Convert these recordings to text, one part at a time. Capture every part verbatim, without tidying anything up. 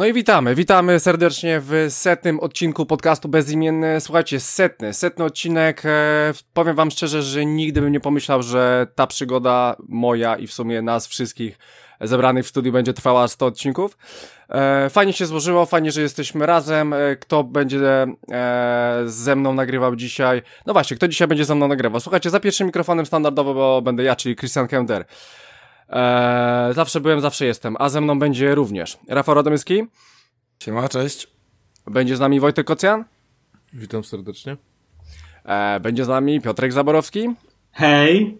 i witamy, witamy serdecznie w setnym odcinku podcastu Bezimienny. Słuchajcie, setny, setny odcinek. E, powiem wam szczerze, że nigdy bym nie pomyślał, że ta przygoda moja i w sumie nas wszystkich zebranych w studiu będzie trwała sto odcinków. E, fajnie się złożyło, fajnie, że jesteśmy razem. E, kto będzie e, ze mną nagrywał dzisiaj? No właśnie, kto dzisiaj będzie ze mną nagrywał? Słuchajcie, za pierwszym mikrofonem standardowo bo będę ja, czyli Christian Kender. Eee, zawsze byłem, zawsze jestem, a ze mną będzie również Rafał Radomyski. Siema, cześć. Będzie z nami Wojtek Kocjan. Witam serdecznie. Eee, będzie z nami Piotrek Zaborowski. Hej.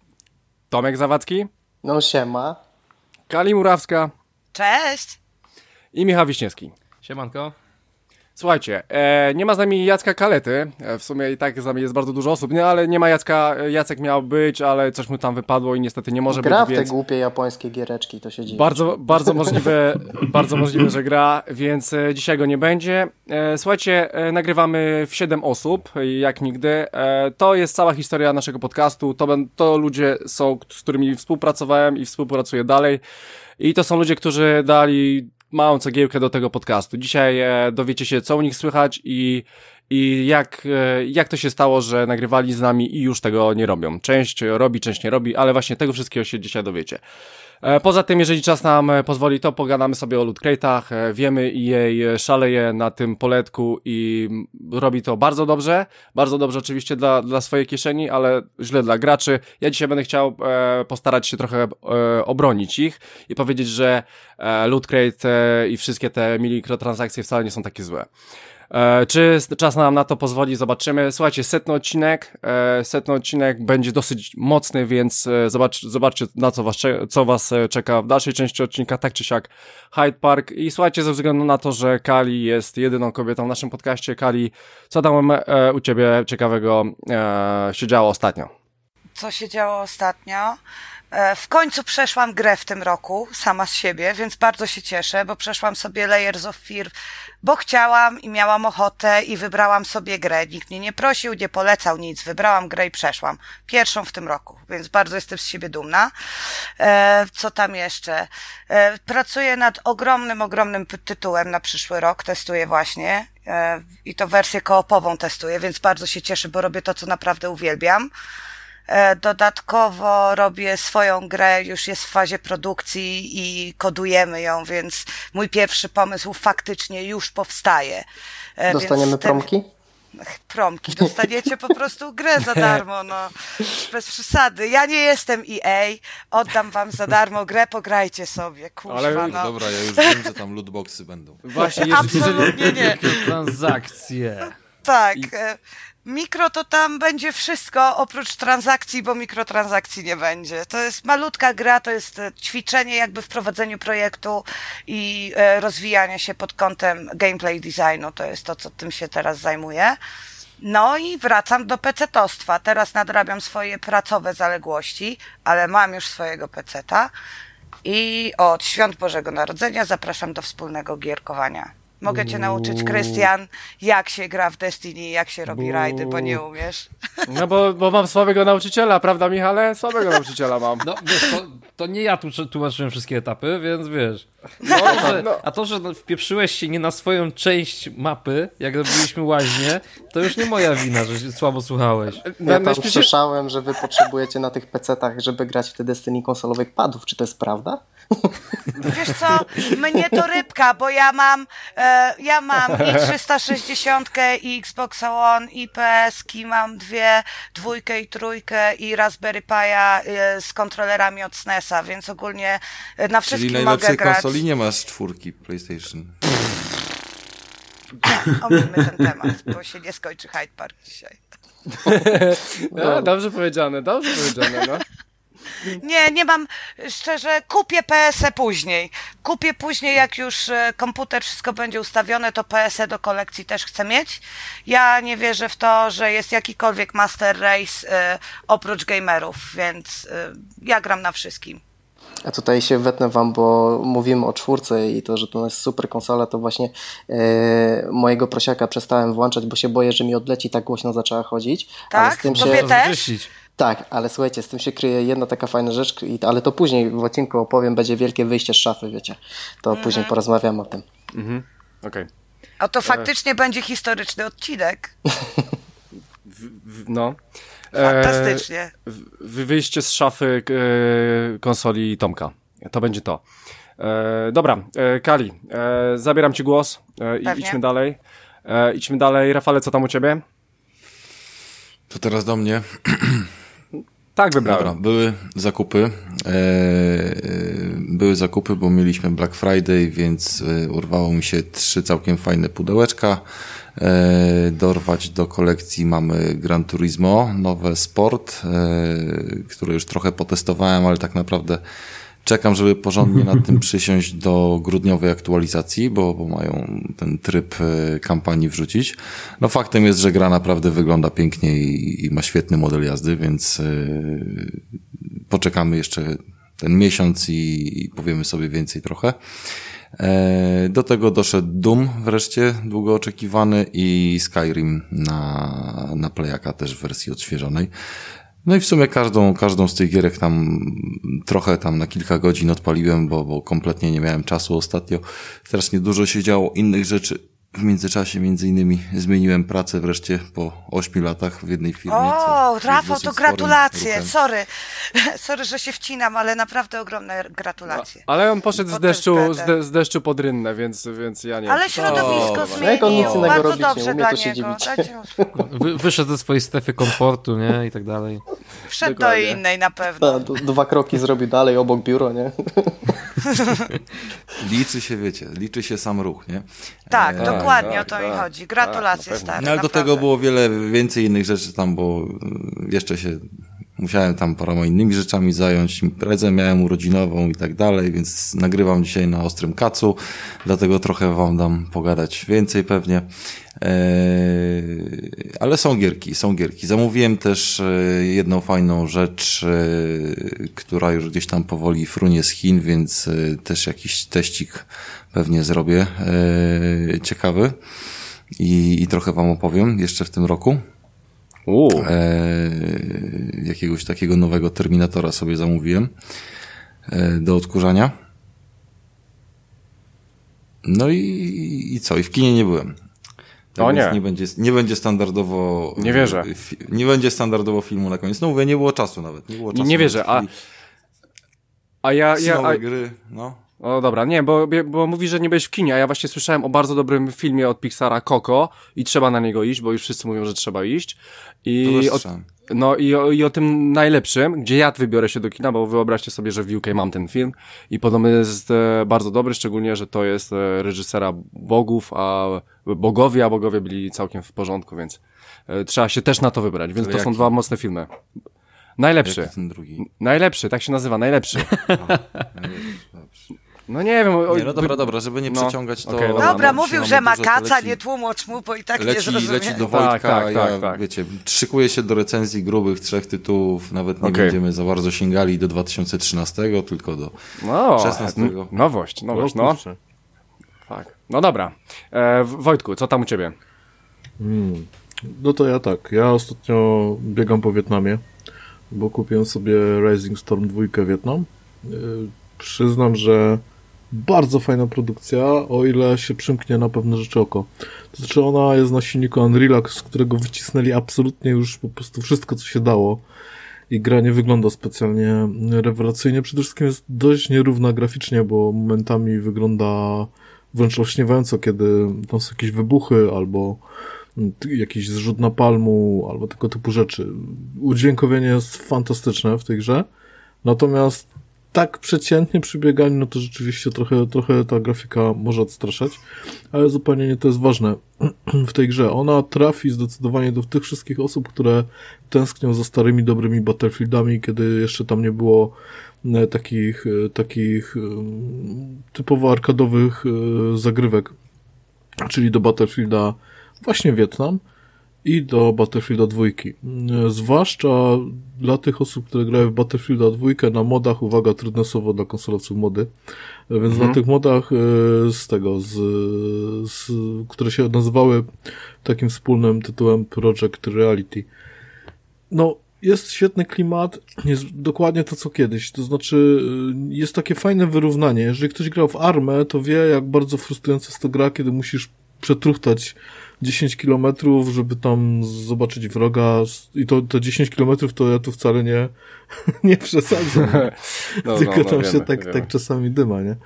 Tomek Zawadzki. No siema. Kali Murawska. Cześć. I Michał Wiśniewski. Siemanko. Słuchajcie, e, nie ma z nami Jacka Kalety, e, w sumie i tak z nami jest bardzo dużo osób, nie, ale nie ma Jacka, Jacek miał być, ale coś mu tam wypadło i niestety nie może gra być, w więc... te głupie japońskie giereczki, to się dzieje. Bardzo, bardzo możliwe, bardzo możliwe, że gra, więc e, dzisiaj go nie będzie. E, słuchajcie, e, nagrywamy w siedem osób, jak nigdy. E, to jest cała historia naszego podcastu, to, ben, to ludzie są, z którymi współpracowałem i współpracuję dalej i to są ludzie, którzy dali małą cegiełkę do tego podcastu. Dzisiaj e, dowiecie się, co u nich słychać i, i jak, e, jak to się stało, że nagrywali z nami i już tego nie robią. Część robi, część nie robi, ale właśnie tego wszystkiego się dzisiaj dowiecie. E, poza tym, jeżeli czas nam pozwoli, to pogadamy sobie o Loot Crate'ach. E, wiemy i jej szaleje na tym poletku i robi to bardzo dobrze. Bardzo dobrze oczywiście dla, dla swojej kieszeni, ale źle dla graczy. Ja dzisiaj będę chciał e, postarać się trochę e, obronić ich i powiedzieć, że e, Loot Crate e, i wszystkie te mikrotransakcje wcale nie są takie złe. E, czy czas nam na to pozwoli? Zobaczymy. Słuchajcie, setny odcinek, e, setny odcinek będzie dosyć mocny, więc e, zobacz, zobaczcie na co was, co was czeka w dalszej części odcinka, tak czy siak Hyde Park. I słuchajcie, ze względu na to, że Kali jest jedyną kobietą w naszym podcaście, Kali, co tam e, u ciebie ciekawego e, się działo ostatnio? Co się działo ostatnio? W końcu przeszłam grę w tym roku, sama z siebie, więc bardzo się cieszę, bo przeszłam sobie Layers of Fear, bo chciałam i miałam ochotę i wybrałam sobie grę. Nikt mnie nie prosił, nie polecał nic, wybrałam grę i przeszłam. Pierwszą w tym roku, więc bardzo jestem z siebie dumna. E, co tam jeszcze? E, pracuję nad ogromnym, ogromnym tytułem na przyszły rok, testuję właśnie e, i to wersję koopową testuję, więc bardzo się cieszę, bo robię to, co naprawdę uwielbiam. Dodatkowo robię swoją grę, już jest w fazie produkcji i kodujemy ją, więc mój pierwszy pomysł faktycznie już powstaje. Dostaniemy więc promki? Ten... Promki. Dostaniecie po prostu grę za darmo, no. Bez przesady. Ja nie jestem E A, oddam wam za darmo grę, pograjcie sobie, kurwa, Ale... no. Dobra, ja już wiem, że tam lootboxy będą. Właśnie, absolutnie nie. Transakcje. Tak. I... Mikro to tam będzie wszystko oprócz transakcji, bo mikrotransakcji nie będzie. To jest malutka gra, to jest ćwiczenie jakby w prowadzeniu projektu i rozwijanie się pod kątem gameplay designu. To jest to, co tym się teraz zajmuję. No i wracam do pecetostwa. Teraz nadrabiam swoje pracowe zaległości, ale mam już swojego peceta i od Świąt Bożego Narodzenia zapraszam do wspólnego gierkowania. Mogę cię nauczyć, Krystian, jak się gra w Destiny, jak się robi rajdy, bo nie umiesz. No bo, bo mam słabego nauczyciela, prawda Michale? Słabego nauczyciela mam. No wiesz, to, to nie ja tu tłumaczyłem wszystkie etapy, więc wiesz. No, A, że, no. a to, że wpieprzyłeś się nie na swoją część mapy, jak robiliśmy łaźnie, to już nie moja wina, że się słabo słuchałeś. Ja tam słyszałem, że wy potrzebujecie na tych pecetach, żeby grać w te Destiny konsolowych padów. Czy to jest prawda? Wiesz co, mnie to rybka, bo ja mam e, ja mam i trzysta sześćdziesiąt, i Xbox One, i P S ki, mam dwie, dwójkę i trójkę i Raspberry Pi'a e, z kontrolerami od S N E S a, więc ogólnie e, na wszystkim Czyli mogę najlepszej grać. konsoli nie masz czwórki PlayStation. Omijmy ten temat, bo się nie skończy Hyde Park dzisiaj. No, dobrze powiedziane, dobrze powiedziane, no. Nie, nie mam, szczerze, kupię P S e później. Kupię później, jak już komputer, wszystko będzie ustawione, to P S e do kolekcji też chcę mieć. Ja nie wierzę w to, że jest jakikolwiek master race y, oprócz gamerów, więc y, ja gram na wszystkim. A tutaj się wetnę wam, bo mówimy o czwórce i to, że to jest super konsola, to właśnie e, mojego prosiaka przestałem włączać, bo się boję, że mi odleci, tak głośno zaczęła chodzić. Tak? Ale z tym Tobie się... też? Tak, ale słuchajcie, z tym się kryje jedna taka fajna rzecz, i- ale to później w odcinku opowiem, będzie wielkie wyjście z szafy, wiecie. To Mhm. później porozmawiam o tym. Mhm. Okej. A to faktycznie będzie historyczny odcinek. W- No. Fantastycznie. Wy- Wyjście z szafy e, konsoli Tomka. To będzie to. E, dobra, e, Kali, e, zabieram ci głos e, i Pewnie. idźmy dalej. E, idźmy dalej. Rafale, co tam u ciebie? To teraz do mnie. Tak, wybrałem. Dobra, były zakupy. E, były zakupy, bo mieliśmy Black Friday, więc e, urwało mi się trzy całkiem fajne pudełeczka. E, dorwać do kolekcji mamy Gran Turismo, nowe Sport, e, które już trochę potestowałem, ale tak naprawdę czekam, żeby porządnie nad tym przysiąść do grudniowej aktualizacji, bo, bo mają ten tryb e, kampanii wrzucić. No faktem jest, że gra naprawdę wygląda pięknie i, i ma świetny model jazdy, więc e, poczekamy jeszcze ten miesiąc i, i powiemy sobie więcej trochę. E, do tego doszedł Doom wreszcie, długo oczekiwany, i Skyrim na, na Playaka też w wersji odświeżonej. No i w sumie każdą, każdą z tych gierek tam trochę tam na kilka godzin odpaliłem, bo, bo kompletnie nie miałem czasu ostatnio. Strasznie dużo się działo innych rzeczy w międzyczasie, między innymi zmieniłem pracę wreszcie po ośmiu latach w jednej firmie. O, co jest Rafał, dosyć to sporym gratulacje. ruchem. Sorry. Sorry, że się wcinam, ale naprawdę ogromne gratulacje. Ale on poszedł z Pod tym deszczu, z, względem. de, z deszczu pod rynnę, więc, więc ja nie Ale wiem. środowisko O, zmienił. jak on nic innego Bardzo robić nie dobrze umie, dla to się niego. dziwicie. Dajcie mu spokój. Wy, wyszedł ze swojej strefy komfortu, nie? I tak dalej. Wszedł do Dokładnie. innej na pewno. Ta, d- dwa kroki zrobił dalej, obok biuro, nie? Liczy się, wiecie, liczy się sam ruch, nie? Tak, E, dokładnie tak, o to mi tak, chodzi. tak, Gratulacje, na pewno. stary. No ale do naprawdę. tego było wiele więcej innych rzeczy tam, bo y, jeszcze się musiałem tam paroma innymi rzeczami zająć. Imprezę miałem urodzinową i tak dalej, więc nagrywam dzisiaj na ostrym kacu, dlatego trochę wam dam pogadać więcej pewnie. Eee, ale są gierki, są gierki. Zamówiłem też e, jedną fajną rzecz, e, która już gdzieś tam powoli frunie z Chin, więc e, też jakiś teścik pewnie zrobię. E, ciekawy. I, I trochę wam opowiem jeszcze w tym roku. Uuu. E, jakiegoś takiego nowego Terminatora sobie zamówiłem e, do odkurzania. No i, i co? I w kinie nie byłem. Tak O więc nie. nie będzie, nie będzie standardowo... Nie wierzę. Fi, nie będzie standardowo filmu na koniec. No mówię, nie było czasu nawet. Nie, było Nie, czasu nie wierzę, a, a ja... ja Nowe a, gry, no. o dobra, nie, bo, bo mówi, że nie byłeś w kinie, a ja właśnie słyszałem o bardzo dobrym filmie od Pixara, Coco, i trzeba na niego iść, bo już wszyscy mówią, że trzeba iść. To I też o, słyszałem. no i o, i o tym najlepszym, gdzie ja wybiorę się do kina, bo wyobraźcie sobie, że w U K mam ten film i podobno jest e, bardzo dobry, szczególnie, że to jest e, reżysera bogów, a bogowie, a bogowie byli całkiem w porządku, więc e, trzeba się też na to wybrać, więc Ale to są jaki? dwa mocne filmy. Najlepszy. Jaki ten drugi? Najlepszy, tak się nazywa, najlepszy. No nie wiem. O, Nie, no dobra, dobra, żeby nie No, przeciągać to... okej, Dobra, Dobra, no, mówił, dzisiaj że mamy ma dużo, to kaca, leci- nie tłumacz mu, bo i tak nie Leci, zrozumie. leci do Tak, Wojtka, tak, ja, tak, tak. wiecie, szykuję się do recenzji grubych trzech tytułów, nawet nie Okej. będziemy za bardzo sięgali do dwa tysiące trzynastego, tylko do No, szesnastego. n- nowość, nowość, no. Tak. No dobra. E, Wojtku, co tam u ciebie? Hmm. No to ja tak. Ja ostatnio biegam po Wietnamie, bo kupiłem sobie Rising Storm dwa Wietnam. Yy, przyznam, że bardzo fajna produkcja, o ile się przymknie na pewne rzeczy oko. To znaczy ona jest na silniku Unreal, z którego wycisnęli absolutnie już po prostu wszystko, co się dało. I gra nie wygląda specjalnie rewelacyjnie. Przede wszystkim jest dość nierówna graficznie, bo momentami wygląda wręcz olśniewająco, kiedy tam są jakieś wybuchy albo jakiś zrzut napalmu, albo tego typu rzeczy. Udźwiękowienie jest fantastyczne w tej grze, natomiast tak przeciętnie przy bieganiu, no to rzeczywiście trochę, trochę ta grafika może odstraszać, ale zupełnie nie to jest ważne w tej grze. Ona trafi zdecydowanie do tych wszystkich osób, które tęsknią za starymi, dobrymi Battlefieldami, kiedy jeszcze tam nie było e, takich, e, takich e, typowo arkadowych e, zagrywek, czyli do Battlefielda właśnie Wietnam i do Battlefielda dwa. Zwłaszcza dla tych osób, które grają w Battlefielda dwa na modach, uwaga, trudnosowo dla konsolowców mody, więc Mhm. na tych modach e, z tego, z, z, które się nazywały takim wspólnym tytułem Project Reality. No, jest świetny klimat, jest dokładnie to, co kiedyś. To znaczy, jest takie fajne wyrównanie. Jeżeli ktoś grał w Armę, to wie, jak bardzo frustrująca jest to gra, kiedy musisz przetruchtać dziesięć kilometrów, żeby tam zobaczyć wroga i to, to dziesięć kilometrów to ja tu wcale nie, nie przesadzam. No, Tylko no, no, tam wiemy, się tak, tak czasami dyma, nie?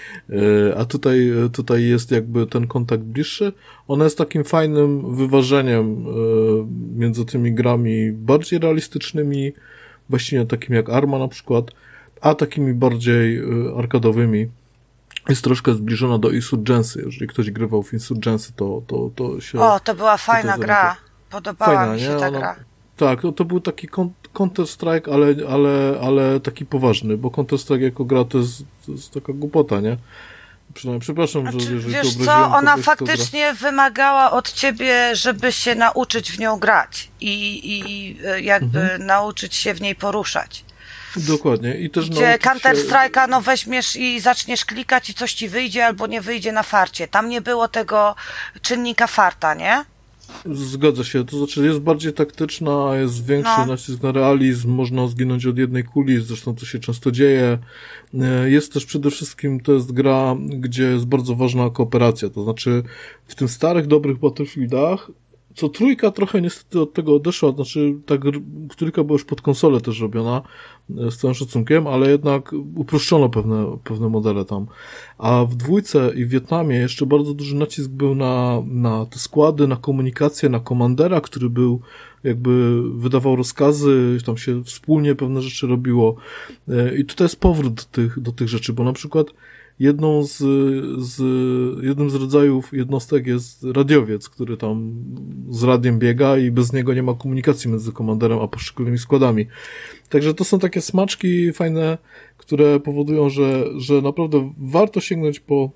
A tutaj, tutaj jest jakby ten kontakt bliższy. Ona jest takim fajnym wyważeniem między tymi grami bardziej realistycznymi, właściwie takimi jak Arma na przykład, a takimi bardziej arkadowymi. Jest troszkę zbliżona do Insurgency. Jeżeli ktoś grywał w Insurgency, to, to, to się... O, to była fajna gra. Podobała fajna, mi się nie? ta Ona... gra. Tak, to, to był taki Counter-Strike, ale, ale, ale taki poważny, bo Counter-Strike jako gra to jest, to jest taka głupota, nie? Przynajmniej, przepraszam, znaczy, że jeżeli wiesz to co, ona kogoś, faktycznie wymagała od ciebie, żeby się nauczyć w nią grać i, i jakby mhm. nauczyć się w niej poruszać. Dokładnie. I też gdzie Counter-Strike'a się... no weźmiesz i zaczniesz klikać i coś ci wyjdzie albo nie wyjdzie na farcie. Tam nie było tego czynnika farta, nie? Zgadza się. To znaczy jest bardziej taktyczna, jest większy no. nacisk na realizm, można zginąć od jednej kuli, zresztą to się często dzieje. Jest też przede wszystkim, to jest gra, gdzie jest bardzo ważna kooperacja. To znaczy w tym starych, dobrych Battlefieldach co trójka trochę niestety od tego odeszła, znaczy ta trójka była już pod konsolę też robiona, z całym szacunkiem, ale jednak uproszczono pewne, pewne modele tam. A w dwójce i w Wietnamie jeszcze bardzo duży nacisk był na, na te składy, na komunikację, na komandera, który był, jakby wydawał rozkazy, tam się wspólnie pewne rzeczy robiło. I tutaj jest powrót do tych, do tych rzeczy, bo na przykład jedną z, z, jednym z rodzajów jednostek jest radiowiec, który tam z radiem biega i bez niego nie ma komunikacji między komanderem a poszczególnymi składami. Także to są takie smaczki fajne, które powodują, że, że naprawdę warto sięgnąć po,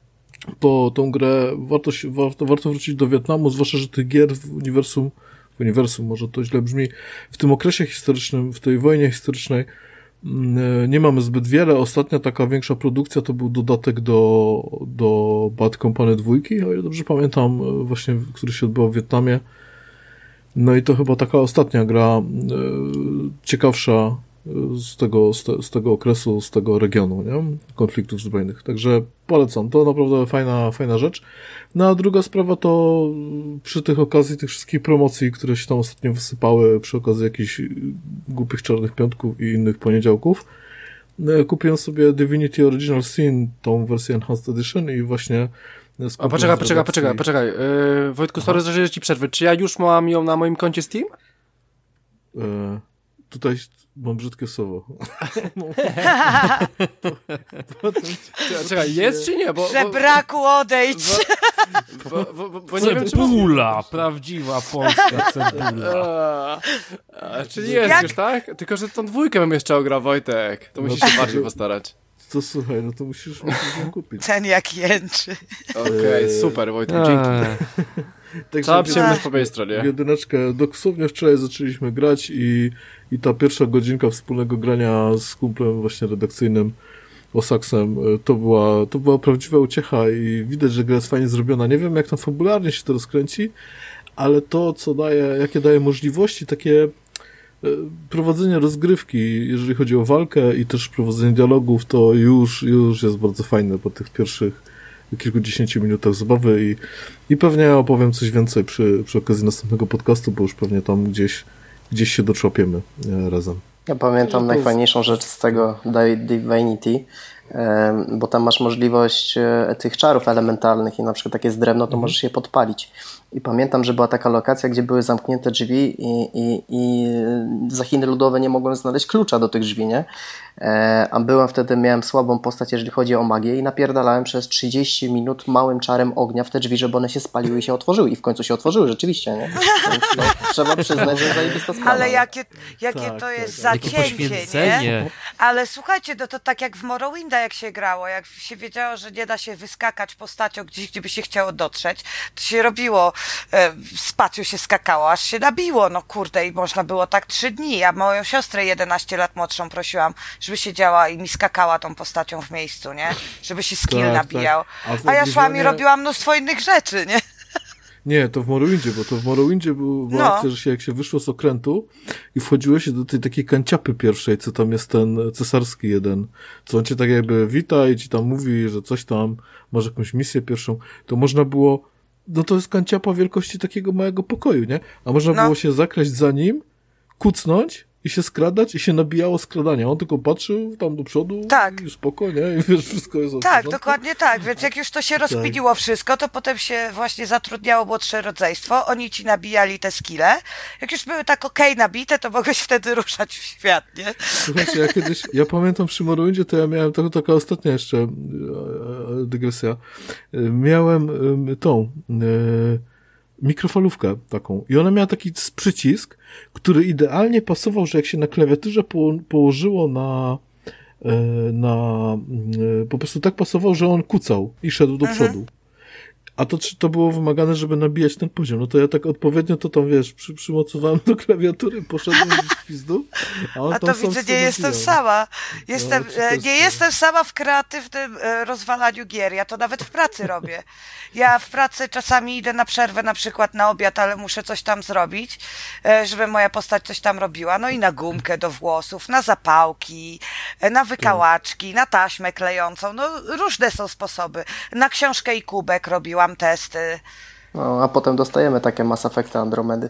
po tą grę, warto, warto, warto wrócić do Wietnamu, zwłaszcza, że tych gier w uniwersum, w uniwersum może to źle brzmi, w tym okresie historycznym, w tej wojnie historycznej nie mamy zbyt wiele. Ostatnia taka większa produkcja to był dodatek do, do Bad Company dwa, o ile dobrze pamiętam, właśnie, który się odbywał w Wietnamie. No i to chyba taka ostatnia gra e, ciekawsza z tego, z, te, z tego okresu, z tego regionu, nie? Konfliktów zbrojnych. Także polecam. To naprawdę fajna, fajna rzecz. No a druga sprawa to przy tych okazji, tych wszystkich promocji, które się tam ostatnio wysypały przy okazji jakichś głupich czarnych piątków i innych poniedziałków, kupiłem sobie Divinity Original Sin, tą wersję Enhanced Edition i właśnie... A poczekaj, poczekaj, poczekaj, poczekaj. Yy, Wojtku, sorry, że ci przerwę. Czy ja już mam ją na moim koncie Steam? Yy, tutaj mam brzydkie słowo. No. Czekaj, jest czy nie? Bo, że braku odejdź. Bo, bo, bo, bo nie wiem, czy cebula, prawdziwa polska cebula. A, czyli jest Jak? już, tak? Tylko, że tą dwójkę bym jeszcze ograł, Wojtek. To musisz się bardziej postarać. To słuchaj, no to musisz, musisz ją kupić. Ten jak jęczy. Okej, okay, super, Wojtek, dzięki. Cała przyjemność po mojej stronie. Jedyneczkę, dosłownie wczoraj zaczęliśmy grać i, i ta pierwsza godzinka wspólnego grania z kumplem właśnie redakcyjnym Osaksem, to była, to była prawdziwa uciecha i widać, że gra jest fajnie zrobiona. Nie wiem, jak tam fabularnie się to rozkręci, ale to, co daje, jakie daje możliwości, takie prowadzenie rozgrywki, jeżeli chodzi o walkę i też prowadzenie dialogów, to już, już jest bardzo fajne po tych pierwszych kilkudziesięciu minutach zabawy i, i pewnie opowiem coś więcej przy, przy okazji następnego podcastu, bo już pewnie tam gdzieś, gdzieś się doczłapiemy razem. Ja pamiętam najfajniejszą rzecz z tego Divinity, bo tam masz możliwość tych czarów elementalnych i na przykład jak jest drewno, to mhm. możesz je podpalić. I pamiętam, że była taka lokacja, gdzie były zamknięte drzwi i, i, i za Chiny Ludowe nie mogłem znaleźć klucza do tych drzwi, nie? E, a byłem wtedy, miałem słabą postać, jeżeli chodzi o magię i napierdalałem przez trzydzieści minut małym czarem ognia w te drzwi, żeby one się spaliły i się otworzyły. I w końcu się otworzyły, rzeczywiście, nie? Więc no, trzeba przyznać, że zajebista sprawa. Ale jakie, jakie tak, to jest tak, zacięcie, nie? Ale słuchajcie, to, to tak jak w Morrowinda jak się grało, jak się wiedziało, że nie da się wyskakać postacią gdzieś, gdzie by się chciało dotrzeć, to się robiło z paciu się skakało, aż się nabiło, no kurde, i można było tak trzy dni. Ja moją siostrę jedenaście lat młodszą prosiłam, żeby siedziała i mi skakała tą postacią w miejscu, nie? Żeby się skill tak, nabijał. Tak. A, A ja szłam i robiłam mnóstwo innych rzeczy, nie? Nie, to w Morrowindzie, bo to w Morrowindzie był, była No. akcja, że się, jak się wyszło z okrętu i wchodziło się do tej takiej kanciapy pierwszej, co tam jest ten cesarski jeden, co on cię tak jakby wita i ci tam mówi, że coś tam, masz jakąś misję pierwszą, to można było, no to jest kanciapa wielkości takiego małego pokoju, nie? A można No. było się zakraść za nim, kucnąć i się skradać i się nabijało skradania. On tylko patrzył tam do przodu Tak. i spoko, nie? I wiesz, wszystko jest w Tak, porządku. dokładnie tak, więc jak już to się rozpiliło wszystko, to potem się właśnie zatrudniało młodsze rodzeństwo, oni ci nabijali te skille. Jak już były tak okej nabite, to mogłeś wtedy ruszać w świat, nie? Słuchajcie, ja kiedyś, ja pamiętam przy Morrowindzie, to ja miałem taką, taka ostatnia jeszcze e, e, dygresja. E, Miałem e, tą e, mikrofalówkę taką i ona miała taki przycisk, który idealnie pasował, że jak się na klawiaturze po, położyło na e, na e, po prostu tak pasował, że on kucał i szedł do Mhm. przodu. A to, to było wymagane, żeby nabijać ten poziom. No to ja tak odpowiednio to tam, wiesz, przy, przymocowałem do klawiatury, poszedłem gdzieś w pizdu, a on A tam to sam widzę, sobie nie jestem nabijał. sama. Jestem, No, czy to e, jest nie to? jestem sama w kreatywnym e, rozwalaniu gier. Ja to nawet w pracy robię. Ja w pracy czasami idę na przerwę, na przykład na obiad, ale muszę coś tam zrobić, e, żeby moja postać coś tam robiła. No i na gumkę do włosów, na zapałki, e, na wykałaczki, na taśmę klejącą. No różne są sposoby. Na książkę i kubek robiłam testy. No, a potem dostajemy takie Mass Effecty Andromedy.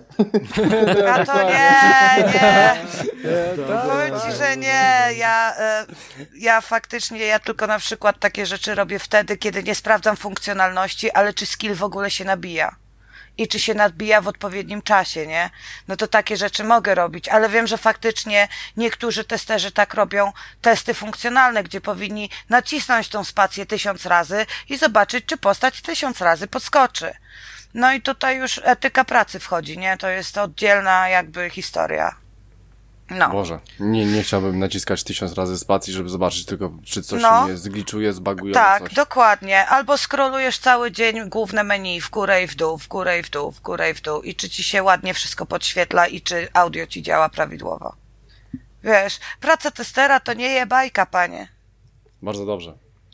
A to nie, nie. Powiem ci, że nie. Ja, e, ja faktycznie, ja tylko na przykład takie rzeczy robię wtedy, kiedy nie sprawdzam funkcjonalności, ale czy skill w ogóle się nabija. I czy się nabija w odpowiednim czasie, nie? No to takie rzeczy mogę robić, ale wiem, że faktycznie niektórzy testerzy tak robią testy funkcjonalne, gdzie powinni nacisnąć tą spację tysiąc razy i zobaczyć, czy postać tysiąc razy podskoczy. No i tutaj już etyka pracy wchodzi, nie? To jest oddzielna jakby historia. No. Boże, nie, nie chciałbym naciskać tysiąc razy spacji, żeby zobaczyć tylko, czy coś No. nie zgliczuje, zbaguje Tak, coś. dokładnie. Albo scrollujesz cały dzień główne menu w górę i w dół, w górę i w dół, w górę i w dół i czy ci się ładnie wszystko podświetla i czy audio ci działa prawidłowo. Wiesz, praca testera to nie je bajka, panie. Bardzo dobrze.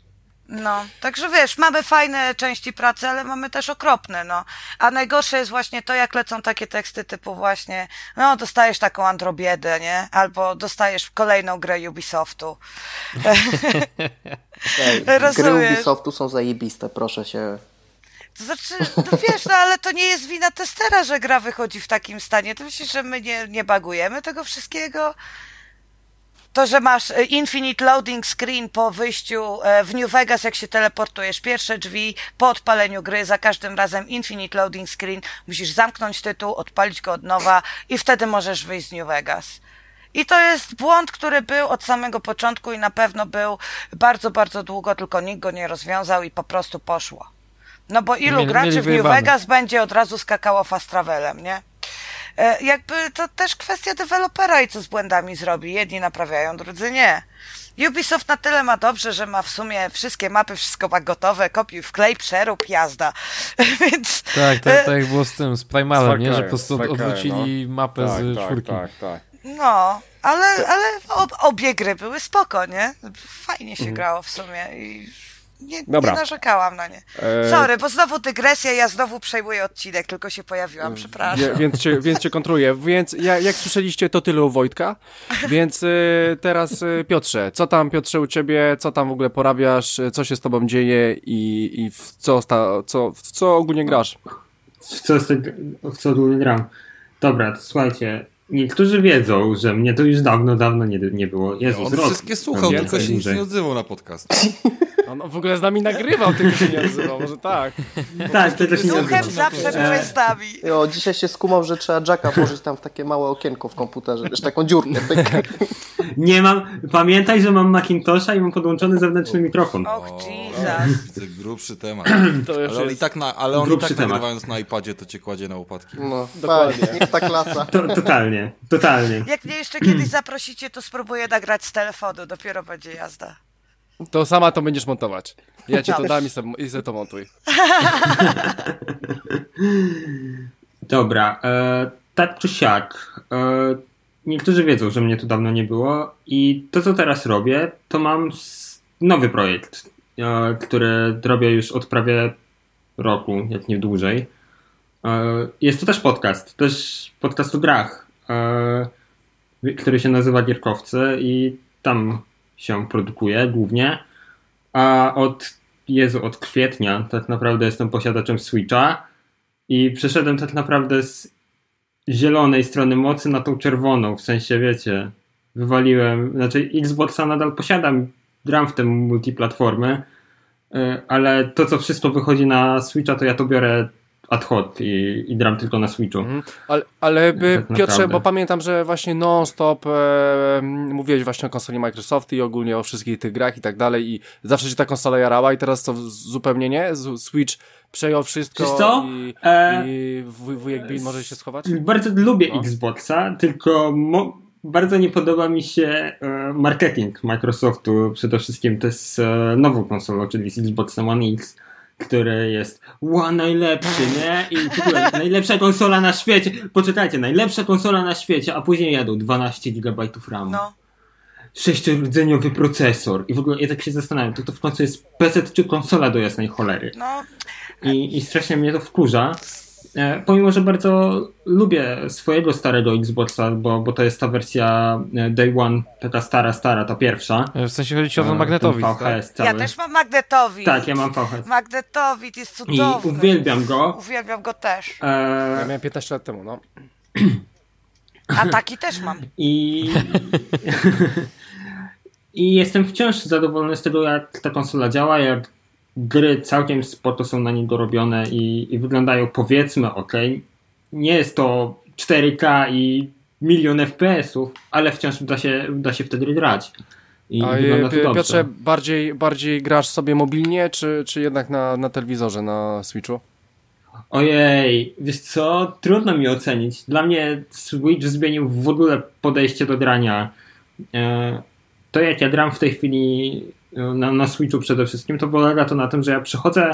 No, także wiesz, mamy fajne części pracy, ale mamy też okropne, no. A najgorsze jest właśnie to, jak lecą takie teksty typu właśnie, no, dostajesz taką androbiedę, nie? Albo dostajesz kolejną grę Ubisoftu. Ej, gry Rozumiesz? Ubisoftu są zajebiste, proszę się. To znaczy, no wiesz, no ale to nie jest wina testera, że gra wychodzi w takim stanie. Ty myślisz, że my nie, nie bagujemy tego wszystkiego? To, że masz e, infinite loading screen po wyjściu e, w New Vegas, jak się teleportujesz, pierwsze drzwi po odpaleniu gry, za każdym razem infinite loading screen, musisz zamknąć tytuł, odpalić go od nowa i wtedy możesz wyjść z New Vegas. I to jest błąd, który był od samego początku i na pewno był bardzo, bardzo długo, tylko nikt go nie rozwiązał i po prostu poszło. No bo ilu Mieli- graczy mieli w New wyjebane. Vegas będzie od razu skakało fast travelem, nie? E, jakby to też kwestia dewelopera i co z błędami zrobi. Jedni naprawiają, drudzy nie. Ubisoft na tyle ma dobrze, że ma w sumie wszystkie mapy, wszystko ma gotowe, kopiuj, wklej, przerób, jazda. Więc... Tak, tak, tak jak było z tym, z Primalem, nie? Że Far po prostu Cry, Far Cry, odwrócili mapę Tak, z tak, czwórki. tak, tak. No, ale, ale ob, obie gry były spoko, nie? Fajnie się grało w sumie i nie, Dobra. nie narzekałam na nie. E, Sorry, bo znowu dygresja, ja znowu przejmuję odcinek, tylko się pojawiłam, przepraszam. Wie, więc, cię, więc cię kontruję. Więc ja, jak słyszeliście, to tyle u Wojtka. Więc y, teraz y, Piotrze, co tam Piotrze u ciebie, co tam w ogóle porabiasz, co się z tobą dzieje i, i w, co, sta, co, w co ogólnie grasz? W co, z tego, w co długo gram? Dobra, to słuchajcie, niektórzy wiedzą, że mnie to już dawno, dawno nie, nie było. Jezus, On rok. wszystkie słuchał, Więcej, tylko się nic dłużej. nie odzywał na podcast. On w ogóle z nami nagrywał, tylko się nie odzywał, może tak. Tak, to też nie Duchem odzywam. zawsze byłeś z nami. Jo, dzisiaj się skumał, że trzeba jacka włożyć tam w takie małe okienko w komputerze, wiesz, taką dziurkę. Tak. Nie mam, pamiętaj, że mam Macintosha i mam podłączony zewnętrzny mikrofon. Och, O, Jesus. widzę, grubszy temat. To już Ale on i jest... tak, na, ale on i Grubszy tak temat. nagrywając na iPadzie to cię kładzie na łopatki. No, Dokładnie. tak, niech ta klasa. To, totalnie, totalnie. Jak mnie jeszcze kiedyś zaprosicie, to spróbuję nagrać z telefonu, dopiero będzie jazda. To sama to będziesz montować. Ja ci to Dobrze. dam i se, i se to montuj. Dobra, e, tak czy siak, e, niektórzy wiedzą, że mnie tu dawno nie było i to, co teraz robię, to mam s- nowy projekt, e, który robię już od prawie roku, jak nie dłużej. Jest to też podcast, też podcast o grach, który się nazywa Gierkowcy i tam się produkuje głównie. A od, Jezu, od kwietnia tak naprawdę jestem posiadaczem Switcha i przeszedłem tak naprawdę z zielonej strony mocy na tą czerwoną, w sensie, wiecie, wywaliłem, znaczy Xboxa nadal posiadam, gram w te multiplatformy, ale to, co wszystko wychodzi na Switcha, to ja to biorę ad hoc i, i gram tylko na Switchu. Mhm. Ale, ale by, tak Piotrze, naprawdę. Bo pamiętam, że właśnie non-stop e, mówiłeś właśnie o konsoli Microsoft i ogólnie o wszystkich tych grach i tak dalej i zawsze się ta konsola jarała i teraz to zupełnie nie? Switch przejął wszystko co? i, e... i wujek Bill może się schować? Bardzo lubię no. Xboxa, tylko mo- bardzo nie podoba mi się e, marketing Microsoftu przede wszystkim. To jest e, nową konsolą, czyli z Xboxem One X, który jest wow, najlepszy, nie? I w ogóle najlepsza konsola na świecie. Poczekajcie, najlepsza konsola na świecie, a później jadą dwanaście gigabajtów ramu. No. Sześciordzeniowy procesor. I w ogóle ja tak się zastanawiam, to to w końcu jest P C czy konsola do jasnej cholery. No. I, i strasznie mnie to wkurza. E, pomimo, że bardzo lubię swojego starego Xboxa, bo, bo to jest ta wersja Day One, taka stara, stara, ta pierwsza. W sensie chodzi ci o ten magnetowid, tak? Ja też mam magnetowid. Tak, ja mam V H S. Magnetowid jest cudowny. I uwielbiam go. Uwielbiam go też. E... Ja miałem piętnaście lat temu, no. A taki też mam. I... I jestem wciąż zadowolony z tego, jak ta konsola działa, jak gry całkiem spoko są na niego robione i, i wyglądają, powiedzmy, ok. Nie jest to cztery K i milion F P S-ów, ale wciąż da się, da się wtedy grać. I A wygląda to dobrze. Piotrze, bardziej, bardziej grasz sobie mobilnie, czy, czy jednak na, na telewizorze, na Switchu? Ojej, wiesz co? Trudno mi ocenić. Dla mnie Switch zmienił w ogóle podejście do grania. To jak ja gram w tej chwili na, na Switchu przede wszystkim, to polega to na tym, że ja przychodzę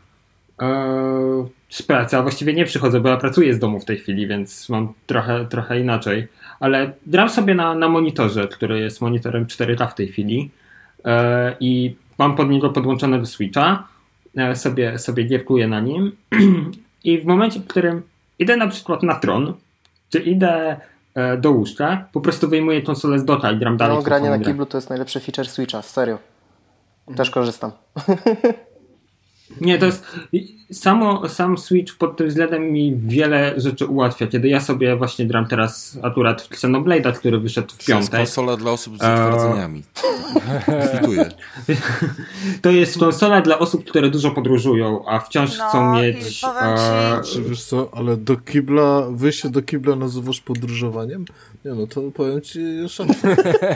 z pracy, a właściwie nie przychodzę, bo ja pracuję z domu w tej chwili, więc mam trochę, trochę inaczej. Ale gram sobie na, na monitorze, który jest monitorem cztery K w tej chwili i mam pod niego podłączonego Switcha. Sobie, sobie gierkuję na nim i w momencie, w którym idę na przykład na tron, czy idę do łóżka, po prostu wyjmuję konsolę z doka i gram dalej. No, granie na kiblu to jest najlepszy feature Switcha, serio. Też korzystam. Nie, to jest samo, sam Switch pod tym względem mi wiele rzeczy ułatwia. Kiedy ja sobie właśnie gram teraz akurat w Xenoblade'a, który wyszedł w piątek. To jest konsola dla osób z utwardzeniami. Kwituję. To jest konsola dla osób, które dużo podróżują, a wciąż no, chcą mieć... A... Czy wiesz co, ale do kibla, wyjście do kibla nazywasz podróżowaniem? Nie no, to powiem ci szansę.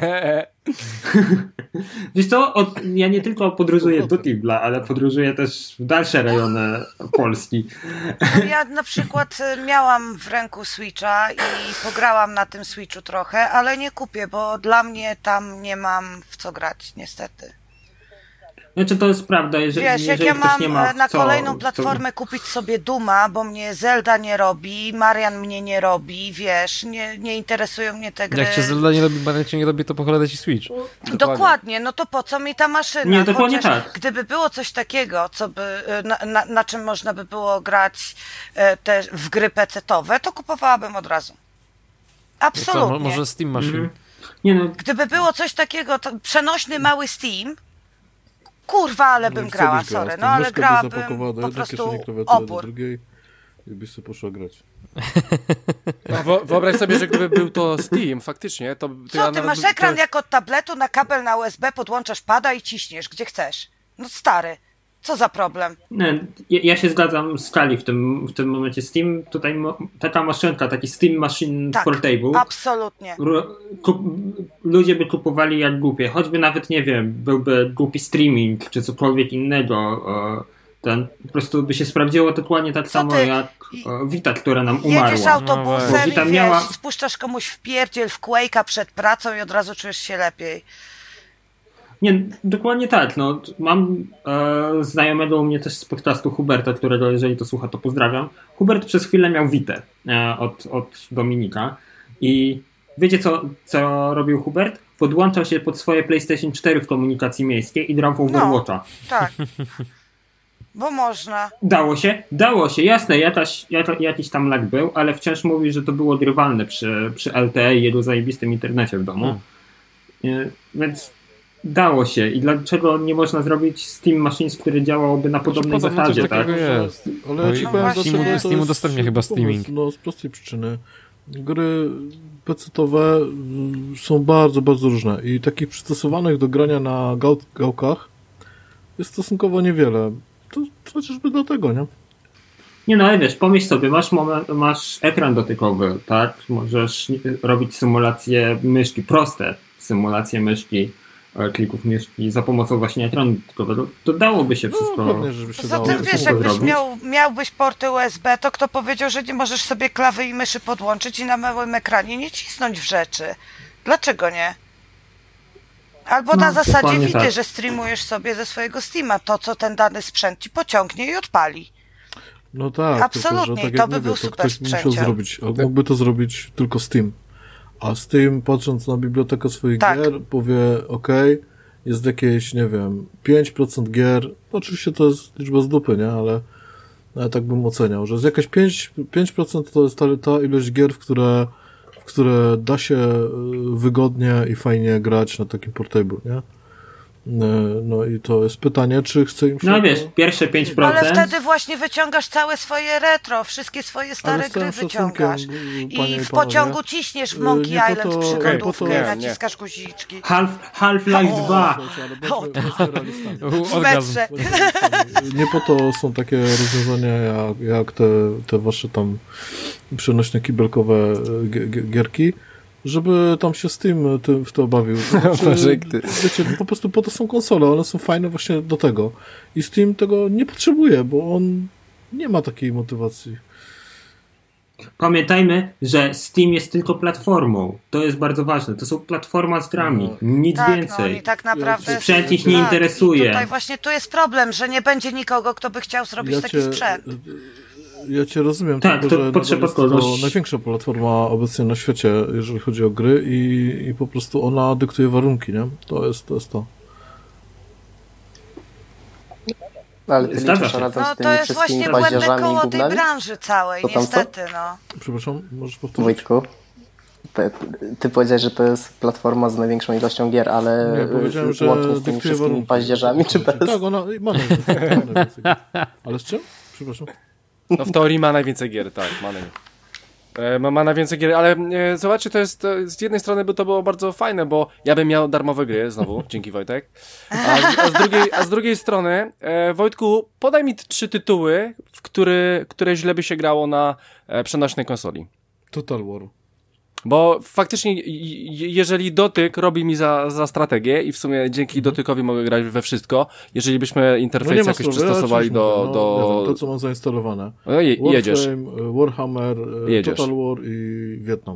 Wiesz co, od, ja nie tylko podróżuję do kibla, ale podróżuję też w dalsze rejony Polski. Ja na przykład miałam w ręku Switcha i pograłam na tym Switchu trochę, ale nie kupię, bo dla mnie tam nie mam w co grać, niestety. Znaczy to jest prawda, jeżeli, Wiesz, jeżeli jak ja mam nie ma na co, kolejną platformę co... kupić sobie Duma, bo mnie Zelda nie robi, Marian mnie nie robi, wiesz, nie, nie interesują mnie te gry. Jak cię Zelda nie robi, Marian cię nie robi, to pocholera ci Switch. Dokładnie. Dokładnie, no to po co mi ta maszyna? Nie, dokładnie Chociaż tak. Gdyby było coś takiego, co by, na, na, na czym można by było grać te, w gry pecetowe, to kupowałabym od razu. Absolutnie. Co, może Steam Machine? Mm. Nie no. Gdyby było coś takiego, to przenośny mały Steam, kurwa, ale bym no, grała, sorry, no ale grałabym po prostu opór. Drugiej i byś sobie poszła grać. No, wyobraź sobie, że gdyby był to Steam, faktycznie, to... to Co, ja ty masz by, ekran to... jak od tabletu, na kabel na U S B podłączasz pada i ciśniesz, gdzie chcesz. No stary, co za problem? Nie, ja, ja się zgadzam z Kali w tym, w tym momencie. Steam, tutaj mo, taka maszynka, taki Steam Machine tak, Portable. Absolutnie. Kup, ludzie by kupowali jak głupie, choćby nawet, nie wiem, byłby głupi streaming, czy cokolwiek innego. Ten, po prostu by się sprawdziło dokładnie tak co samo ty? jak Vita, która nam umarła. Jedziesz autobusem no, i wiesz, miała... spuszczasz komuś w pierdziel, w Quake'a przed pracą i od razu czujesz się lepiej. Nie, dokładnie tak. No, mam e, znajomego u mnie też z podcastu Huberta, którego jeżeli to słucha, to pozdrawiam. Hubert przez chwilę miał Vitę e, od, od Dominika i wiecie co, co robił Hubert? Podłączał się pod swoje PlayStation cztery w komunikacji miejskiej i grał w Overwatcha. No, tak. Bo można. Dało się? Dało się, jasne, ja też, ja to, jakiś tam lag był, ale wciąż mówi, że to było grywalne przy, przy L T E i jego zajebistym internecie w domu. Hmm. Więc dało się. I dlaczego nie można zrobić Steam Machines, który działałoby na podobnej Podobno zasadzie, coś tak? takiego jest. Ale ja ci No powiem, właśnie. dlaczego Steam- to Steam jest udostępnia chyba pomysł. streaming. No, z prostej przyczyny. Gry pecetowe y, są bardzo, bardzo różne i takich przystosowanych do grania na gał gałkach jest stosunkowo niewiele. To chociażby dlatego, nie? Nie no, ale wiesz, pomyśl sobie, masz, moment, masz ekran dotykowy, tak? Możesz robić symulacje myszki, proste symulacje myszki, klików myszki za pomocą właśnie ekranu dotykowego. To dałoby się wszystko. No, pewnie, żeby się Poza dało. tym, wszystko wiesz, jakbyś zrobić. miał, miałbyś porty U S B, to kto powiedział, że nie możesz sobie klawy i myszy podłączyć i na małym ekranie nie cisnąć w rzeczy? Dlaczego nie? Albo na No, zasadzie dokładnie widy, tak. że streamujesz sobie ze swojego Steama to, co ten dany sprzęt ci pociągnie i odpali. No tak, Absolutnie, tylko, że tak to jak by mówię, był to super ktoś musiał sprzęcior. zrobić, a mógłby to zrobić tylko Steam. A Steam, patrząc na bibliotekę swoich Tak. gier, powie, ok, jest jakieś, nie wiem, pięć procent gier, no oczywiście to jest liczba z dupy, nie, ale, ale tak bym oceniał, że z jakieś pięć procent to jest ta, ta ilość gier, w które, w które da się y, wygodnie i fajnie grać na takim portable, nie? No i to jest pytanie, czy chce im się... No to- wiesz, pierwsze pięć procent. Ale wtedy właśnie wyciągasz całe swoje retro, wszystkie swoje stare Ale z całym gry wyciągasz. szacunkiem, I panie w panowie, pociągu ciśniesz w y, Monkey nie po Island to- przykładówkę, nie, po to- naciskasz guziczki. Half, Half-Life O. dwa. Słuchajcie, ale bądźmy- bądźmy realistami. W Orgazm. metrze. Bądźmy realistami. Nie po to są takie rozwiązania jak, jak te, te wasze tam przenośne kibelkowe e, gi- gi- gierki, żeby tam się z tym tym w to bawił. Projekty. Wiecie, po prostu po to są konsole, one są fajne właśnie do tego. I Steam tego nie potrzebuje, bo on nie ma takiej motywacji. Pamiętajmy, że Steam jest tylko platformą. To jest bardzo ważne. To są platforma z grami. No. Nic Tak, no więcej. oni tak naprawdę... Sprzęt ich nie tak, interesuje. I tutaj właśnie tu jest problem, że nie będzie nikogo, kto by chciał zrobić taki sprzęt. Ja cię rozumiem, Tak, tylko, to że potrzeba nadal jest to kogoś. największa platforma obecnie na świecie, jeżeli chodzi o gry i, i po prostu ona dyktuje warunki, nie? To jest to. Jest to. Ale ty Zdarza liczysz się. razem No z tymi to jest wszystkimi właśnie błędne paździerzami i koło tej gównami? branży całej, To tam co? niestety, no. Przepraszam, możesz powtórzyć? Wojtku, ty, ty powiedziałeś, że to jest platforma z największą ilością gier, ale Nie, powiedziałem, że łącznie z tymi dyktuje wszystkimi warunki. paździerzami, czy bez? Tak, ona ma najwięcej, ma najwięcej. Ale z czym? Przepraszam. No w teorii ma najwięcej gier, tak, ma najwięcej. E, Ma, ma najwięcej gier, ale e, zobaczcie, to jest, e, z jednej strony by to było bardzo fajne, bo ja bym miał darmowe gry, znowu, dzięki Wojtek, a z, a z, drugiej, a z drugiej strony, e, Wojtku, podaj mi t- trzy tytuły, w który, które źle by się grało na e, przenośnej konsoli. Total War. Bo faktycznie, j- j- jeżeli dotyk robi mi za, za strategię i w sumie dzięki dotykowi mogę grać we wszystko, jeżeli byśmy interfejs No ma jakoś sprawy, przystosowali ja do... no, do... nie wiem, to, co mam zainstalowane. No je, jedziesz. Warframe, Warhammer, e, Jedziesz. Total War i Wietnam.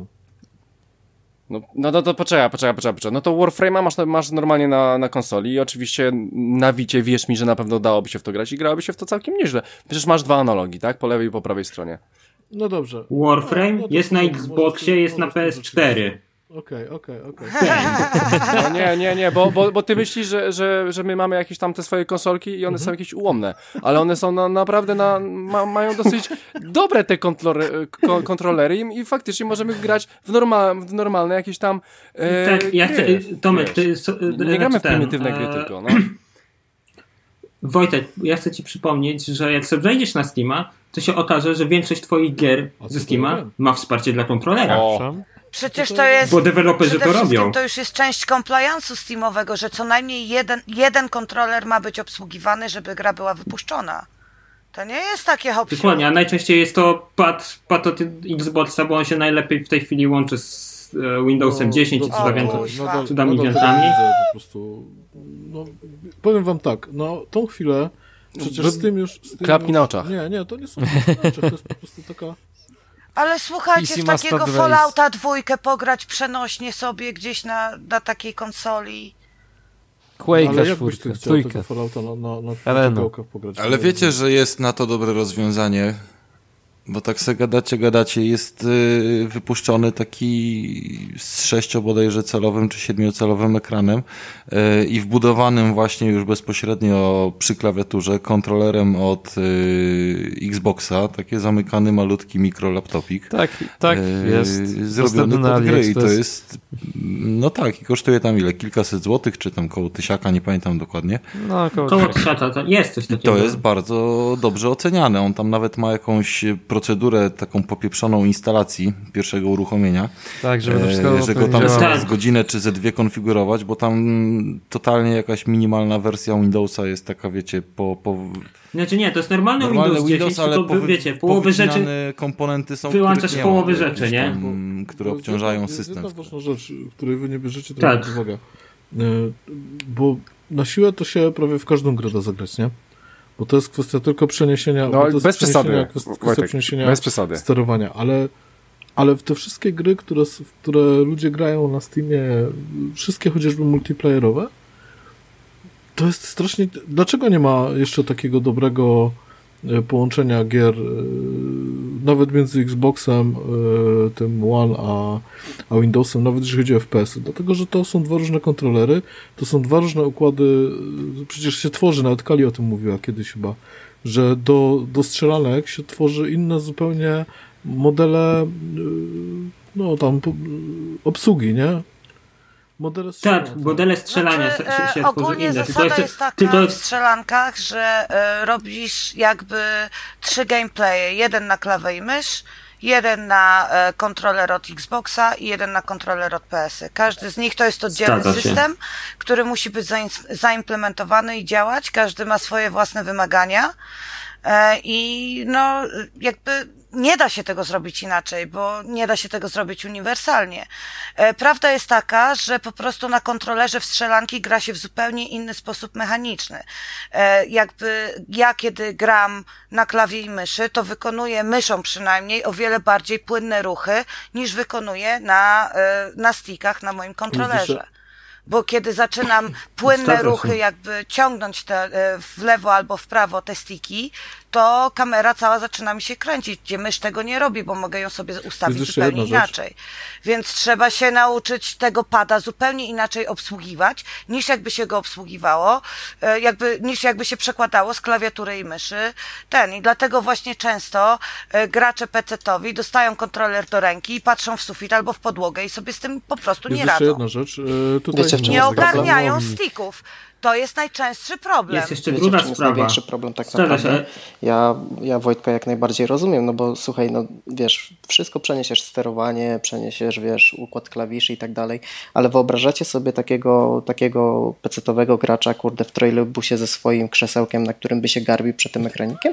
No, no to, to poczekaj, poczekaj, poczekaj, poczekaj. No to Warframe'a masz, masz normalnie na, na konsoli i oczywiście na Wicie wierz mi, że na pewno dałoby się w to grać i grałoby się w to całkiem nieźle. Przecież masz dwa analogi, tak? Po lewej i po prawej stronie. No dobrze. Warframe No, no to jest na może- Xboxie, może- jest na może P S cztery. Okej, okej, okej. No nie, nie, nie, bo, bo, bo ty myślisz, że, że, że my mamy jakieś tam te swoje konsolki i one są jakieś ułomne, ale one są na, naprawdę na, ma, mają dosyć dobre te kontrolery, ko, kontrolery i, i faktycznie możemy grać w, normal, w normalne jakieś tam e, Tak, ja chcę, gry, Tomek, wiesz. ty, so, Nie gramy w ten, prymitywne e, gry tylko, no. Wojtek, ja chcę ci przypomnieć, że jak sobie wejdziesz na Steama, to się okaże, że większość twoich gier A co ze to Steama wiem? ma wsparcie dla kontrolera. O. Przepraszam. Przecież to jest... Bo deweloperzy Przede to wszystkim robią. to już jest część compliance'u Steamowego, że co najmniej jeden, jeden kontroler ma być obsługiwany, żeby gra była wypuszczona. To nie jest takie hop Dokładnie, a najczęściej jest to pad, pad od Xboxa, bo on się najlepiej w tej chwili łączy z e, Windowsem No, dziesięć i no, cudami, o, nadal- nadal- cudami nadal wiatrami. tego widzę po prostu. No, powiem wam tak, no tą chwilę przecież Bo- z tym już... Z tym klapki już, na oczach. Nie, nie, to nie są klapki na oczach, to jest po prostu taka... Ale słuchajcie, P C w Master takiego Race. Fallouta dwójkę pograć przenośnie sobie gdzieś na, na takiej konsoli. Quake'a Ale jak byś ty czwórkę, chciał tego trójkę. Fallouta na, na, na, na Arena. gałkach pograć? Ale wiecie, że jest na to dobre rozwiązanie. Bo tak se gadacie, gadacie, jest y, wypuszczony taki z sześcio bodajże celowym czy siedmiocelowym ekranem y, i wbudowanym właśnie już bezpośrednio przy klawiaturze kontrolerem od y, Xboxa, taki zamykany malutki mikrolaptopik. Tak, tak, y, jest. Zrobiony pod gry i to jest, no tak, i kosztuje tam ile? Kilkaset złotych, czy tam koło tysiaka, nie pamiętam dokładnie. No, około Koło tysiaka, to jest coś takiego. To jest bardzo dobrze oceniane. On tam nawet ma jakąś procedurę taką popieprzoną instalacji pierwszego uruchomienia. Tak, żeby to wszystko e, że go tam działało. z godzinę czy ze dwie konfigurować, bo tam totalnie jakaś minimalna wersja Windowsa jest taka, wiecie, po... po... Znaczy nie, to jest normalny, Normalny Windows dziesięć, Windows, ale tylko wy, powy, wiecie, połowę rzeczy komponenty są, wyłączasz nie połowę ma, rzeczy, nie? Tam, które obciążają jest system. Jest jedna ważna rzecz, której wy nie bierzecie to tak. pod uwagę. Bo na siłę to się prawie w każdą grę da zagrać, nie? Bo to jest kwestia tylko przeniesienia... No, to jest bez przesady, kwestia Wojtek, przeniesienia bez przesady. sterowania, ale, ale w te wszystkie gry, które, w które ludzie grają na Steamie, wszystkie chociażby multiplayerowe, to jest strasznie... Dlaczego nie ma jeszcze takiego dobrego połączenia gier nawet między Xboxem, tym One, a, a Windowsem, nawet jeżeli chodzi o F P S-y? Dlatego, że to są dwa różne kontrolery, to są dwa różne układy, przecież się tworzy, nawet Kali o tym mówiła kiedyś chyba, że do, do strzelanek się tworzy inne zupełnie modele, no tam obsługi, nie? Modele tak, modele strzelania znaczy, się, się e, ogólnie inne. zasada tylko jest taka tylko... w strzelankach, że e, robisz jakby trzy gameplaye. Jeden na klawę i mysz, jeden na e, kontroler od Xboxa i jeden na kontroler od P S y. Każdy z nich to jest oddzielny Zgadza się. system, który musi być zain- zaimplementowany i działać. Każdy ma swoje własne wymagania. E, I no jakby nie da się tego zrobić inaczej, bo nie da się tego zrobić uniwersalnie. E, prawda jest taka, że po prostu na kontrolerze w strzelanki gra się w zupełnie inny sposób mechaniczny. E, jakby ja kiedy gram na klawie i myszy, to wykonuję myszą przynajmniej o wiele bardziej płynne ruchy, niż wykonuję na, e, na stickach na moim kontrolerze. Bo kiedy zaczynam płynne ruchy, jakby ciągnąć te w lewo albo w prawo te stiki, to kamera cała zaczyna mi się kręcić, gdzie mysz tego nie robi, bo mogę ją sobie ustawić zupełnie inaczej. Więc trzeba się nauczyć tego pada zupełnie inaczej obsługiwać, niż jakby się go obsługiwało, jakby, niż jakby się przekładało z klawiatury i myszy. Ten. I dlatego właśnie często gracze pecetowi dostają kontroler do ręki i patrzą w sufit albo w podłogę i sobie z tym po prostu jest nie radzą. Jest jeszcze jedna rzecz. Tutaj Wiecie, nie ogarniają sticków. To jest najczęstszy problem. Jest jeszcze Wiecie, druga w czym jest sprawa. największy problem tak Zgadza naprawdę. się. Ja, ja Wojtka jak najbardziej rozumiem, no bo słuchaj, no wiesz, wszystko przeniesiesz, sterowanie, przeniesiesz, wiesz, układ klawiszy i tak dalej, ale wyobrażacie sobie takiego, takiego pecetowego gracza, kurde, w trolejbusie ze swoim krzesełkiem, na którym by się garbił przed tym ekranikiem?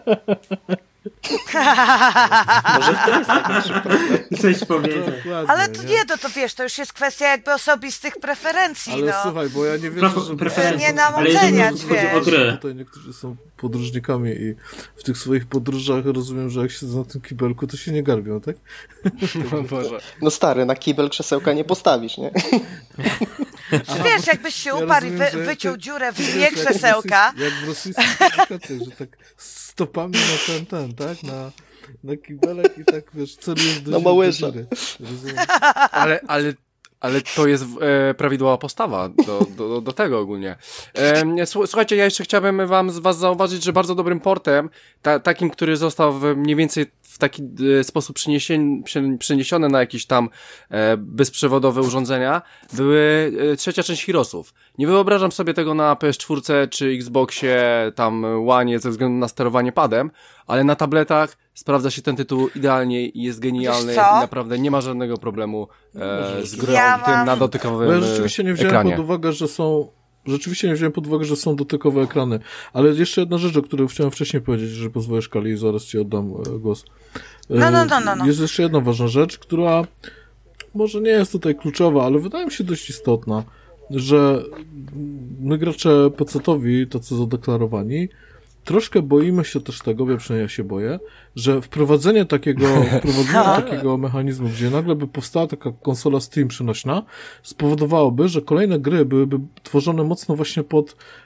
Może to jest największy problem. Coś powiedzieć. Ale to nie, to, to wiesz, to już jest kwestia jakby osobistych preferencji, ale no. słuchaj, bo ja nie wiem, że... Preferencji. Nie nam Ale jeżeli oceniać, chodzi o wiesz. gry. Tutaj niektórzy są podróżnikami i w tych swoich podróżach rozumiem, że jak siedzą na tym kibelku, to się nie garbią, tak? O Boże. No stary, na kibel krzesełka nie postawisz, nie? Wiesz, jakbyś się Ja uparł i rozumiem, wy, że wyciął jak- dziurę w wiesz, dnie jak w krzesełka. rosyjs- Jak w rosyjskich aplikacjach, że tak stopami na ten, ten, tak? Na, na kibelek i tak, wiesz, celujesz do Na dziury- małysza. do dziury. Rozumiem. Ale, ale, ale to jest e, prawidłowa postawa do, do, do tego ogólnie. E, słu- słuchajcie, ja jeszcze chciałbym wam z was zauważyć, że bardzo dobrym portem, ta, takim, który został w mniej więcej w taki e, sposób przeniesiony, przeniesiony na jakieś tam e, bezprzewodowe urządzenia, były e, trzecia część Heroesów. Nie wyobrażam sobie tego na P S cztery czy Xboxie, tam One ze względu na sterowanie padem, ale na tabletach sprawdza się ten tytuł idealnie i jest genialny i Wiesz co? naprawdę nie ma żadnego problemu e, z grą Ja tym mam- na dotykowym Bo ja rzeczywiście nie wziąłem ekranie. pod uwagę, że są Rzeczywiście nie wziąłem pod uwagę, że są dotykowe ekrany. Ale jeszcze jedna rzecz, o której chciałem wcześniej powiedzieć, że pozwolisz, Kali, i zaraz ci oddam e, głos. E, No, no, no, no, no. Jest jeszcze jedna ważna rzecz, która może nie jest tutaj kluczowa, ale wydaje mi się dość istotna, że my gracze pecetowi, tacy zadeklarowani, troszkę boimy się też tego, ja przynajmniej ja się boję, że wprowadzenie takiego, wprowadzenie takiego mechanizmu, gdzie nagle by powstała taka konsola Steam przenośna, spowodowałoby, że kolejne gry byłyby tworzone mocno właśnie pod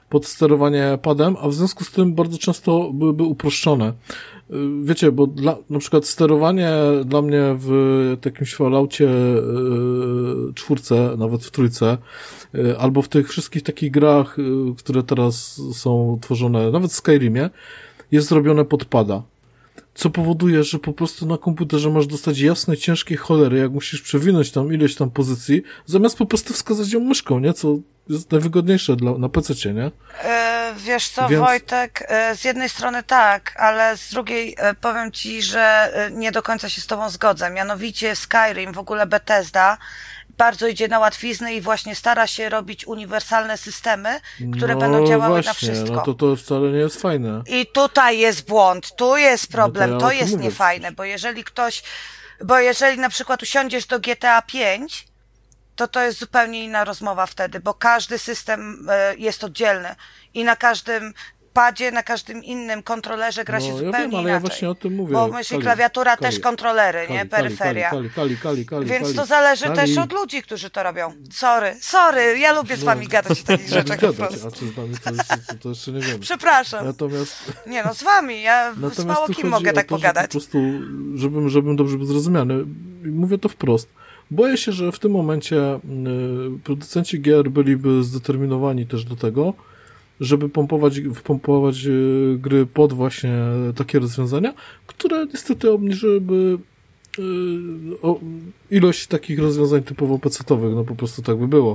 pod sterowanie padem, a w związku z tym bardzo często byłyby uproszczone. Wiecie, bo dla, na przykład sterowanie dla mnie w jakimś Falloutie yy, czwórce, nawet w trójce, yy, albo w tych wszystkich takich grach, yy, które teraz są tworzone, nawet w Skyrimie, jest zrobione pod pada. Co powoduje, że po prostu na komputerze masz dostać jasne, ciężkie cholery, jak musisz przewinąć tam ileś tam pozycji, zamiast po prostu wskazać ją myszką, nie? Co jest najwygodniejsze dla, na pececie, nie? E, wiesz co, Więc... Wojtek, e, z jednej strony tak, ale z drugiej e, powiem ci, że e, nie do końca się z tobą zgodzę. Mianowicie Skyrim, w ogóle Bethesda, bardzo idzie na łatwiznę i właśnie stara się robić uniwersalne systemy, które no, będą działały właśnie, na wszystko. No to to wcale nie jest fajne. I tutaj jest błąd, tu jest problem, no to, to, ja to jest mówię niefajne, przecież. bo jeżeli ktoś, bo jeżeli na przykład usiądziesz do G T A pięć, to to jest zupełnie inna rozmowa wtedy, bo każdy system jest oddzielny i na każdym padzie, na każdym innym kontrolerze gra No, się ja zupełnie wiem, ale inaczej. ja właśnie o tym mówię. Bo mysz i Kali, klawiatura Kali, też kontrolery, Kali, nie? Kali, Peryferia. Kali, Kali, Kali, Kali, Więc Kali, to zależy Kali. też od ludzi, którzy to robią. Sorry, sorry, ja lubię z wami No, gadać o takich rzeczach po gadać, prostu. a czy z nami to, to, to jeszcze nie wiem. Przepraszam. Natomiast, Nie no, z wami, ja z natomiast mało tu kim chodzi mogę o tak to, że pogadać. Po prostu, żebym, żebym dobrze był zrozumiany, mówię to wprost. Boję się, że w tym momencie y, producenci gier byliby zdeterminowani też do tego, żeby pompować, wpompować y, gry pod właśnie takie rozwiązania, które niestety obniżyłyby y, o, ilość takich rozwiązań typowo pecetowych, no po prostu tak by było.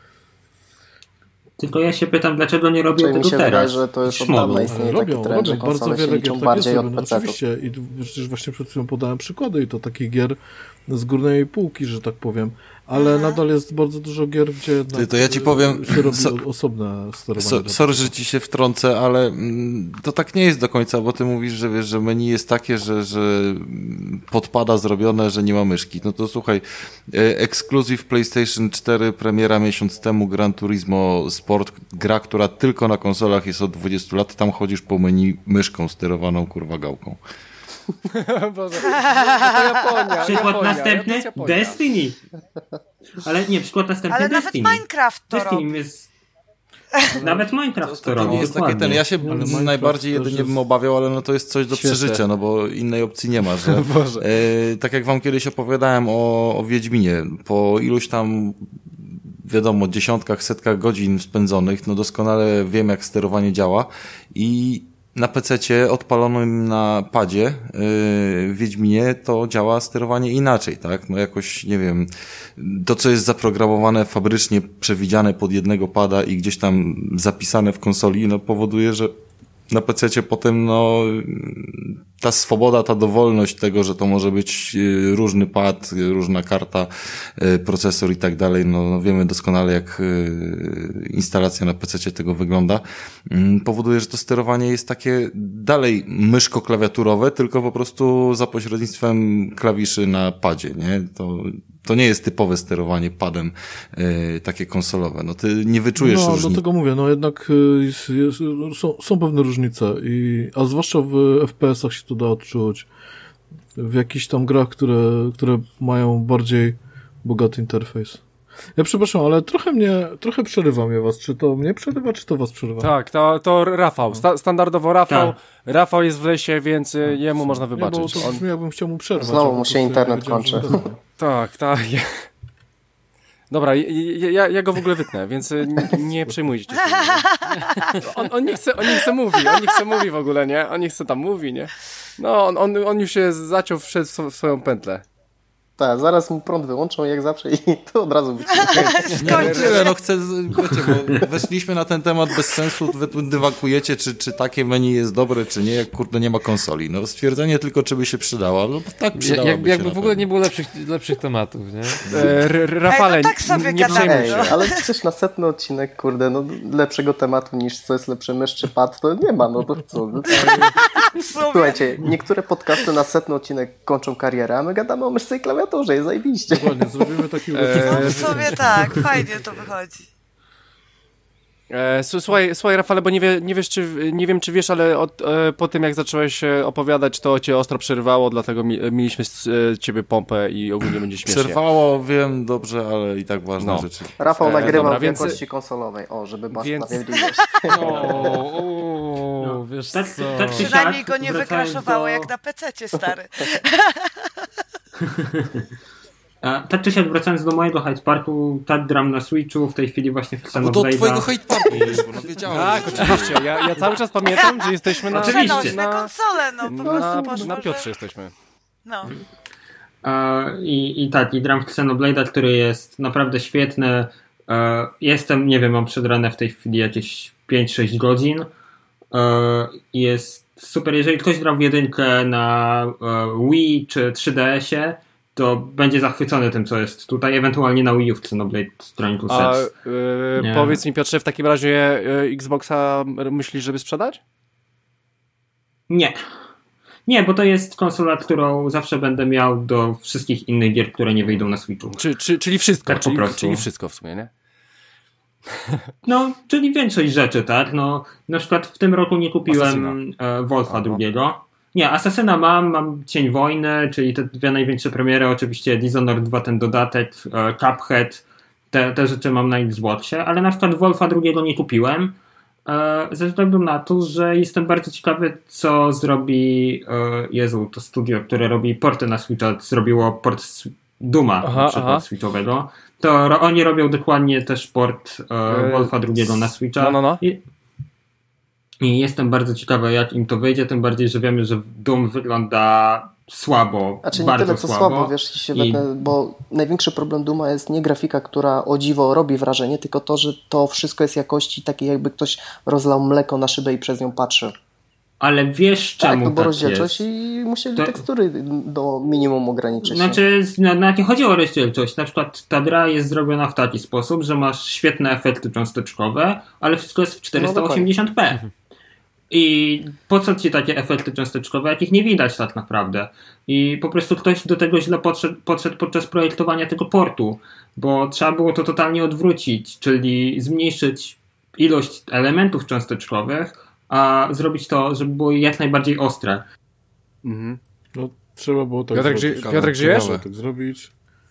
Tylko ja się pytam, dlaczego nie robią Czyli tego mi się teraz? wydaje, że to już od Szmodu. dawna istnieje Robią, taki trend, że robią, bardzo konsole się wiele gier liczą tak jest bardziej od robione, pecetów. oczywiście i tu przecież właśnie przed chwilą podałem przykłady i to takich gier z górnej półki, że tak powiem, ale nadal jest bardzo dużo gier, gdzie jednak Ty, to ja ci powiem, się robi so, osobne sterowanie. so, sorry, że ci się wtrącę, ale mm, to tak nie jest do końca, bo ty mówisz, że wiesz, że menu jest takie, że, że podpada zrobione, że nie ma myszki. No to słuchaj, Exclusive PlayStation cztery, premiera miesiąc temu, Gran Turismo Sport, gra, która tylko na konsolach jest od dwudziestu lat, tam chodzisz po menu myszką sterowaną, kurwa, gałką. Boże, no to Japonia, Przykład Japonia, następny, Japonia. Destiny. Ale nie, przykład następny Ale nawet Destiny. Minecraft to Destiny robi. jest... Nawet Minecraft to robi, nie jest takie dokładnie. ten, ja się Ale Minecraft najbardziej też jedynie jest bym obawiał, ale no to jest coś do Świetne. przeżycia, no bo innej opcji nie ma, że e, tak jak wam kiedyś opowiadałem o, o Wiedźminie, po iluś tam wiadomo, dziesiątkach, setkach godzin spędzonych, no doskonale wiem, jak sterowanie działa i na pececie odpalonym na padzie yy, w Wiedźminie to działa sterowanie inaczej, tak? No jakoś, nie wiem, to co jest zaprogramowane fabrycznie, przewidziane pod jednego pada i gdzieś tam zapisane w konsoli, no powoduje, że na pececie potem, no, ta swoboda, ta dowolność tego, że to może być różny pad, różna karta, procesor i tak dalej, no, no wiemy doskonale, jak instalacja na pececie tego wygląda, powoduje, że to sterowanie jest takie dalej myszko-klawiaturowe, tylko po prostu za pośrednictwem klawiszy na padzie, nie? To To nie jest typowe sterowanie padem, yy, takie konsolowe. No ty nie wyczujesz No, różnicy. do tego mówię, no jednak y, jest, jest, są, są pewne różnice, i, a zwłaszcza w F P S ach się to da odczuć. W jakichś tam grach, które, które mają bardziej bogaty interfejs. Ja przepraszam, ale trochę mnie, trochę przerywa mnie was. Czy to mnie przerywa, czy to was przerywa? Tak, to, to Rafał. Sta- standardowo Rafał. Tak. Rafał jest w lesie, więc y, jemu można Nie, bo wybaczyć. to On... brzmi, jakbym chciał mu przerwać. Znowu a po mu się prostu ja internet wiedziałem, że kończy. będę. Tak, tak. Dobra, ja, ja, ja go w ogóle wytnę, więc y, nie, nie przejmujcie się. Nie? On, on, nie chce, on nie chce mówi, on nie chce mówi w ogóle, nie? On nie chce tam mówi, nie? No, on, on, on już się zaciął wszedł w swoją pętlę. Tak, zaraz mu prąd wyłączą jak zawsze i to od razu wyciągnie. Nie, nie tyle, no chcę, wiecie, bo weszliśmy na ten temat bez sensu, wy tu dywagujecie, czy, czy takie menu jest dobre, czy nie, jak kurde nie ma konsoli. No stwierdzenie tylko, czy by się przydało, no tak przydałoby Jak, się jakby na w ogóle pewno. nie było lepszych, lepszych tematów, nie? E, R- R- Rafale, Ej, no tak sobie nie gadamy. przejmuj Ej, się. ale przecież na setny odcinek, kurde, no lepszego tematu niż co jest lepszy mysz czy pad, to nie ma, no to co? No, W sumie. słuchajcie, niektóre podcasty na setny odcinek kończą karierę, a my gadamy o myszce i klawiaturze, jest zajebiście. Dokładnie, zrobimy taki Eee, No w sumie tak, fajnie to wychodzi. E, słuchaj, słuchaj, Rafale, bo nie, wie, nie wiesz, czy nie wiem, czy wiesz, ale od, e, po tym jak zacząłeś opowiadać, to cię ostro przerwało, dlatego mi, mieliśmy z e, ciebie pompę i ogólnie będzie śmiesznie. Przerwało, wiem, dobrze, ale i tak ważne no. rzeczy. Rafał E, nagrywał dobra, w więc- wielkości konsolowej, o, żeby była Więc- sprawiedliwość. O, o, wiesz tak- co? tak się- Przynajmniej go nie wracając wykraszowało do- jak na pececie, stary. A, tak czy siak, wracając do mojego Hyde Parku, tak gram na Switchu, w tej chwili właśnie w Bo Xenoblade'a. do twojego Hyde Parku wyszło, no wiedziałem. Tak, oczywiście. Ja, ja cały czas pamiętam, że jesteśmy na... Oczywiście. Przenośne na, konsole, no po na, prostu poszło, na Piotrze że... jesteśmy. No. E, I, I tak, i gram w Xenoblade'a, który jest naprawdę świetny. E, Jestem, nie wiem, mam przed ranem w tej chwili jakieś pięć sześć godzin. E, Jest super. Jeżeli ktoś grał w jedynkę na e, Wii czy trzy D S-ie, to będzie zachwycony tym, co jest tutaj, ewentualnie na Wii U w Xenoblade Chronicles A X. y, Nie. powiedz mi, Piotrze, w takim razie y, Xboxa myślisz, żeby sprzedać? Nie. Nie, bo to jest konsola, którą zawsze będę miał do wszystkich innych gier, które nie wyjdą na Switchu. Czy, czy, czyli wszystko, Tak po czyli, prostu. czyli wszystko w sumie, nie? No, czyli większość rzeczy, tak? No, na przykład w tym roku nie kupiłem e, Wolfa Aha. drugiego. Nie, Asasyna mam, mam Cień Wojny, czyli te dwie największe premiery, oczywiście Dishonored dwa, ten dodatek, e, Cuphead, te, te rzeczy mam na Xboxie, ale na przykład Wolfa drugiego nie kupiłem, e, ze względu na to, że jestem bardzo ciekawy, co zrobi, e, Jezu, to studio, które robi porty na Switcha, zrobiło port s- Duma, Aha, na przykład aha. Switchowego, to ro, oni robią dokładnie też port e, E, Wolfa drugiego na Switcha. No, no, no. I, I jestem bardzo ciekawy, jak im to wyjdzie, tym bardziej, że wiemy, że Doom wygląda słabo, Znaczy nie bardzo tyle co słabo. słabo, wiesz, się I- wetnę, bo największy problem Duma jest nie grafika, która o dziwo robi wrażenie, tylko to, że to wszystko jest jakości takiej, jakby ktoś rozlał mleko na szybę i przez nią patrzył. Ale wiesz Tak, czemu no bo tak rozdzielczość jest? i musieli To- tekstury do minimum ograniczyć. Znaczy, no, nawet nie chodzi o rozdzielczość. Na przykład ta gra jest zrobiona w taki sposób, że masz świetne efekty cząsteczkowe, ale wszystko jest w czterysta osiemdziesiąt p. I po co ci takie efekty cząsteczkowe, jakich nie widać tak naprawdę? I po prostu ktoś do tego źle podszedł, podszedł podczas projektowania tego portu, bo trzeba było to totalnie odwrócić, czyli zmniejszyć ilość elementów cząsteczkowych, a zrobić to, żeby było jak najbardziej ostre. Mhm. No, trzeba było tak Piotrek, zrobić. ży- Piotrek, żyjesz? Trzeba tak zrobić.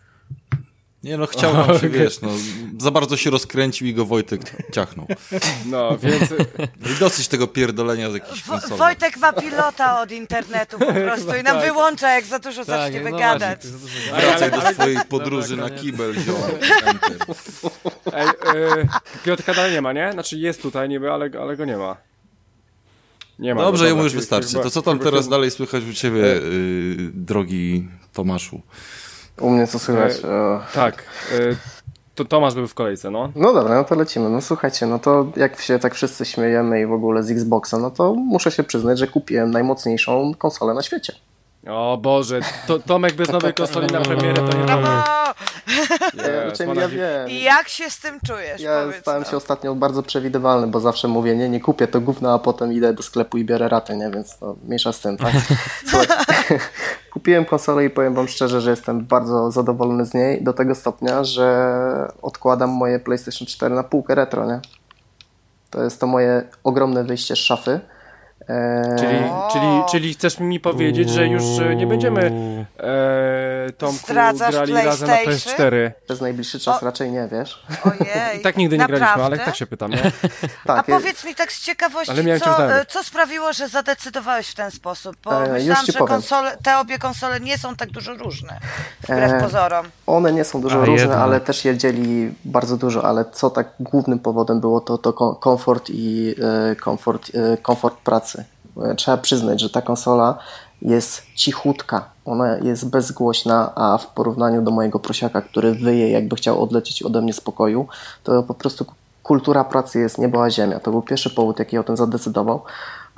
Nie no, chciałem się, wiesz, no, za bardzo się rozkręcił i go Wojtek ciachnął. No, więc... I dosyć tego pierdolenia z jakichś Wo- konsol. Wojtek ma pilota od internetu po prostu i nam tak. wyłącza, jak za dużo zacznie no wygadać. właśnie, to jest dużo- Wracaj do Ale- swojej podróży Dobra, na koniec. kibel, ziom. Enter. Ej, y, Piotrka dalej nie ma, nie? Znaczy jest tutaj niby, ale, ale go nie ma. Nie ma go, Dobrze, dobra, jemu już chyba- wystarczy. To co tam chyba- teraz dalej słychać u ciebie, yy, drogi Tomaszu? U mnie co słychać? E, O. Tak. Y, to Tomasz był w kolejce, no. No dobra, no to lecimy. No słuchajcie, no to jak się tak wszyscy śmiejemy i w ogóle z Xboxa, no to muszę się przyznać, że kupiłem najmocniejszą konsolę na świecie. O Boże, to, Tomek bez nowej konsoli na premierę to nie Brawo! Ja, znaczy, ja wiem. I jak się z tym czujesz? Ja Powiedz stałem nam. się ostatnio bardzo przewidywalny, bo zawsze mówię, nie, nie kupię to gówno, a potem idę do sklepu i biorę ratę, nie? Więc to mniejsza z tym, tak? Słuchaj, kupiłem konsolę i powiem wam szczerze, że jestem bardzo zadowolony z niej, do tego stopnia, że odkładam moje PlayStation cztery na półkę retro, nie? To jest to moje ogromne wyjście z szafy. Eee, Czyli, czyli, czyli chcesz mi powiedzieć, że już e, nie będziemy e, Tomku Zdradzasz grali razem na P S PlayStation? cztery. Przez najbliższy czas O. raczej nie, wiesz? Ojej. I tak nigdy nie Naprawdę? graliśmy, ale tak się pytam, nie? A Tak, powiedz mi tak z ciekawości, Ale miałem cię co, znaleźć. e, co sprawiło, że zadecydowałeś w ten sposób? Bo E, już myślałam, ci że powiem. konsole, te obie konsole nie są tak dużo różne, wbrew E, pozorom. one nie są dużo A, różne, jednak. ale też je dzieli bardzo dużo, ale co tak głównym powodem było, to, to ko- komfort i e, komfort, e, komfort pracy. E, Trzeba przyznać, że ta konsola jest cichutka, ona jest bezgłośna, a w porównaniu do mojego prosiaka, który wyje, jakby chciał odlecieć ode mnie z pokoju, to po prostu kultura pracy jest niebo a ziemia. To był pierwszy powód, jaki o tym zadecydował.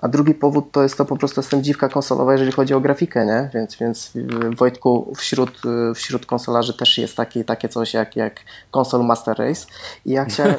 A drugi powód to jest to po prostu jestem dziwka konsolowa, jeżeli chodzi o grafikę, nie? Więc, więc Wojtku, wśród, wśród konsolarzy też jest taki, takie coś jak, jak Console Master Race. I ja chciałem...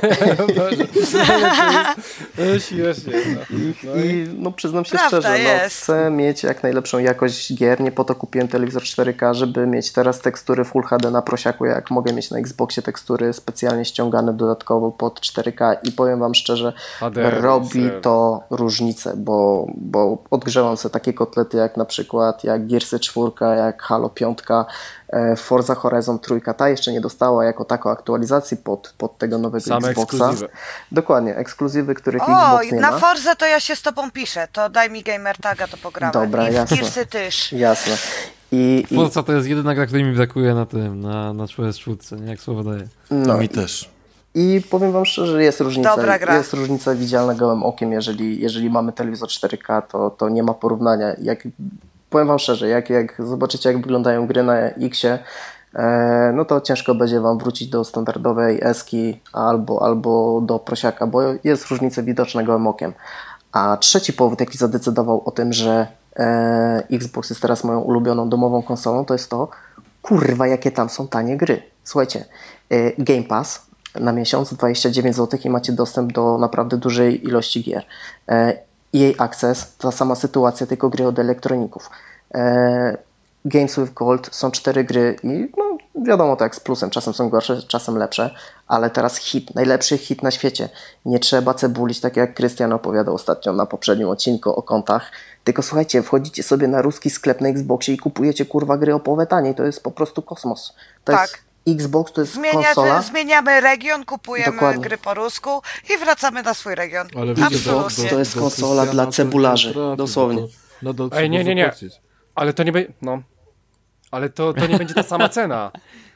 No, śmiesznie. No. No I no przyznam się Prawda szczerze, no, jest. chcę mieć jak najlepszą jakość gier, nie po to kupiłem telewizor cztery K, żeby mieć teraz tekstury Full H D na prosiaku, jak mogę mieć na Xboxie tekstury specjalnie ściągane dodatkowo pod cztery K i powiem wam szczerze, H D, robi ser. to różnicę, bo, bo odgrzewam sobie takie kotlety jak na przykład jak Gearsy cztery, jak Halo pięć, Forza Horizon trzy, ta jeszcze nie dostała jako taką aktualizacji pod, pod tego nowego Same Xboxa. ekskluzywy. Dokładnie, ekskluzywy, których O, Xbox nie na ma. Forze to ja się z tobą piszę, to daj mi gamer taga, to pogramy. Dobra, I w jasne. Gearsy też. Jasne. I, i Forza to jest jedyna gra, której mi brakuje na tym, na, na P S cztery, nie? Jak słowo daje. no, Mi też. I powiem wam szczerze, jest różnica. Dobra gra. Jest różnica widzialna gołym okiem, jeżeli, jeżeli mamy telewizor cztery K, to, to nie ma porównania. Jak, powiem wam szczerze, jak, jak zobaczycie jak wyglądają gry na X-ie, e, no to ciężko będzie wam wrócić do standardowej eski albo, albo do prosiaka, bo jest różnica widoczna gołym okiem. A trzeci powód, jaki zadecydował o tym, że e, Xbox jest teraz moją ulubioną domową konsolą, to jest to, kurwa, jakie tam są tanie gry. Słuchajcie, e, Game Pass na miesiąc dwadzieścia dziewięć złotych i macie dostęp do naprawdę dużej ilości gier. E, E A Access, ta sama sytuacja, tylko gry od elektroników. E, Games with Gold, są cztery gry i no wiadomo tak z plusem, czasem są gorsze, czasem lepsze, ale teraz hit, najlepszy hit na świecie. Nie trzeba cebulić, tak jak Krystian opowiadał ostatnio na poprzednim odcinku o kontach, tylko słuchajcie, wchodzicie sobie na ruski sklep na Xboxie i kupujecie kurwa gry o połowę taniej, to jest po prostu kosmos. To Tak. jest Xbox, to jest Zmienia, konsola. Zmieniamy region, kupujemy Dokładnie. gry po rusku i wracamy na swój region. Ale wiecie, Absolutnie. do- To jest do konsola Krystiana dla to cebularzy, nie trafi, dosłownie. bo to Nadal Ej, nie, trzeba nie, nie. zapłacić. Ale to nie będzie. No. Ale to, to nie będzie ta sama cena.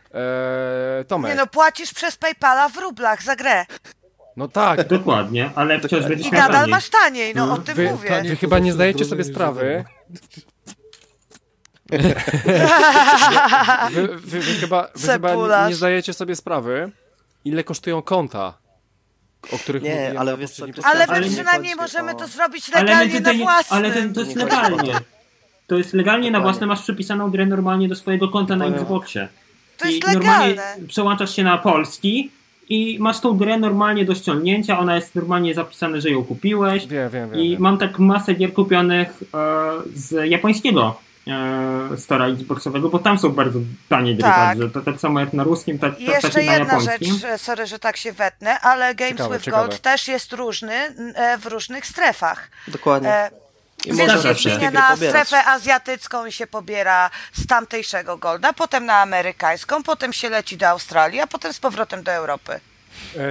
Eee, Tomek. Nie no, płacisz przez PayPala w rublach za grę. No tak. Dokładnie, ale wciąż będziesz I miał nadal taniej. masz taniej, no o tym Wy, mówię. wy chyba nie zdajecie sobie sprawy. Wy, wy, wy, chyba, wy chyba Cebularz. nie zdajecie sobie sprawy, ile kosztują konta, o których Nie, mówiłem ale na wiesz co, poprzednim Krystian, Ale my Ale nie przynajmniej chodzi możemy o- to zrobić Ale my legalnie tutaj, na własnym. ale ten, to jest Nie chodzi o to. legalnie. To jest legalnie na Dokładnie. własne, masz przypisaną grę normalnie do swojego konta na Dokładnie. Xboxie. To jest I normalnie legalne. przełączasz się na polski i masz tą grę normalnie do ściągnięcia, ona jest normalnie zapisane, że ją kupiłeś. Wiem, wiem, wiem. I wiem. mam tak masę gier kupionych e, z japońskiego e, stora Xboxowego, bo tam są bardzo tanie gry, Tak. także to tak samo jak na ruskim, tak, I tak, tak jeszcze i na jedna japońskim. rzecz, e, sorry, że tak się wetnę, ale Games Ciekawe, with ciekawe. Gold też jest różny e, w różnych strefach. Dokładnie. E, I Więc można się te wszystkie zmienia gry na pobierać. strefę azjatycką i się pobiera z tamtejszego Golda, potem na amerykańską, potem się leci do Australii, a potem z powrotem do Europy. Eee,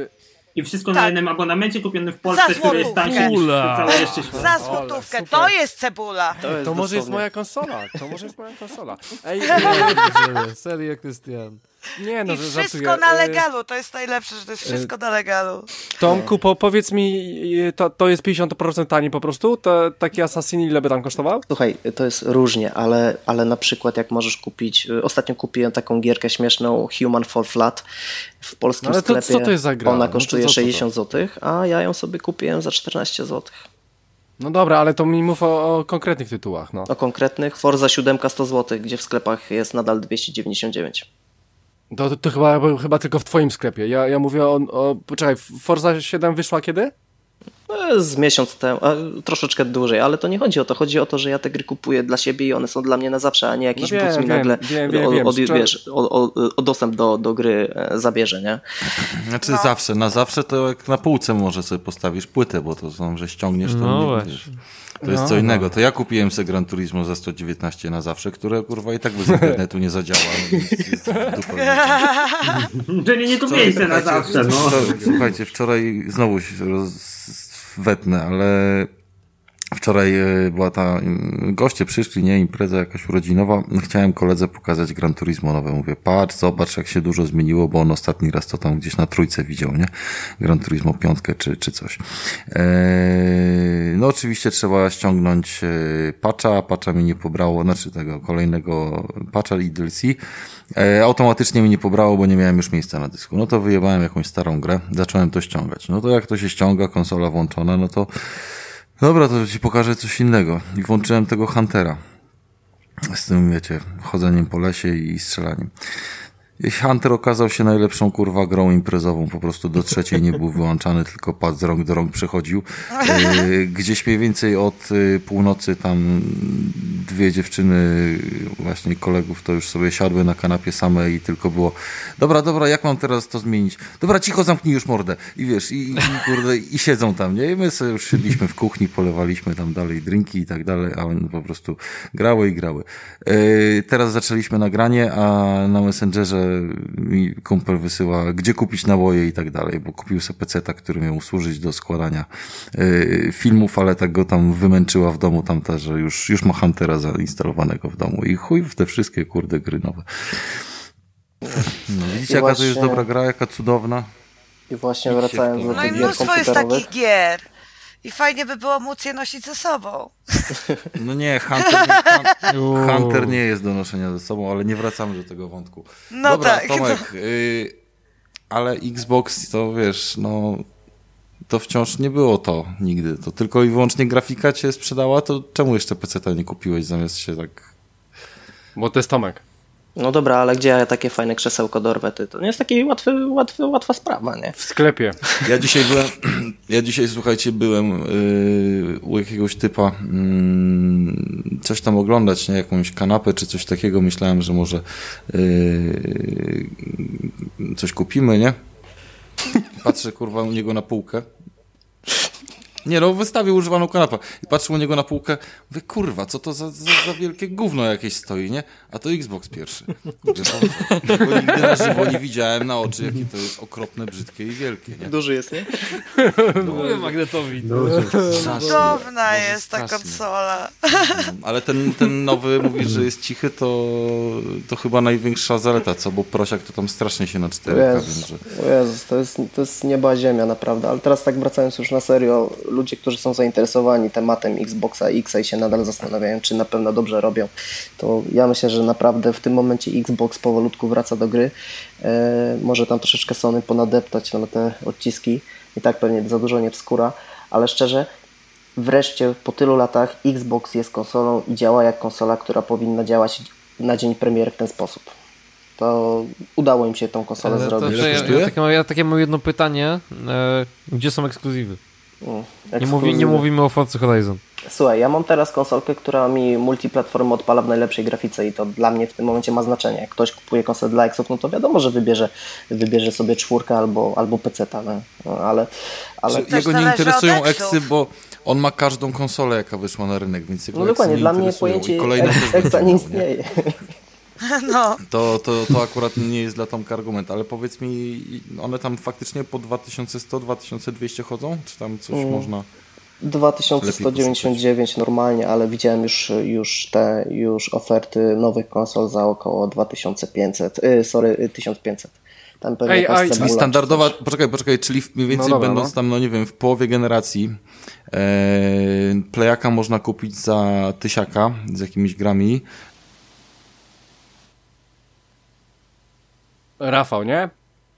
I wszystko Tak. na jednym abonamencie kupionym w Polsce, Za który jest złotówkę. tańszy niż Ula. całe jeszcze świat. Za złotówkę, super. to jest cebula. To, jest to może jest dosłownie- moja konsola, to może jest moja konsola. Ej, Serio, serio, Krystian. nie no, I że wszystko żartuję. na Eee, legalu, to jest najlepsze, że to jest wszystko na legalu. Tomku, po, powiedz mi, to, to jest pięćdziesiąt procent taniej po prostu? To, taki Assassin ile by tam kosztował? Słuchaj, to jest różnie, ale, ale na przykład jak możesz kupić, y, ostatnio kupiłem taką gierkę śmieszną Human Fall Flat w polskim No ale to sklepie. co to jest za gra? Ona No to kosztuje co to? sześćdziesiąt złotych, a ja ją sobie kupiłem za czternaście złotych. No dobra, ale to mi mów o, o konkretnych tytułach, no. O konkretnych Forza siedem sto złotych, gdzie w sklepach jest nadal dwieście dziewięćdziesiąt dziewięć. To, to, to chyba, chyba tylko w twoim sklepie. Ja, ja mówię o, o... Poczekaj, Forza siedem wyszła kiedy? No, z miesiąc temu, a, troszeczkę dłużej, ale to nie chodzi o to. Chodzi o to, że ja te gry kupuję dla siebie i one są dla mnie na zawsze, a nie jakiś No wiem, boost mi wiem, nagle wiem, wiem, o, wiem. od, Wczoraj- wiesz, o, o, o dostęp do, do gry e, zabierze, nie? Znaczy No. zawsze, na zawsze to jak na półce może sobie postawisz płytę, bo to są, że ściągniesz, to No nie właśnie. wiesz. To jest No, co no. innego. To ja kupiłem sobie Gran Turismo za sto dziewiętnaście na zawsze, które kurwa i tak bez internetu nie zadziała. No, więc jest dupa mnie. Czyli nie kupiłeś się na zawsze, no. Wczoraj, słuchajcie, wczoraj znowu się roz... wetnę, ale wczoraj e, była ta, mm, goście przyszli, nie, impreza jakaś urodzinowa. Chciałem koledze pokazać Gran Turismo nowe. Mówię, patrz, zobacz jak się dużo zmieniło, bo on ostatni raz to tam gdzieś na trójce widział, nie? Gran Turismo piątkę czy, czy coś. Eee, no oczywiście trzeba ściągnąć e, patcha, patcha mi nie pobrało, znaczy tego kolejnego patcha i D L C. E, automatycznie mi nie pobrało, bo nie miałem już miejsca na dysku. No to wyjebałem jakąś starą grę, zacząłem to ściągać. No to jak to się ściąga, konsola włączona, no to Dobra, to ci pokażę coś innego. I włączyłem tego Huntera. Z tym, wiecie, chodzeniem po lesie i strzelaniem. Hunter okazał się najlepszą, kurwa, grą imprezową. Po prostu do trzeciej nie był wyłączany, tylko padł z rąk do rąk przechodził. Gdzieś mniej więcej od północy tam dwie dziewczyny, właśnie kolegów, to już sobie siadły na kanapie same i tylko było dobra, dobra, jak mam teraz to zmienić? Dobra, cicho, zamknij już mordę. I wiesz, i, i kurde, i siedzą tam, nie? I my sobie już siedliśmy w kuchni, polewaliśmy tam dalej drinki i tak dalej, a one po prostu grały i grały. Teraz zaczęliśmy nagranie, a na Messengerze mi kumpel wysyła, gdzie kupić naboje i tak dalej, bo kupił sobie peceta, który miał służyć do składania y, filmów, ale tak go tam wymęczyła w domu tamta, że już, już ma Huntera zainstalowanego w domu i chuj w te wszystkie, kurde, gry nowe. No, widzicie, I jaka właśnie... to jest dobra gra, jaka cudowna. I właśnie wracając do No tych i gier mnóstwo jest komputerowych. takich gier. I fajnie by było móc je nosić ze sobą. No nie, Hunter nie, Hun- Hunter nie jest do noszenia ze sobą, ale nie wracamy do tego wątku. No Dobra, tak. Tomek, y, ale Xbox to wiesz, no to wciąż nie było to nigdy. To tylko i wyłącznie grafika cię sprzedała, to czemu jeszcze peceta nie kupiłeś zamiast się tak... Bo to jest Tomek. No dobra, ale gdzie ja takie fajne krzesełko dorwę? Ty? To nie jest taka łatwy, łatwy, łatwa sprawa, nie? W sklepie. Ja dzisiaj byłem, ja dzisiaj, słuchajcie, byłem yy, u jakiegoś typa yy, coś tam oglądać, nie? Jakąś kanapę czy coś takiego. Myślałem, że może yy, coś kupimy, nie? Patrzę, kurwa, u niego na półkę. Nie no, wystawił używaną kanapę. I patrzę u niego na półkę, mówię, kurwa, co to za, za, za wielkie gówno jakieś stoi, nie? A to Xbox pierwszy. Mówię, bo, bo nigdy na żywo nie widziałem na oczy, jakie to jest okropne, brzydkie i wielkie, nie? Duży jest, nie? Mówię Magnetowi. Strasznie. Cudowna jest ta strasznie. konsola. Ale ten, ten nowy mówi, że jest cichy, to, to chyba największa zaleta, co? Bo prosiak to tam strasznie się na cztery K, Jezus, więc że... Jezus, to jest, to jest nieba ziemia naprawdę, ale teraz tak wracając już na serio, ludzie, którzy są zainteresowani tematem Xboxa X i się nadal zastanawiają, czy na pewno dobrze robią, to ja myślę, że naprawdę w tym momencie Xbox powolutku wraca do gry. E, może tam troszeczkę Sony ponadeptać na te odciski i tak pewnie za dużo nie wskóra, ale szczerze, wreszcie po tylu latach Xbox jest konsolą i działa jak konsola, która powinna działać na dzień premiery w ten sposób. To udało im się tą konsolę Ale zrobić. to, ja, ja, takie, mam- ja takie mam jedno pytanie. E, gdzie są ekskluzywy? Mm, Nie, mówi, nie mówimy o Forza Horizon. Słuchaj, ja mam teraz konsolkę, która mi multiplatformę odpala w najlepszej grafice i to dla mnie w tym momencie ma znaczenie. Jak ktoś kupuje konsolę dla Xbox, no to wiadomo, że wybierze, wybierze sobie czwórkę albo, albo peceta, no. No, ale, ale Że Jego nie zależy interesują od eksy, eksów. bo on ma każdą konsolę, jaka wyszła na rynek, więc jego no eksy dokładnie, nie dla mnie interesują. pojęcie I kolejne ex- też Exa będą, nie nie? istnieje. No. To, to, to akurat nie jest dla Tomka argument, ale powiedz mi, one tam faktycznie po dwa tysiące sto dwa tysiące dwieście chodzą? Czy tam coś Mm. można... dwa tysiące sto dziewięćdziesiąt dziewięć normalnie, ale widziałem już, już te już oferty nowych konsol za około dwa tysiące pięćset, y, sorry, tysiąc pięćset. Tam pewnie Ej, jakaś a- cebula Czyli czy standardowa, coś. poczekaj, poczekaj, czyli mniej więcej No dobra, będąc no. tam, no nie wiem, w połowie generacji e, Playaka można kupić za tysiaka z jakimiś grami. Rafał, nie?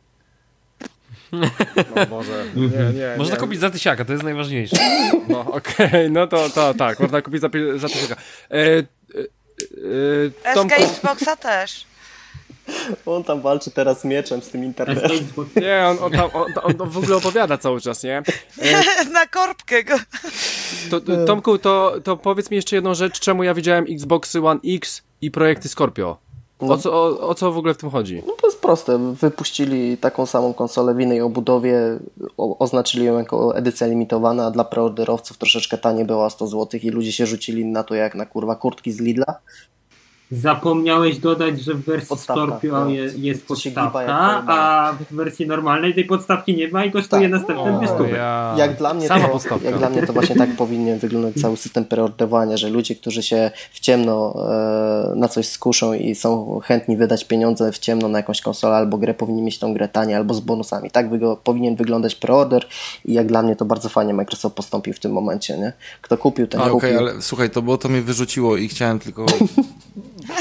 No może. Nie, nie, Można nie. kupić za tysiaka, to jest najważniejsze. No okej, no to, to tak, można kupić za, pi- za tysiąca. E, e, e, Tomku, S K Xboxa też. On tam walczy teraz z mieczem z tym internetem. Xbox nie, on, on, tam, on, on, on w ogóle opowiada cały czas, nie? E, Na korbkę go. to, Tomku, to, to powiedz mi jeszcze jedną rzecz, czemu ja widziałem Xboxy One X i projekty Scorpio? O co, o, o co w ogóle w tym chodzi? No to jest proste. Wypuścili taką samą konsolę w innej obudowie, o, oznaczyli ją jako edycja limitowana, a dla preorderowców troszeczkę taniej była sto złotych i ludzie się rzucili na to jak na kurwa kurtki z Lidla. Zapomniałeś dodać, że w wersji Podstawka, Scorpio no. je, jest Co się giba podstawka, jak pojebane. a w wersji normalnej tej podstawki nie ma i kosztuje Tak. następne dwie stówy. ja... Jak dla mnie Sama to, podstawka. jak dla mnie to właśnie tak powinien wyglądać cały system preorderowania, że ludzie, którzy się w ciemno e, na coś skuszą i są chętni wydać pieniądze w ciemno na jakąś konsolę albo grę, powinni mieć tą grę taniej albo z bonusami. Tak wygo, powinien wyglądać preorder i jak dla mnie to bardzo fajnie Microsoft postąpił w tym momencie, nie? Kto kupił, ten A, kupił. okej, ale słuchaj, to bo to mnie wyrzuciło i chciałem tylko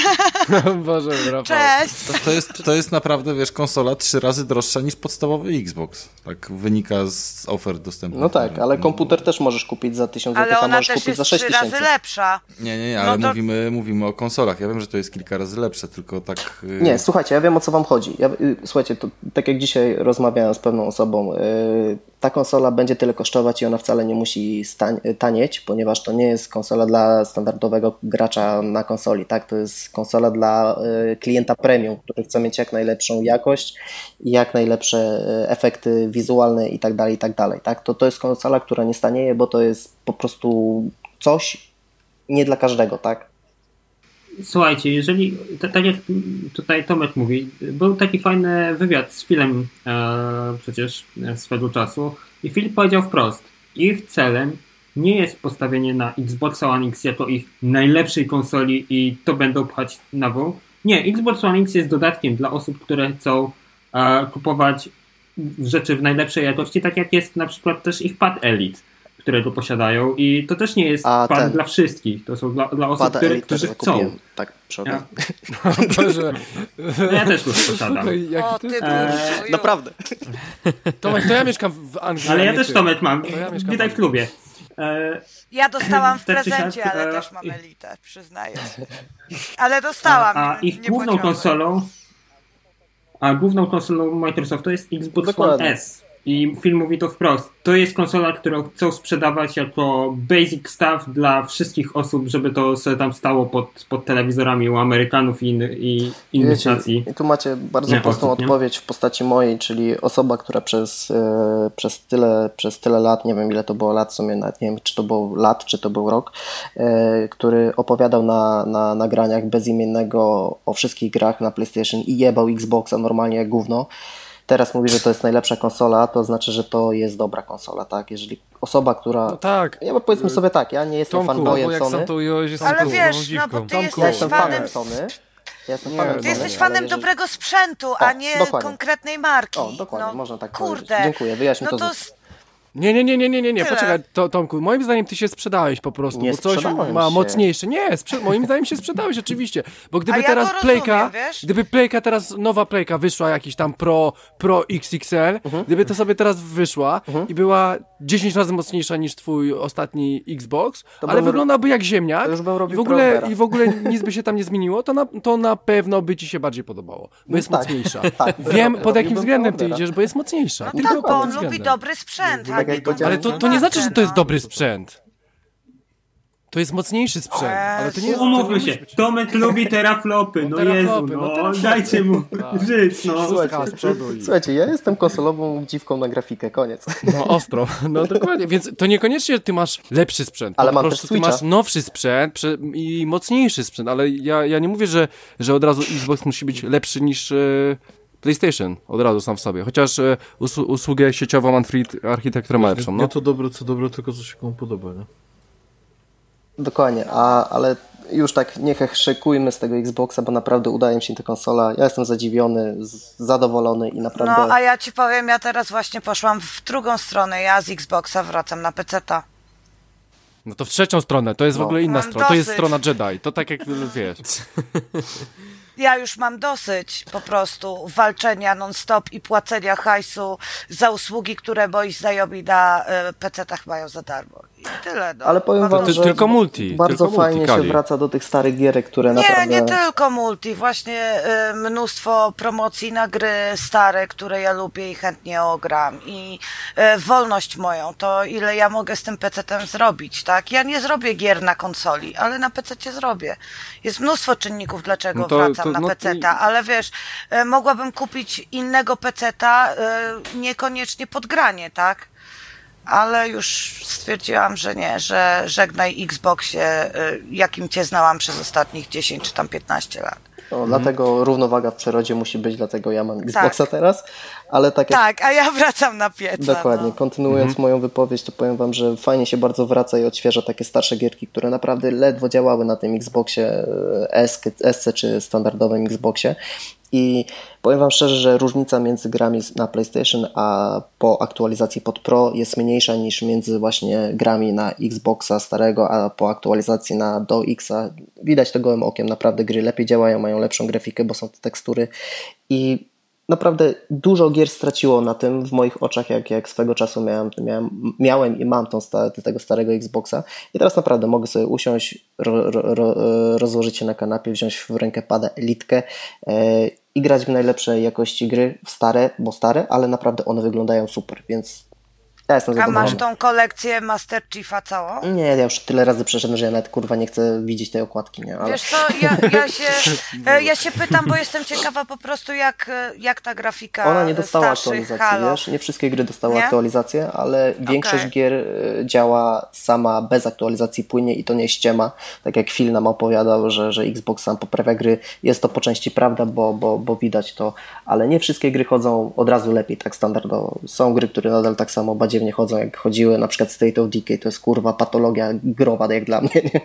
Boże, Rafał. Cześć! To, to, jest, to jest naprawdę, wiesz, konsola trzy razy droższa niż podstawowy Xbox. Tak wynika z ofert dostępnych. No tak, ale komputer też możesz kupić za tysiąc złotych, Ale a ona możesz też kupić jest za sześć trzy razy tysięcy. lepsza. Nie, nie, nie, No ale to- mówimy, mówimy o konsolach. Ja wiem, że to jest kilka razy lepsze, tylko tak... Yy... Nie, słuchajcie, ja wiem, o co wam chodzi. Ja, y, słuchajcie, to, tak jak dzisiaj rozmawiałem z pewną osobą, y, ta konsola będzie tyle kosztować i ona wcale nie musi stań, tanieć, ponieważ to nie jest konsola dla standardowego gracza na konsoli, tak? To jest konsola dla y, klienta premium, który chce mieć jak najlepszą jakość i jak najlepsze y, efekty wizualne i tak dalej, i tak dalej, tak? To, to jest konsola, która nie stanieje, bo to jest po prostu coś nie dla każdego, tak? Słuchajcie, jeżeli, t- tak jak tutaj Tomek mówi, był taki fajny wywiad z Philem e, przecież e, swego czasu i Phil powiedział wprost, ich celem nie jest postawienie na Xbox One X jako ich najlepszej konsoli i to będą pchać na wół. Nie, Xbox One X jest dodatkiem dla osób, które chcą e, kupować rzeczy w najlepszej jakości, tak jak jest na przykład też ich Pad Elite, które go posiadają i to też nie jest A, pad ten. dla wszystkich, to są dla, dla osób, Pada które, Elite którzy też chcą. kupiłem, tak, przy okazji. Ja, Boże. no ja też już posiadam. Słuchaj, jaki O, to ty jest... burczu, Naprawdę. Tomek, to ja mieszkam w Anglii. Ale a ja nie też ty. Tomek mam. To ja mieszkam Witaj w w klubie. E, Ja dostałam w Tak czy siak, prezencie, ale e, też mam elitę, przyznaję. Ale dostałam. a nie- ich nie główną płaciłam. konsolą a główną konsolą Microsoftu jest Xbox Dokładnie. One S. I film mówi to wprost. To jest konsola, którą chcą sprzedawać jako basic stuff dla wszystkich osób, żeby to sobie tam stało pod, pod telewizorami u Amerykanów i, inny- i innych Wiecie, nacji. i tu macie bardzo Nie, prostą osób, nie? odpowiedź w postaci mojej, czyli osoba, która przez, e, przez, tyle, przez tyle lat, nie wiem ile to było lat, w sumie nawet nie wiem czy to był lat, czy to był rok, e, który opowiadał na, na nagraniach bezimiennego o wszystkich grach na PlayStation i jebał Xboxa normalnie jak gówno. Teraz mówi, że to jest najlepsza konsola, to znaczy, że to jest dobra konsola, tak? Jeżeli osoba, która... No tak. Ja powiedzmy sobie tak, ja nie jestem Tomku, fanboyem Bo jak Sony. sam to ująłeś, jest Ale tą wiesz, dziwką. no bo ty Tomku, jesteś Ja jestem fanem... fanem Sony. Ja jestem Nie, fanem ty Ty Sony, jesteś ale fanem jeżeli- dobrego sprzętu, a nie dokładnie. konkretnej marki. O, dokładnie, no, można tak kurde. powiedzieć. Dziękuję, wyjaśnię No to. to z- Nie, nie, nie, nie, nie, nie, nie. Tyle. Poczekaj, to, Tomku, moim zdaniem ty się sprzedałeś po prostu, Nie bo coś sprzedałem ma się. mocniejsze. Nie, sprze- moim zdaniem się sprzedałeś oczywiście, bo gdyby A ja teraz to rozumiem, Playka, wiesz? gdyby Playka teraz, nowa Playka wyszła jakiś tam Pro, Pro X X L, Mhm. gdyby to sobie teraz wyszła i była dziesięć razy mocniejsza niż twój ostatni Xbox, To ale bym- wyglądałby jak ziemniak to już bym robił i w ogóle, Prompera. i w ogóle nic by się tam nie zmieniło, to na, to na pewno by ci się bardziej podobało, bo jest tak. mocniejsza. Tak, Wiem, robiłbym pod jakim względem ty Prompera. idziesz, bo jest mocniejsza. No Tylko tak, bo pod tym on lubi względem. dobry sprzęt, a Tak nie jak tą powiedziałem. Ale to, to markę, nie znaczy, że to jest no. dobry sprzęt. To jest mocniejszy sprzęt, ale to nie jest... to nie Umówmy musi się, być- Tomek lubi teraflopy, no teraflopy, Jezu, no no, teraflopy. dajcie mu Tak. żyć, no. Szóstka z przodu i... Słuchajcie, ja jestem konsolową dziwką na grafikę, koniec. No ostro, no dokładnie, więc to niekoniecznie ty masz lepszy sprzęt, Ale po mam prostu też ty Switcha. masz nowszy sprzęt prze- i mocniejszy sprzęt, ale ja, ja nie mówię, że, że od razu Xbox musi być lepszy niż e, PlayStation, od razu sam w sobie, chociaż e, usłu- usługę sieciową Android architekturę ma lepszą, Nie, no. nie to dobre, co dobre, tylko co się komu podoba, nie? Dokładnie, a, ale już tak nie hehrzykujmy z tego Xboxa, bo naprawdę udaje mi się ta konsola. Ja jestem zadziwiony, z, zadowolony i naprawdę... No, a ja ci powiem, ja teraz właśnie poszłam w drugą stronę. Ja z Xboxa wracam na peceta. No to w trzecią stronę, to jest w No. ogóle inna Mam strona, to jest dosyć. strona Jedi, to tak jak wiesz. Ja już mam dosyć po prostu walczenia non-stop i płacenia hajsu za usługi, które moi znajomi na y, pecetach mają za darmo. I tyle. No. Ale powiem Mam wam, Ty- że tylko multi, bardzo tylko multi, fajnie Kali. się wraca do tych starych gierek, które Nie, naprawdę... nie tylko multi, właśnie y, mnóstwo promocji na gry stare, które ja lubię i chętnie ogram i y, wolność moją, to ile ja mogę z tym pecetem zrobić, tak? Ja nie zrobię gier na konsoli, ale na pececie zrobię. Jest mnóstwo czynników, dlaczego No to- wracam to- na no peceta, ale wiesz, y, mogłabym kupić innego peceta, y, niekoniecznie pod granie, tak? Ale już stwierdziłam, że nie, że żegnaj Xboxie, y, jakim cię znałam przez ostatnich dziesięć czy tam piętnaście lat. No, Dlatego równowaga w przyrodzie musi być, dlatego ja mam Xboxa Tak. teraz. Ale tak, jak... tak, a ja wracam na pieca. Dokładnie, no. kontynuując mhm. moją wypowiedź, to powiem wam, że fajnie się bardzo wraca i odświeża takie starsze gierki, które naprawdę ledwo działały na tym Xboxie S, S czy standardowym Xboxie. I powiem wam szczerze, że różnica między grami na PlayStation a po aktualizacji pod Pro jest mniejsza niż między właśnie grami na Xboxa starego, a po aktualizacji na do Xa. Widać to gołym okiem, naprawdę gry lepiej działają, mają lepszą grafikę, bo są te tekstury i naprawdę dużo gier straciło na tym w moich oczach, jak, jak swego czasu miałem, miałem, miałem i mam tą sta, tego starego Xboxa i teraz naprawdę mogę sobie usiąść, ro, ro, ro, rozłożyć się na kanapie, wziąć w rękę pada Elitkę e, i grać w najlepszej jakości gry, w stare, bo stare, ale naprawdę one wyglądają super, więc ja jestem A zadowolony. masz tą kolekcję Master Chiefa całą? Nie, ja już tyle razy przeszedłem, że ja nawet kurwa nie chcę widzieć tej okładki, nie? Ale... Wiesz co, ja, ja, się, ja się pytam, bo jestem ciekawa po prostu jak, jak ta grafika Ona nie dostała starszych aktualizacji, Halo. wiesz? Nie wszystkie gry dostały Nie? aktualizację, ale większość Okej. gier y, działa sama bez aktualizacji płynnie i to nie ściema. Tak jak Phil nam opowiadał, że, że Xbox sam poprawia gry. Jest to po części prawda, bo, bo, bo widać to, ale nie wszystkie gry chodzą od razu lepiej, tak standardowo. Są gry, które nadal tak samo badziewnie chodzą, jak chodziły, na przykład State of Decay, to jest kurwa patologia growa, jak dla mnie, nie?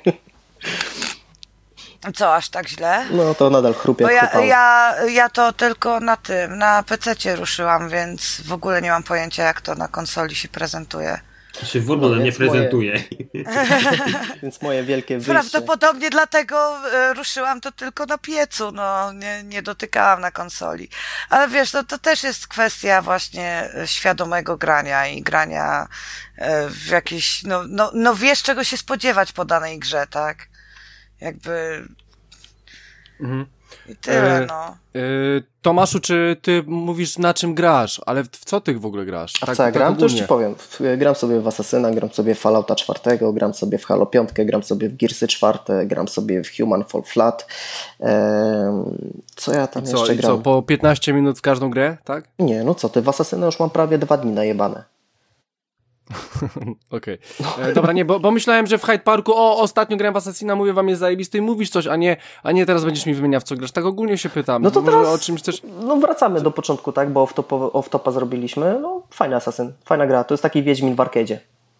Co, aż tak źle? No to nadal chrupie, Bo ja, chrupało. ja, ja to tylko na tym, na pececie ruszyłam, więc w ogóle nie mam pojęcia, jak to na konsoli się prezentuje. To się w ogóle No, nie więc moje- prezentuje. Więc moje wielkie wyjście. Prawdopodobnie dlatego e, ruszyłam to tylko na piecu, no nie, nie dotykałam na konsoli. Ale wiesz, no, to też jest kwestia właśnie e, świadomego grania i grania e, w jakieś, no, no, no wiesz czego się spodziewać po danej grze, tak? Jakby Mhm. i tyle, E, no. Yy, Tomaszu, czy ty mówisz na czym grasz? Ale w, w co ty w ogóle grasz? A co ja gram? To już ci ogólnie. powiem. W- Gram sobie w Assassina, gram sobie w Fallouta czwartego, gram sobie w Halo pięć, gram sobie w Gearsy cztery, gram sobie w Human Fall Flat. Ehm, co ja tam Co, jeszcze i gram? co, po piętnaście minut w każdą grę, tak? Nie, no co ty, w Assassina już mam prawie dwa dni najebane. Okej. E, Dobra, nie, bo, bo myślałem, że w Hyde Parku, o, ostatnio grałem w Assassina, mówię wam, jest zajebisty i mówisz coś, a nie, a nie teraz będziesz mi wymieniał, w co grasz. Tak ogólnie się pytam. No to Może teraz- o czymś też... No wracamy do początku, tak, bo off-topa, off-topa zrobiliśmy. No fajny Assassin, fajna gra, to jest taki Wiedźmin w arcade'zie.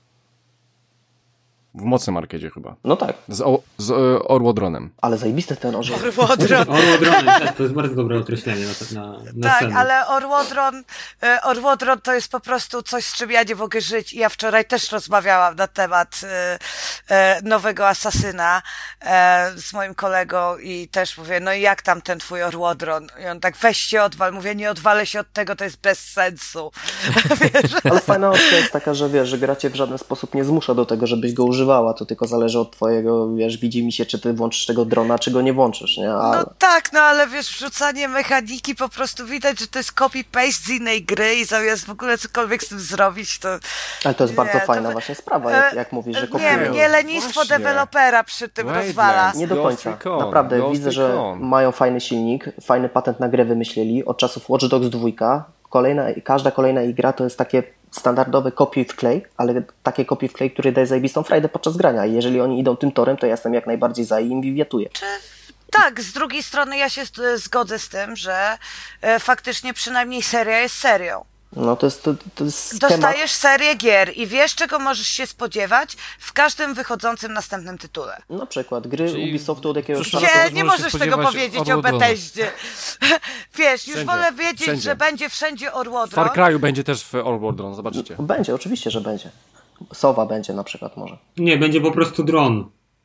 W mocnym arcade'zie chyba. No tak, Z, o, z e, Orłodronem. ale zajebisty ten orzeł. Orłodron. Orłodrony, tak, to jest bardzo dobre określenie na, na, na Tak, scenę. ale Orłodron, e, Orłodron to jest po prostu coś, z czym ja nie mogę żyć i ja wczoraj też rozmawiałam na temat e, e, nowego Asasyna e, z moim kolegą i też mówię, no i jak tam ten twój Orłodron? I on tak, weź się odwal. Mówię, nie odwalę się od tego, to jest bez sensu. Wiesz? Ale fajna opcja jest taka, że wiesz, że gra cię w żaden sposób nie zmusza do tego, żebyś go używała, to tylko zależy od twojego, wiesz, widzi mi się, czy ty włączysz tego drona, czy go nie włączysz, nie? A... No tak, no ale wiesz, wrzucanie mechaniki po prostu widać, że to jest copy-paste z innej gry i zamiast w ogóle cokolwiek z tym zrobić, to... Ale to jest Nie, bardzo to fajna wy- właśnie sprawa, jak, E, jak mówisz, że Nie, kopiują. mnie lenistwo Właśnie. dewelopera przy tym Wait, rozwala. like. Nie do Ghost końca. Recon, Naprawdę, Ghost widzę, że Recon. mają fajny silnik, fajny patent na grę wymyślili, od czasów Watch Dogs dwa. Kolejna, każda kolejna ich gra to jest takie standardowe kopiuj w klej, ale takie kopiuj w klej, które daje zajebistą frajdę podczas grania i jeżeli oni idą tym torem, to ja jestem jak najbardziej za i im wiwiatuję. Tak, z drugiej strony ja się z- zgodzę z tym, że e, faktycznie przynajmniej seria jest serią. No to jest, to, to jest schemat. Dostajesz serię gier i wiesz, czego możesz się spodziewać w każdym wychodzącym następnym tytule. Na przykład gry Czyli Ubisoftu od jakiegoś przyszłym czasu. Nie, roku nie możesz się możesz tego spodziewać powiedzieć o Orłodrona. Bethesdzie. Wiesz, już Wszędzie, wolę wiedzieć, wszędzie. że będzie wszędzie W Orłodron. Far Cry'u będzie też w Orłodron, zobaczycie. Będzie, oczywiście, że będzie. Sowa będzie na przykład może. Nie, będzie po prostu dron.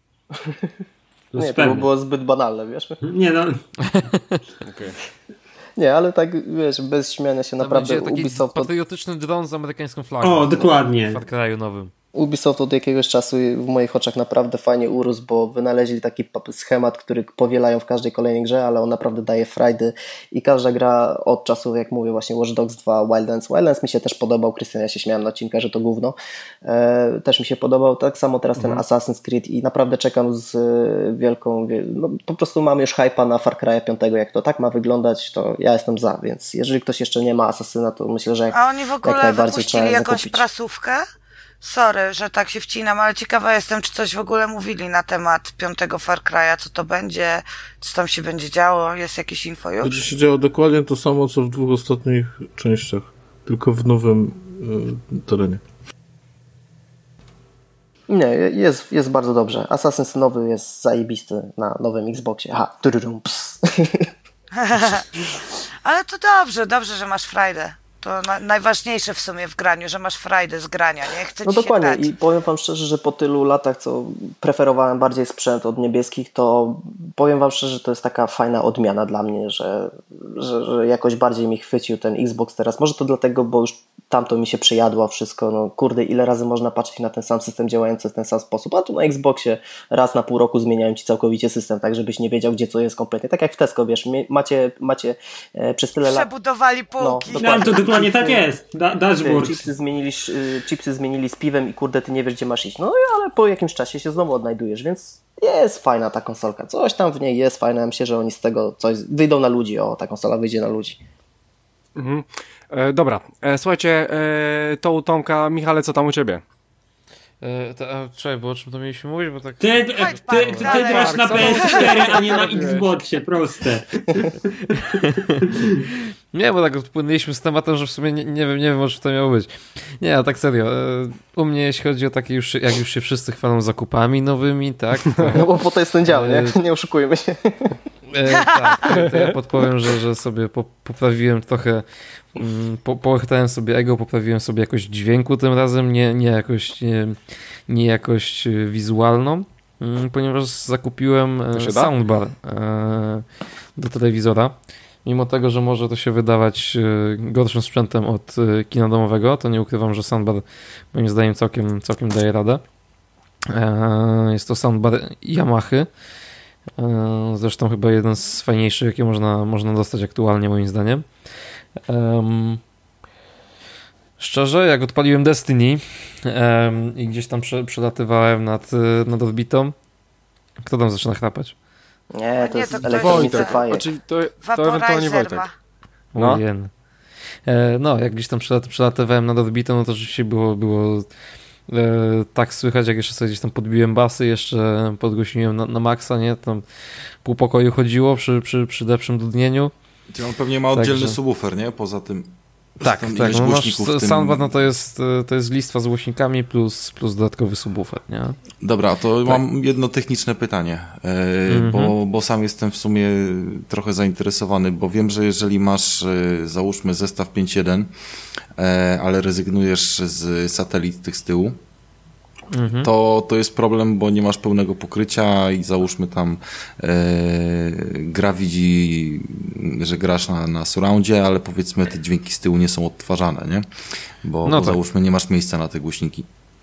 To Nie, jest to by pewne. było zbyt banalne, wiesz? Nie no, Okej. Nie, ale tak, wiesz, bez śmiania się To naprawdę będzie taki Ubisoft od, patriotyczny dron z amerykańską flagą. o, dokładnie. W Far Cry'u nowym. Ubisoft od jakiegoś czasu w moich oczach naprawdę fajnie urósł, bo wynaleźli taki pap- schemat, który powielają w każdej kolejnej grze, ale on naprawdę daje frajdy i każda gra od czasu, jak mówię, właśnie Watch Dogs dwa, Wildlands. Wildlands mi się też podobał, Krystian, ja się śmiałem na odcinkach, że to gówno. E, też mi się podobał, tak samo teraz ten Assassin's Creed i naprawdę czekam z e, wielką, wie- no po prostu mam już hype'a na Far Cry'a pięć, jak to tak ma wyglądać, to ja jestem za, więc jeżeli ktoś jeszcze nie ma Assassina, to myślę, że jak, A oni w jak ogóle najbardziej wypuścili trzeba jakąś zakupić. prasówkę Sorry, że tak się wcinam, ale ciekawa jestem, czy coś w ogóle mówili na temat piątego Far Cry'a, co to będzie, co tam się będzie działo, jest jakieś info już? Będzie się działo dokładnie to samo, co w dwóch ostatnich częściach, tylko w nowym y, terenie. Nie, jest, jest bardzo dobrze. Assassin's nowy jest zajebisty na nowym Xboxie. Ha, tururum, ps. Ale to dobrze, dobrze, że masz frajdę. To na, najważniejsze w sumie w graniu, że masz frajdę z grania, nie? Chce No ci się dokładnie grać. i powiem wam szczerze, że po tylu latach, co preferowałem bardziej sprzęt od niebieskich, to powiem wam szczerze, że to jest taka fajna odmiana dla mnie, że, że, że jakoś bardziej mi chwycił ten Xbox teraz. Może to dlatego, bo już tamto mi się przejadło wszystko. No kurde, ile razy można patrzeć na ten sam system działający w ten sam sposób, a tu na Xboxie raz na pół roku zmieniają ci całkowicie system, tak żebyś nie wiedział, gdzie co jest kompletnie. Tak jak w Tesco, wiesz, macie, macie e, przez tyle lat... Przebudowali półki. No, No, ale to dokładnie tak jest. Da- dashboard. Chipsy zmienili, y, chipsy zmienili z piwem i kurde, ty nie wiesz, gdzie masz iść. No ale po jakimś czasie się znowu odnajdujesz, więc jest fajna ta konsolka. Coś tam w niej jest fajne. Ja myślę, że oni z tego coś wyjdą na ludzi. O, ta konsola wyjdzie na ludzi. Mhm. E, dobra, e, słuchajcie, e, to u Tomka. Michale, co tam u ciebie? E, to, a, czekaj, bo o czym to mieliśmy mówić, bo tak... Ty, ty, Chodź, ty, pan, ty, ty dalej. grasz na P S cztery, a nie na Xboxie, proste. Nie, bo tak odpłynęliśmy z tematem, że w sumie nie, nie wiem, nie wiem, o czym to miało być. Nie, a tak serio. e, U mnie, jeśli chodzi o takie już, jak już się wszyscy chwalą zakupami nowymi, tak? To, No bo po to jest ten dział, nie? Nie oszukujmy się. e, tak, to, to ja podpowiem, że, że sobie po, poprawiłem trochę, mm, po, połechtałem sobie ego, poprawiłem sobie jakość dźwięku tym razem, nie, nie jakość, nie, nie jakość e, wizualną, mm, ponieważ zakupiłem e, To się da? soundbar e, do telewizora. Mimo tego, że może to się wydawać e, gorszym sprzętem od e, kina domowego, to nie ukrywam, że soundbar moim zdaniem całkiem, całkiem daje radę. E, Jest to soundbar Yamahy. E, Zresztą chyba jeden z fajniejszych, jakie można, można dostać aktualnie moim zdaniem. Em, Szczerze, jak odpaliłem Destiny em, i gdzieś tam prze, przelatywałem nad, e, nad orbitą, kto tam zaczyna chrapać? Nie, to Nie, jest to ktoś- elektronicy Wojtek. faje. Znaczy, to, to ewentualnie Vaporizer Wojtek. ma. No. Ojej. E, No, jak gdzieś tam przelat, przelatywałem nad orbitą, no to rzeczywiście było, było e, tak słychać, jak jeszcze sobie gdzieś tam podbiłem basy, jeszcze podgłośniłem na, na maksa, nie? Tam pół pokoju chodziło przy, przy, przy lepszym dudnieniu. On pewnie ma oddzielny Także- subwoofer, nie? Poza tym. Tak, tam tak. ileś No masz głośników w tym- soundbar, no to jest, e, to jest listwa z głośnikami plus, plus dodatkowy subwoofer, nie? Dobra, to Tak. mam jedno techniczne pytanie, e, Mhm. bo, bo sam jestem w sumie trochę zainteresowany, bo wiem, że jeżeli masz, e, załóżmy zestaw pięć jeden, e, ale rezygnujesz z satelit tych z tyłu, Mhm. to, to jest problem, bo nie masz pełnego pokrycia i załóżmy tam e, gra widzi, że grasz na, na surroundzie, ale powiedzmy te dźwięki z tyłu nie są odtwarzane, nie? Bo, No bo tak. załóżmy nie masz miejsca na te głośniki.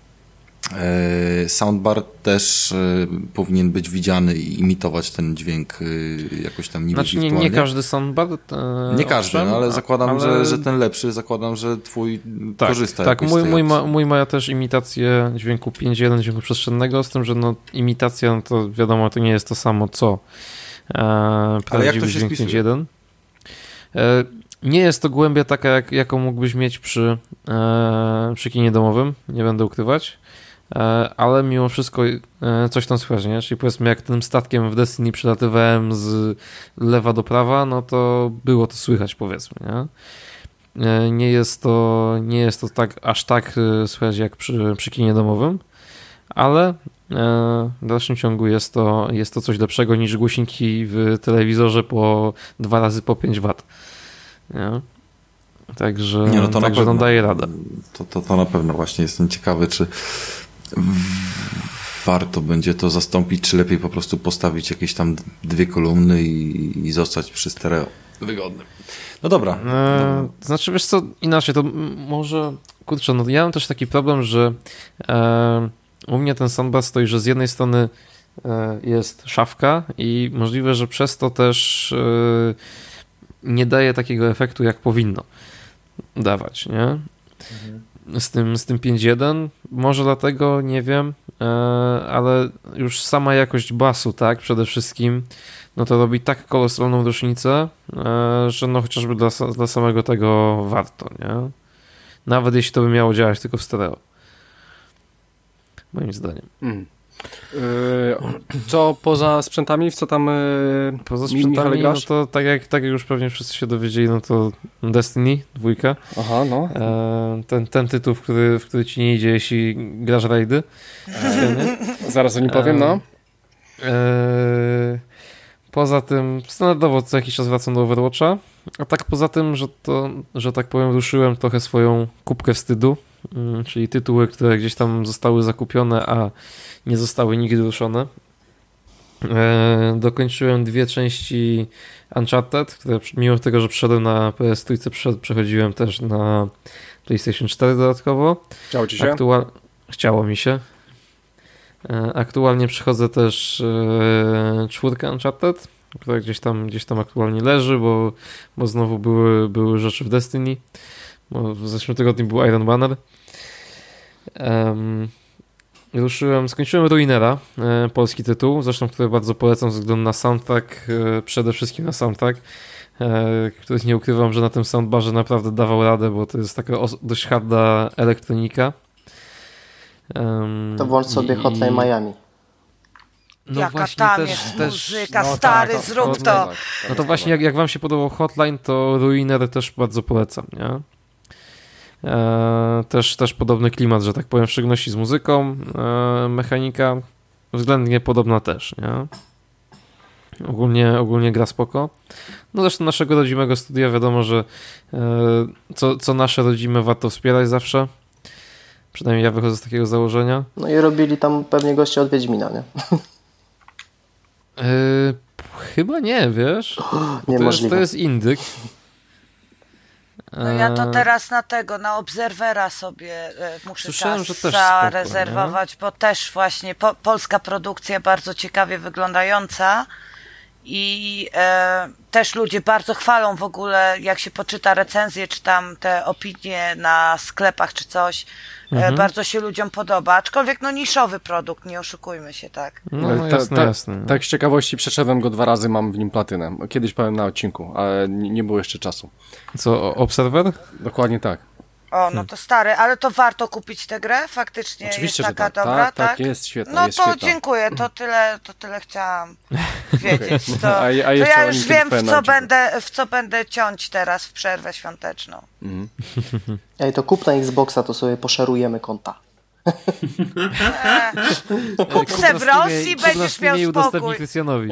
E, soundbar też e, powinien być widziany i imitować ten dźwięk e, jakoś tam niby Znaczy nie, wirtualnie. nie każdy soundbar. e, Nie każdy, owszem, no ale zakładam, ale- Że, że ten lepszy, zakładam, że twój Tak, korzysta tak. jakoś z Mój, tej mój, ma, opcji. mój ma też imitację dźwięku pięć jeden, dźwięku przestrzennego, z tym, że no, imitacja, no to wiadomo, to nie jest to samo, co e, prawdziwy się dźwięk spisuje? pięć jeden. E, nie jest to głębia taka, jak, jaką mógłbyś mieć przy, e, przy kinie domowym, nie będę ukrywać, e, ale mimo wszystko e, coś tam słychać, nie? Czyli powiedzmy, jak tym statkiem w Destiny przelatywałem z lewa do prawa, no to było to słychać, powiedzmy, nie? E, Nie jest to, nie jest to tak, aż tak e, słychać jak przy, przy kinie domowym, ale e, w dalszym ciągu jest to, jest to coś lepszego niż głośniki w telewizorze po dwa razy po pięć watów. Nie? Także, Nie, no to na także no pewno. daje radę. To, to, to na pewno właśnie jestem ciekawy, czy warto będzie to zastąpić, czy lepiej po prostu postawić jakieś tam dwie kolumny i, i zostać przy stereo. Wygodnym. No dobra. E, znaczy, wiesz co, inaczej, to m- może, kurczę, no ja mam też taki problem, że e, u mnie ten soundbar stoi, że z jednej strony e, jest szafka i możliwe, że przez to też e, nie daje takiego efektu, jak powinno dawać, nie? Z tym, z tym pięć jeden, może dlatego, nie wiem, e, ale już sama jakość basu, tak, przede wszystkim, no to robi tak kolosalną różnicę, e, że no chociażby dla, sa- dla samego tego warto, nie? Nawet jeśli to by miało działać tylko w stereo. moim zdaniem. Mm. Co poza sprzętami, w co tam poza sprzętami, no to tak jak, tak jak już pewnie wszyscy się dowiedzieli, no to Destiny dwójka. Aha, no. Ten, ten tytuł, w który, w który ci nie idzie, jeśli grasz rajdy. Zaraz o nim powiem, no. Poza tym standardowo co jakiś czas wracam do Overwatcha, a tak poza tym, że to, że tak powiem, ruszyłem trochę swoją kubkę wstydu, czyli tytuły, które gdzieś tam zostały zakupione, a nie zostały nigdy ruszone. E, dokończyłem dwie części Uncharted, które mimo tego, że przeszedłem na P S trzy, przechodziłem też na PlayStation cztery dodatkowo. Chciało ci się? Aktual... Chciało mi się. E, aktualnie przechodzę też e, czwórkę Uncharted, która gdzieś tam, gdzieś tam aktualnie leży, bo, bo znowu były, były rzeczy w Destiny. Bo w zeszłym tygodniu był Iron Banner. Um, ruszyłem, skończyłem Ruinera, e, polski tytuł, zresztą który bardzo polecam ze względu na soundtrack, e, przede wszystkim na soundtrack, e, który nie ukrywam, że na tym soundbarze naprawdę dawał radę, bo to jest taka os- dość harda elektronika. Um, to włącz sobie i... Hotline Miami. No Jaka właśnie, tam też, jest też, muzyka, no stary, tak, zrób Hotline, to. tak, tak, no to właśnie jak, jak wam się podobał Hotline, to Ruiner też bardzo polecam, nie? E, też, też podobny klimat, że tak powiem, w szczególności z muzyką, e, mechanika względnie podobna też, nie? Ogólnie, ogólnie gra spoko. No zresztą naszego rodzimego studia wiadomo, że e, co, co nasze rodzime warto wspierać zawsze. Przynajmniej ja wychodzę z takiego założenia. No i robili tam pewnie goście od Wiedźmina, nie? E, chyba nie, wiesz? Niemożliwe. To jest, to jest indyk. No ja to teraz na tego, na Obserwera sobie muszę Słyszałem, że też zarezerwować, spoko, bo też właśnie po, polska produkcja bardzo ciekawie wyglądająca i e, też ludzie bardzo chwalą w ogóle, jak się poczyta recenzje, czy tam te opinie na sklepach, czy coś, mhm. e, bardzo się ludziom podoba, aczkolwiek no niszowy produkt, nie oszukujmy się, tak. No, no ta, jasne, ta, jasne. Tak z ciekawości przeszedłem go dwa razy, mam w nim platynę. Kiedyś powiem na odcinku, ale nie, nie było jeszcze czasu. Co, Observer? Dokładnie tak. O, no to stary, ale to warto kupić tę grę? Faktycznie Oczywiście, jest taka że tak. dobra, tak? tak? Tak, jest świetna, No jest to świetna. dziękuję, to tyle, to tyle chciałam wiedzieć. To, A- a to jeszcze ja o już nim wiem, kiedyś powiem w na co, odcinku. będę, w co będę ciąć teraz w przerwę świąteczną. Mhm. Ej, to kup na Xboxa, to sobie poszerujemy konta. Kup se w Rosji, będziesz miał i udostępnij spokój. Krystianowi.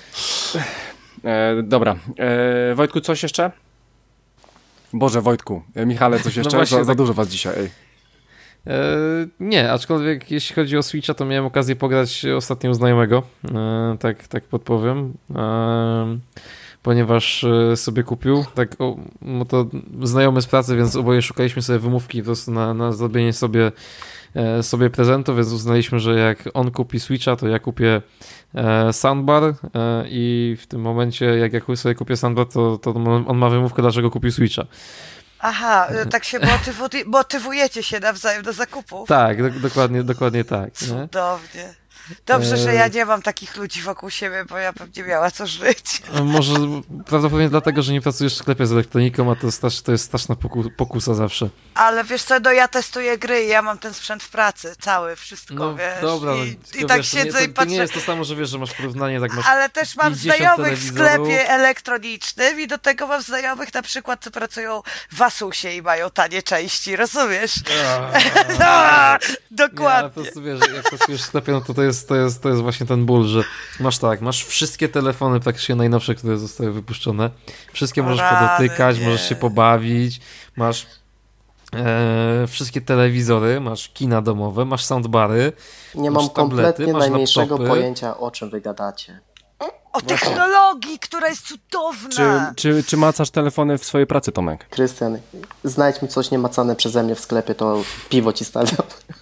E, dobra. E, Wojtku, coś jeszcze? Boże, Wojtku. E, Michale, coś jeszcze? właśnie, za, za tak. dużo was dzisiaj, ej. E, nie, aczkolwiek jeśli chodzi o Switcha, to miałem okazję pograć ostatnio u znajomego, e, tak, tak podpowiem, e, ponieważ e, sobie kupił, tak, o, no to znajomy z pracy, więc oboje szukaliśmy sobie wymówki po prostu na, na zrobienie sobie, e, sobie prezentu, więc uznaliśmy, że jak on kupi Switcha, to ja kupię e, soundbar e, i w tym momencie, jak ja sobie kupię soundbar, to, to on ma wymówkę, dlaczego kupił Switcha. Aha, tak się motywu- motywujecie się nawzajem do zakupów. Tak, do, dokładnie, dokładnie tak. Nie? Cudownie. Dobrze, że ja nie mam takich ludzi wokół siebie, bo ja pewnie miała co żyć. Może prawdopodobnie dlatego, że nie pracujesz w sklepie z elektroniką, a to jest, straszna- to jest straszna poku- pokusa zawsze. Ale wiesz co, no ja testuję gry i ja mam ten sprzęt w pracy, cały, wszystko, No wiesz. dobra, I, no, i tylko tak wiesz, to nie, siedzę to, i to patrzę. nie jest to samo, że wiesz, że masz porównanie, tak masz... Ale też mam pięćdziesiąt znajomych w telewizorów. sklepie elektronicznym i do tego mam znajomych na przykład, co pracują w Asusie i mają tanie części, rozumiesz? Nie, Dokładnie. ale po prostu wiesz, jak pracujesz w sklepie, no to to jest, to jest, to jest właśnie ten ból, że masz tak, masz wszystkie telefony praktycznie najnowsze, które zostały wypuszczone, wszystkie możesz Rany, podotykać, nie. możesz się pobawić, masz e, wszystkie telewizory, masz kina domowe, masz soundbary, Nie masz mam tablety, kompletnie masz najmniejszego laptopy. pojęcia, o czym wy gadacie. O technologii, która jest cudowna. Czy, czy, czy macasz telefony w swojej pracy, Tomek? Krystian, znajdź mi coś niemacane przeze mnie w sklepie, to piwo ci stawiam.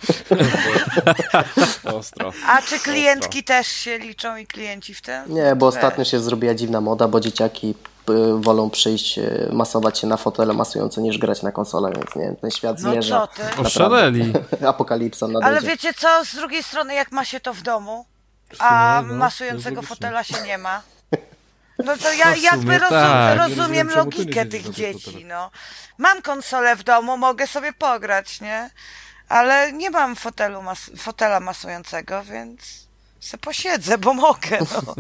Ostro. A czy klientki też się liczą i klienci w tym? Nie, bo ostatnio się zrobiła dziwna moda, bo dzieciaki y, wolą przyjść, y, masować się na fotele masujące niż grać na konsolach, więc nie wiem, ten świat No zmierza. co ty? Oszaleli. Apokalipsa nadejdzie. Ale wiecie co, z drugiej strony jak ma się to w domu, sumie, a no, masującego to jest fotela się nie ma, no to ja No w sumie jakby rozum, tak. Nie rozumiem rozumiem, czemu ty nie logikę siedzisz tych na tym dzieci, fotelu. no. Mam konsolę w domu, mogę sobie pograć, nie? ale nie mam fotelu mas- fotela masującego, więc se posiedzę, bo mogę, no.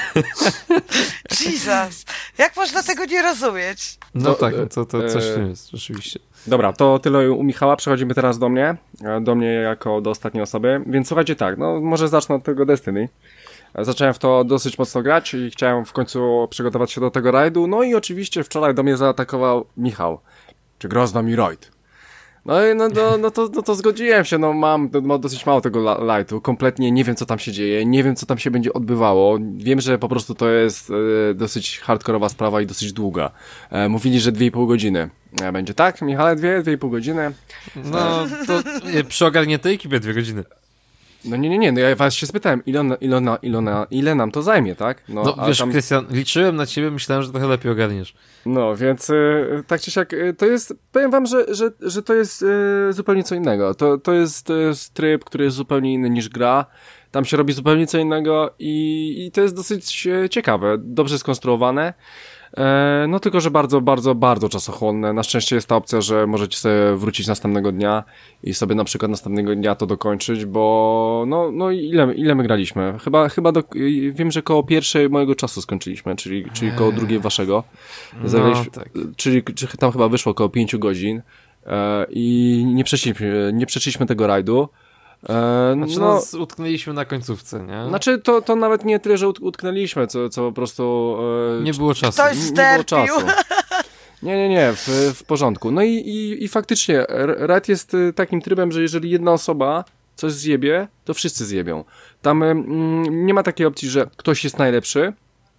Jesus, jak można tego nie rozumieć? No To, tak, to, to coś e, w tym jest, rzeczywiście. Dobra, to tyle u Michała, przechodzimy teraz do mnie, do mnie jako do ostatniej osoby, więc słuchajcie tak, no może zacznę od tego Destiny. Zacząłem w to dosyć mocno grać i chciałem w końcu przygotować się do tego rajdu, no i oczywiście wczoraj do mnie zaatakował Michał, czy Grozno mi rajd. No i no, no, no, to, no to zgodziłem się, no mam, mam dosyć mało tego lightu, kompletnie nie wiem co tam się dzieje, nie wiem co tam się będzie odbywało, wiem, że po prostu to jest e, dosyć hardkorowa sprawa i dosyć długa. E, mówili, że dwie i pół godziny e, będzie, tak Michale? Dwie, dwie i pół godziny? No to nie, przy ogarniętej ekipie dwie godziny. No nie, nie, nie, no ja was się spytałem, ile, ona, ile, ona, ile, ona, ile nam to zajmie, tak? No, no wiesz, tam... Krystian, liczyłem na ciebie, myślałem, że trochę lepiej ogarniesz. No, więc y, tak czy siak, y, to jest, powiem wam, że, że, że to jest y, zupełnie co innego. To, to, jest, to jest tryb, który jest zupełnie inny niż gra. Tam się robi zupełnie co innego i, i to jest dosyć ciekawe, dobrze skonstruowane. E, no tylko, że bardzo, bardzo, bardzo czasochłonne. Na szczęście jest ta opcja, że możecie sobie wrócić następnego dnia i sobie na przykład następnego dnia to dokończyć, bo no, no ile, ile my graliśmy? Chyba, chyba do, wiem, że koło pierwszej mojego czasu skończyliśmy, czyli, czyli koło drugiej waszego. No, tak. Czyli tam chyba wyszło koło pięciu godzin e, i nie przeszliśmy, nie przeszliśmy tego rajdu. E, znaczy, no, nas utknęliśmy na końcówce, nie? Znaczy, to, to nawet nie tyle, że utknęliśmy, co, co po prostu... E, nie było czasu. Ktoś sterpił. Nie było czasu. Nie, nie, nie, w, w porządku. No i, i, i faktycznie, raid jest takim trybem, że jeżeli jedna osoba coś zjebie, to wszyscy zjebią. Tam mm, nie ma takiej opcji, że ktoś jest najlepszy,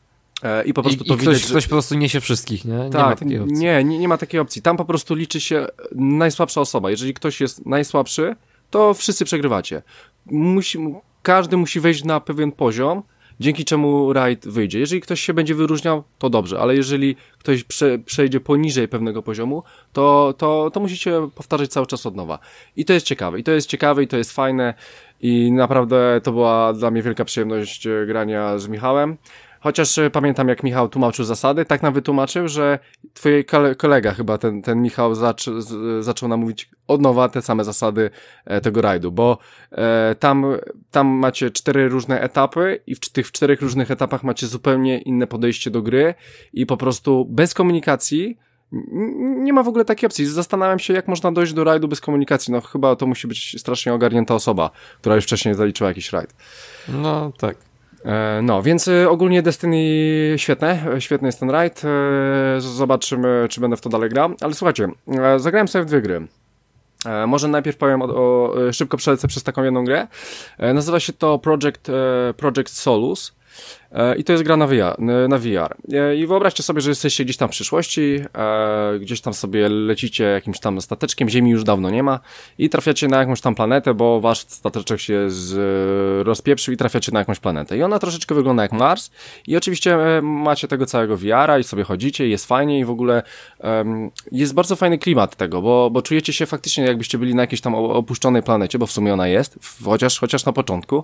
i po prostu I, to i widać, ktoś, że... ktoś po prostu niesie wszystkich, nie? Nie tak, ma takiej opcji. Nie, nie, nie ma takiej opcji. Tam po prostu liczy się najsłabsza osoba. Jeżeli ktoś jest najsłabszy, to wszyscy przegrywacie. Musi, każdy musi wejść na pewien poziom, dzięki czemu raid wyjdzie. Jeżeli ktoś się będzie wyróżniał, to dobrze, ale jeżeli ktoś prze, przejdzie poniżej pewnego poziomu, to, to, to musicie powtarzać cały czas od nowa. I to jest ciekawe. I to jest ciekawe, i to jest fajne. I naprawdę to była dla mnie wielka przyjemność grania z Michałem. Chociaż pamiętam, jak Michał tłumaczył zasady, tak nam wytłumaczył, że twój kolega chyba, ten, ten Michał zac zaczął nam mówić od nowa te same zasady e, tego rajdu, bo e, tam, tam macie cztery różne etapy i w tych w czterech różnych etapach macie zupełnie inne podejście do gry i po prostu bez komunikacji nie ma w ogóle takiej opcji. Zastanawiam się, jak można dojść do rajdu bez komunikacji. No chyba to musi być strasznie ogarnięta osoba, która już wcześniej zaliczyła jakiś rajd. No tak. No, więc ogólnie Destiny świetne, świetny jest ten raid, zobaczymy, czy będę w to dalej grał, ale słuchajcie, zagrałem sobie w dwie gry. Może najpierw powiem o, o szybko przelecę przez taką jedną grę. Nazywa się to Project, Project Solus. I to jest gra na V R, na V R. I wyobraźcie sobie, że jesteście gdzieś tam w przyszłości, gdzieś tam sobie lecicie jakimś tam stateczkiem, Ziemi już dawno nie ma i trafiacie na jakąś tam planetę, bo wasz stateczek się z, rozpieprzył i trafiacie na jakąś planetę. I ona troszeczkę wygląda jak Mars i oczywiście macie tego całego V R-a i sobie chodzicie, jest fajnie i w ogóle um, jest bardzo fajny klimat tego, bo, bo czujecie się faktycznie jakbyście byli na jakiejś tam opuszczonej planecie, bo w sumie ona jest, chociaż, chociaż na początku.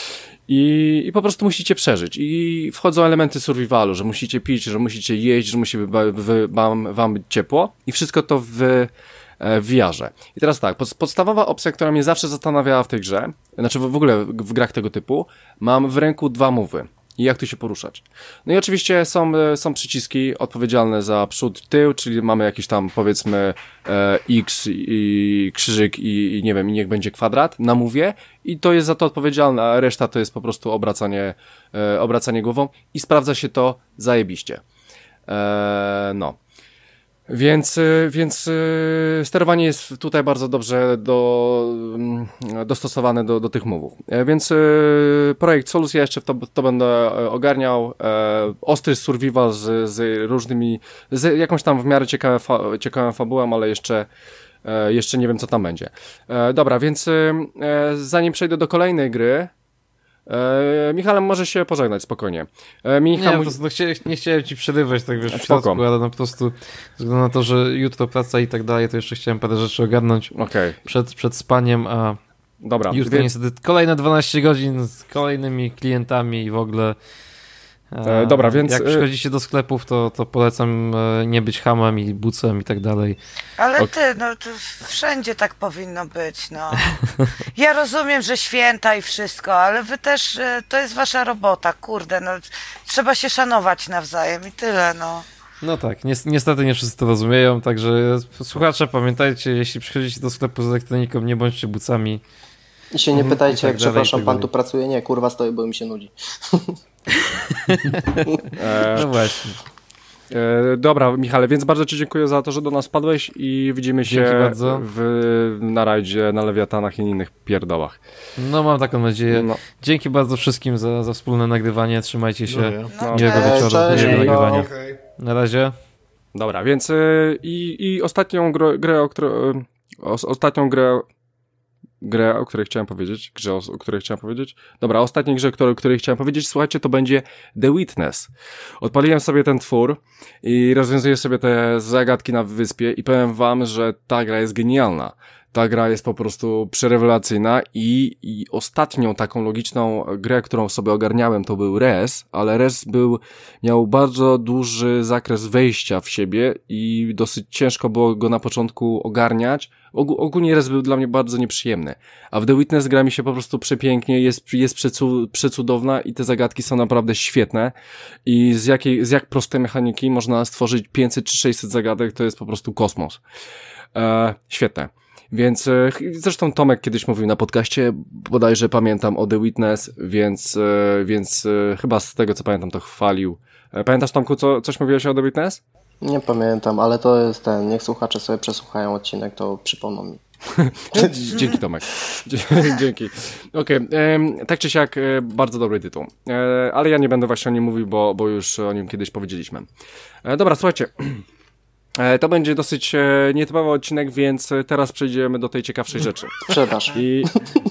I, I po prostu musicie przeżyć. I wchodzą elementy survivalu, że musicie pić, że musicie jeść, że musi wy, wy, wam, wam być ciepło. I wszystko to w, w V R-ze. I teraz tak, pod, podstawowa opcja, która mnie zawsze zastanawiała w tej grze, znaczy w, w ogóle w, w grach tego typu, mam w ręku dwa move'y. I jak tu się poruszać. No i oczywiście są, są przyciski odpowiedzialne za przód, tył, czyli mamy jakiś tam powiedzmy e, X i krzyżyk i, i nie wiem, i niech będzie kwadrat na move'ie i to jest za to odpowiedzialne, a reszta to jest po prostu obracanie, e, obracanie głową i sprawdza się to zajebiście. E, no. Więc, więc sterowanie jest tutaj bardzo dobrze do, dostosowane do, do tych move'ów. Więc projekt Solus, ja jeszcze w to, to będę ogarniał. Ostry survival z, z różnymi, z jakąś tam w miarę ciekawą, fa, ciekawą fabułą, ale jeszcze, jeszcze nie wiem, co tam będzie. Dobra, więc zanim przejdę do kolejnej gry, Eee, Michałem, może się pożegnać spokojnie. Eee, Michał... Nie, to, no, chcia, nie chciałem ci przerywać tak wiesz, w środku, ale no po prostu ze względu na to, że jutro praca i tak dalej, to jeszcze chciałem parę rzeczy ogarnąć okay. przed, przed spaniem, a Dobra, jutro więc... niestety kolejne dwanaście godzin z kolejnymi klientami i w ogóle E, dobra, więc... Jak przychodzicie do sklepów, to, to polecam nie być hamem i bucem i tak dalej. Ale Ok. ty, no to wszędzie tak powinno być, no. Ja rozumiem, że święta i wszystko, ale wy też, e, to jest wasza robota, kurde, no. Trzeba się szanować nawzajem i tyle, no. No tak, ni- niestety nie wszyscy to rozumieją, także słuchacze, pamiętajcie, jeśli przychodzicie do sklepu z elektroniką, nie bądźcie bucami. I się nie pytajcie, I tak jak dalej, przepraszam, i tak pan dalej. tu pracuje? Nie, kurwa, stoję, bo mi się nudzi. E, No właśnie. e, dobra, Michale, więc bardzo ci dziękuję za to, że do nas wpadłeś i widzimy się Dzięki bardzo. w, na rajdzie, na Lewiatanach i innych pierdołach. No mam taką nadzieję. No. Dzięki bardzo wszystkim za, za wspólne nagrywanie, trzymajcie się. No, ja. No, Miłego cześć. wieczoru, Cześć, miłego Michał. nagrywania. Okej. Na razie. Dobra, więc y, i, i ostatnią grę, grę o której, y, os, ostatnią grę, grę, o której chciałem powiedzieć, grze, o, o której chciałem powiedzieć, dobra, ostatniej grze, o której chciałem powiedzieć, słuchajcie, to będzie The Witness. Odpaliłem sobie ten twór i rozwiązuję sobie te zagadki na wyspie i powiem wam, że ta gra jest genialna. Ta gra jest po prostu przerewelacyjna i, i ostatnią taką logiczną grę, którą sobie ogarniałem, to był Res, ale Res był, miał bardzo duży zakres wejścia w siebie i dosyć ciężko było go na początku ogarniać. Ogó- ogólnie Res był dla mnie bardzo nieprzyjemny, a w The Witness gra mi się po prostu przepięknie, jest, jest przecu- przecudowna i te zagadki są naprawdę świetne i z jakiej, z jak prostej mechaniki można stworzyć pięćset czy sześćset zagadek, to jest po prostu kosmos. E, świetne. Więc e, zresztą Tomek kiedyś mówił na podcaście, bodajże pamiętam o The Witness, więc, e, więc e, chyba z tego co pamiętam to chwalił. E, pamiętasz, Tomku, co, coś mówiłeś o The Witness? Nie pamiętam, ale to jest ten, niech słuchacze sobie przesłuchają odcinek, to przypomną mi. Dzięki, Tomek. Dzięki. Okej, em, tak czy siak, e, bardzo dobry tytuł. E, ale ja nie będę właśnie o nim mówił, bo, bo już o nim kiedyś powiedzieliśmy. E, dobra, słuchajcie. E, to będzie dosyć e, nietypowy odcinek, więc e, teraz przejdziemy do tej ciekawszej rzeczy. Sprzedaż. I...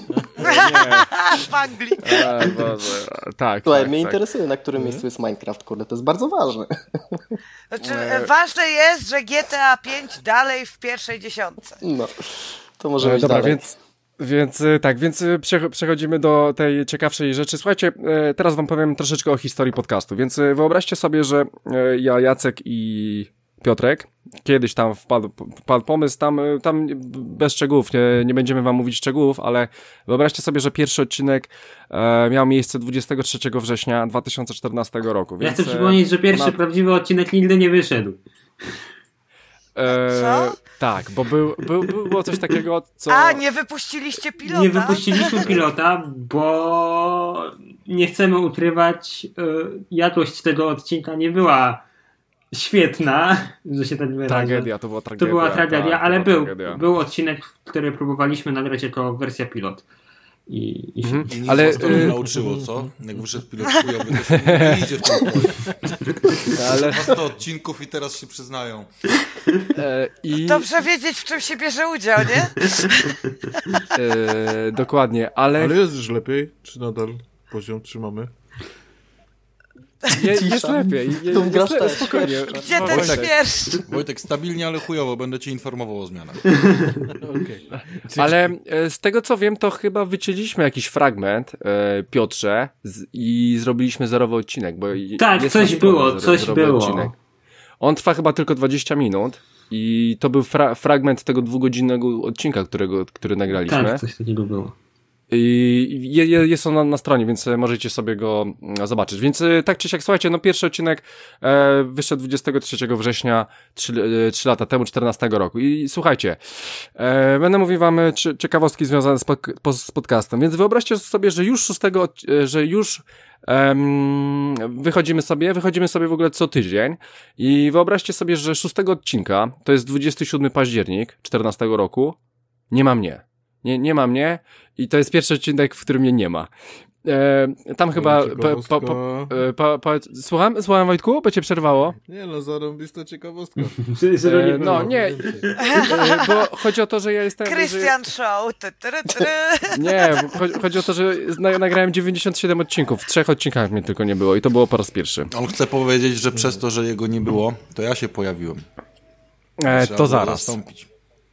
W Anglii. E, Boże, tak, Słuchaj, tak, mnie tak. interesuje, na którym miejscu jest Minecraft, kurde, to jest bardzo ważne. Znaczy, ważne jest, że G T A pięć dalej w pierwszej dziesiątce. No, to może E, być Dobra, dalej. więc, więc e, tak, więc e, prze- przechodzimy do tej ciekawszej rzeczy. Słuchajcie, e, teraz wam powiem troszeczkę o historii podcastu, więc e, wyobraźcie sobie, że e, ja, Jacek i Piotrek, kiedyś tam wpadł, wpadł pomysł, tam, e, tam bez szczegółów, nie, nie będziemy wam mówić szczegółów, ale wyobraźcie sobie, że pierwszy odcinek e, miał miejsce dwudziestego trzeciego września dwa tysiące czternastego roku. Ja Więc, chcę e, przypomnieć, że pierwszy na- prawdziwy odcinek nigdy nie wyszedł. e, Co? Tak, bo był, był, było coś takiego, co... A, nie wypuściliście pilota? Nie wypuściliśmy pilota, bo nie chcemy ukrywać, y, jakość tego odcinka nie była świetna, że się tak wyrażę. Tragedia, to była To tragedia. była tragedia, tak, to ale była był, tragedia. był odcinek, który próbowaliśmy nagrać jako wersja pilot. I, i się... Mhm. I nic Ale, ale, was to nie y- nauczyło, co? Jak wyszedł pilot chujowy, to się nie idzie w ten projekt. Ale, sto odcinków i teraz się przyznają. e, i, Dobrze wiedzieć, w czym się bierze udział, nie? e, dokładnie, ale, Ale jest już lepiej? Czy nadal poziom trzymamy? je, jest lepiej. Je, Tu wgrasz jest, też, spokojnie. Gdzie ten Wojtek. śmierć? Wojtek, stabilnie, ale chujowo, będę cię informował o zmianach. Ale e, z tego co wiem, to chyba wycięliśmy jakiś fragment, e, Piotrze, z, i zrobiliśmy zerowy odcinek, bo i- Tak, jest coś na było, zero- coś zerowy było. odcinek. On trwa chyba tylko dwadzieścia minut i to był fra- fragment tego dwugodzinnego odcinka, którego, który nagraliśmy. Tak, coś takiego było. I je, je, jest on na, na stronie, więc e, możecie sobie go mm, zobaczyć. Więc e, tak czy siak, słuchajcie, no pierwszy odcinek e, wyszedł dwudziestego trzeciego września, trzy lata temu, czternastego roku. I słuchajcie, e, będę mówił wam e, cie- ciekawostki związane z, pod, po- z podcastem, więc wyobraźcie sobie, że już szóstego, odc- e, że już em, wychodzimy sobie, wychodzimy sobie w ogóle co tydzień i wyobraźcie sobie, że szóstego odcinka, to jest dwudziestego siódmego październik czternastego roku, nie ma mnie. Nie, nie ma mnie i to jest pierwszy odcinek, w którym mnie nie ma. E, tam chyba... Po, po, po, e, po, po, słucham? Słucham, Wojtku? Bo cię przerwało? Nie no, zarąbista ciekawostka. Że- że nie E, no, było. nie. E, bo chodzi o to, że ja jestem... Christian Show. Ty, ty, ty. Że, nie, bo chodzi, chodzi o to, że na, nagrałem dziewięćdziesiąt siedem odcinków. W trzech odcinkach mnie tylko nie było i to było po raz pierwszy. On chce powiedzieć, że przez to, że jego nie było, to ja się pojawiłem. E, Trzeba to było zaraz. zastąpić.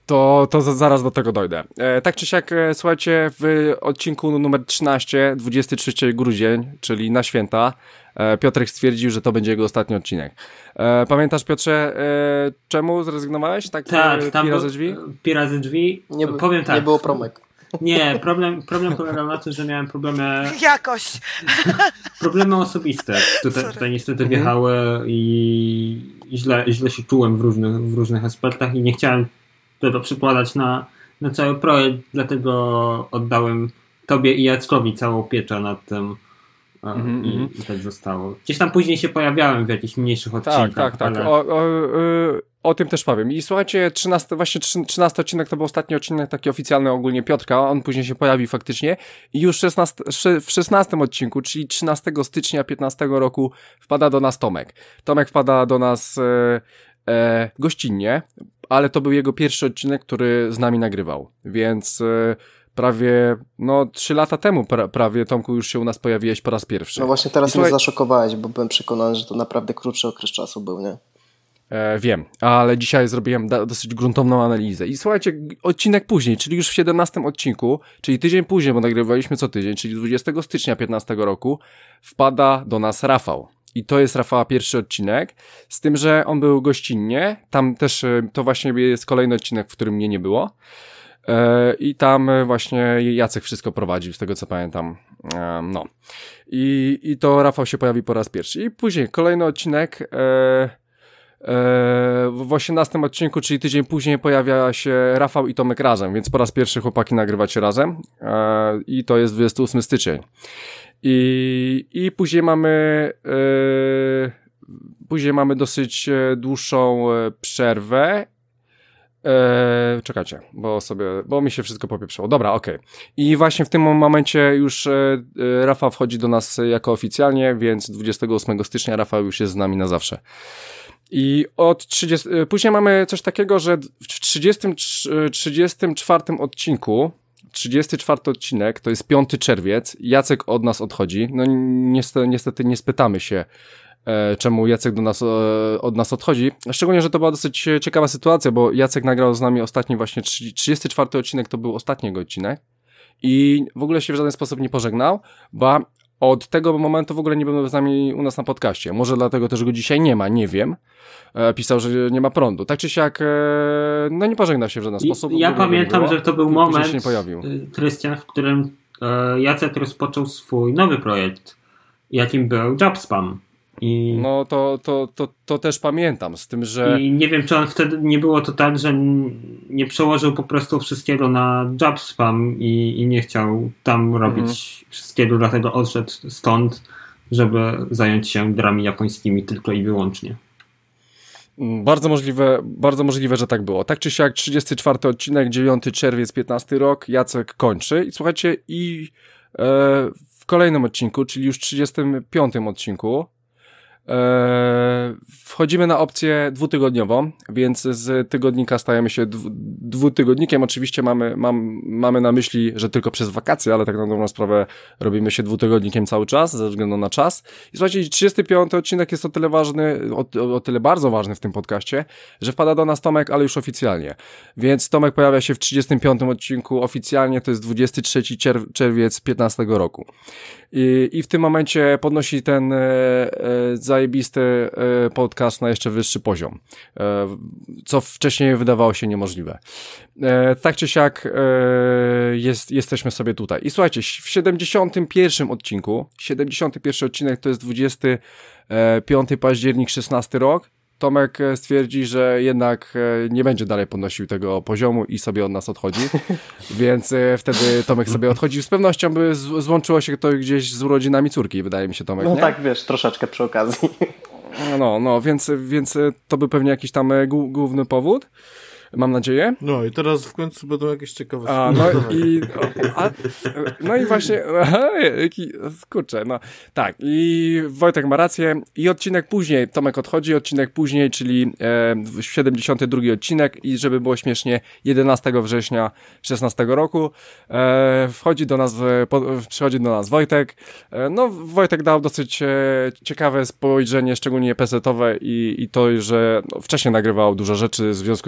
To, to zaraz do tego dojdę. E, tak czy siak, e, słuchajcie, w odcinku numer trzynaście, dwudziestego trzeciego grudzień, czyli na święta, e, Piotrek stwierdził, że to będzie jego ostatni odcinek. E, pamiętasz, Piotrze, e, czemu zrezygnowałeś? Tak, tak e, tam Pira był, ze drzwi? Pira ze drzwi. Nie, Powiem tak. Nie było promek. Nie, problem, problem polegał na tym, że miałem problemy... Jakość. Problemy osobiste. Tutaj, tutaj niestety wjechały i, i źle, źle się czułem w różnych, w różnych aspektach i nie chciałem tego przekładać na, na cały projekt, dlatego oddałem tobie i Jackowi całą pieczę nad tym mm-hmm. i, i tak zostało. Gdzieś tam później się pojawiałem w jakichś mniejszych odcinkach. Tak, tak, tak. Ale... O, o, o tym też powiem. I słuchajcie, trzynasty, właśnie trzynasty odcinek to był ostatni odcinek taki oficjalny ogólnie Piotrka, on później się pojawi faktycznie i już szesnasty, w szesnastym odcinku, czyli trzynastego stycznia piętnastego roku wpada do nas Tomek. Tomek wpada do nas e, e, gościnnie, ale to był jego pierwszy odcinek, który z nami nagrywał, więc e, prawie, no trzy lata temu pra, prawie, Tomku, już się u nas pojawiłeś po raz pierwszy. No właśnie teraz słuchaj... mnie zaszokowałeś, bo byłem przekonany, że to naprawdę krótszy okres czasu był, nie? E, wiem, ale dzisiaj zrobiłem da, dosyć gruntowną analizę. I słuchajcie, odcinek później, czyli już w siedemnastym odcinku, czyli tydzień później, bo nagrywaliśmy co tydzień, czyli dwudziestego stycznia piętnastego roku, wpada do nas Rafał. I to jest Rafała pierwszy odcinek, z tym, że on był gościnnie, tam też to właśnie jest kolejny odcinek, w którym mnie nie było. E, I tam właśnie Jacek wszystko prowadził, z tego co pamiętam. E, no. I, I to Rafał się pojawi po raz pierwszy. I później kolejny odcinek... E, w osiemnastym odcinku, czyli tydzień później, pojawia się Rafał i Tomek razem, więc po raz pierwszy chłopaki nagrywacie razem i to jest dwudziestego ósmego stycznia. I, i później mamy później mamy dosyć dłuższą przerwę. Eee, czekajcie, bo sobie, bo mi się wszystko popieprzało. Dobra, okej. Okay. I właśnie w tym momencie już e, Rafał wchodzi do nas jako oficjalnie, więc dwudziestego ósmego stycznia Rafał już jest z nami na zawsze. I od trzydziestego, później mamy coś takiego, że w trzydziestym, trzydziestym czwartym odcinku, trzydziesty czwarty odcinek, to jest piąty czerwiec, Jacek od nas odchodzi. No niestety, niestety nie spytamy się, e, czemu Jacek do nas, e, od nas odchodzi. Szczególnie, że to była dosyć ciekawa sytuacja, bo Jacek nagrał z nami ostatni właśnie trzydziesty czwarty odcinek, to był ostatni jego odcinek i w ogóle się w żaden sposób nie pożegnał, bo od tego momentu w ogóle nie był z nami u nas na podcaście. Może dlatego też go dzisiaj nie ma, nie wiem. E, pisał, że nie ma prądu. Tak czy siak, e, no nie pożegnał się w żaden sposób. Ja pamiętam, że to był moment, się nie pojawił. Krystian, w którym e, Jacek rozpoczął swój nowy projekt, jakim był JobSpam. I... No to, to, to, to też pamiętam, z tym, że... I nie wiem, czy on wtedy nie było to tak, że nie przełożył po prostu wszystkiego na JobSpam i, i nie chciał tam robić mhm. wszystkiego, dlatego odszedł stąd, żeby zająć się grami japońskimi tylko i wyłącznie. Bardzo możliwe, bardzo możliwe, że tak było. Tak czy siak, trzydziesty czwarty odcinek, dziewiąty czerwiec, piętnasty rok, Jacek kończy. I słuchajcie, i e, w kolejnym odcinku, czyli już trzydziestym piątym odcinku, Eee, wchodzimy na opcję dwutygodniową, więc z tygodnika stajemy się dwu, dwutygodnikiem. Oczywiście mamy, mam, mamy na myśli, że tylko przez wakacje, ale tak na dobrą sprawę robimy się dwutygodnikiem cały czas, ze względu na czas. I słuchajcie, trzydziesty piąty odcinek jest o tyle ważny, o, o tyle bardzo ważny w tym podcaście, że wpada do nas Tomek, ale już oficjalnie. Więc Tomek pojawia się w trzydziestym piątym odcinku oficjalnie, to jest dwudziestego trzeciego czerw- czerwiec piętnastego roku. I, I w tym momencie podnosi ten e, e, zajebisty e, podcast na jeszcze wyższy poziom, e, co wcześniej wydawało się niemożliwe. E, tak czy siak e, jest, jesteśmy sobie tutaj. I słuchajcie, w siedemdziesiątym pierwszym odcinku, siedemdziesiąty pierwszy odcinek to jest dwudziestego piątego października szesnasty rok, Tomek stwierdzi, że jednak nie będzie dalej podnosił tego poziomu i sobie od nas odchodzi, więc wtedy Tomek sobie odchodzi. Z pewnością by z- złączyło się to gdzieś z urodzinami córki, wydaje mi się, Tomek, No nie? tak, wiesz, troszeczkę przy okazji. No, no, więc, więc to był pewnie jakiś tam g- główny powód. Mam nadzieję. No i teraz w końcu będą jakieś ciekawe A, no i, a, no i właśnie, aha, jaki, kurczę, no tak, i Wojtek ma rację i odcinek później, Tomek odchodzi, odcinek później, czyli e, siedemdziesiąty drugi odcinek i żeby było śmiesznie, jedenastego września szesnastego roku e, wchodzi do nas, po, przychodzi do nas Wojtek, e, no Wojtek dał dosyć e, ciekawe spojrzenie, szczególnie pesetowe i, i to, że no, wcześniej nagrywał dużo rzeczy, w związku z tym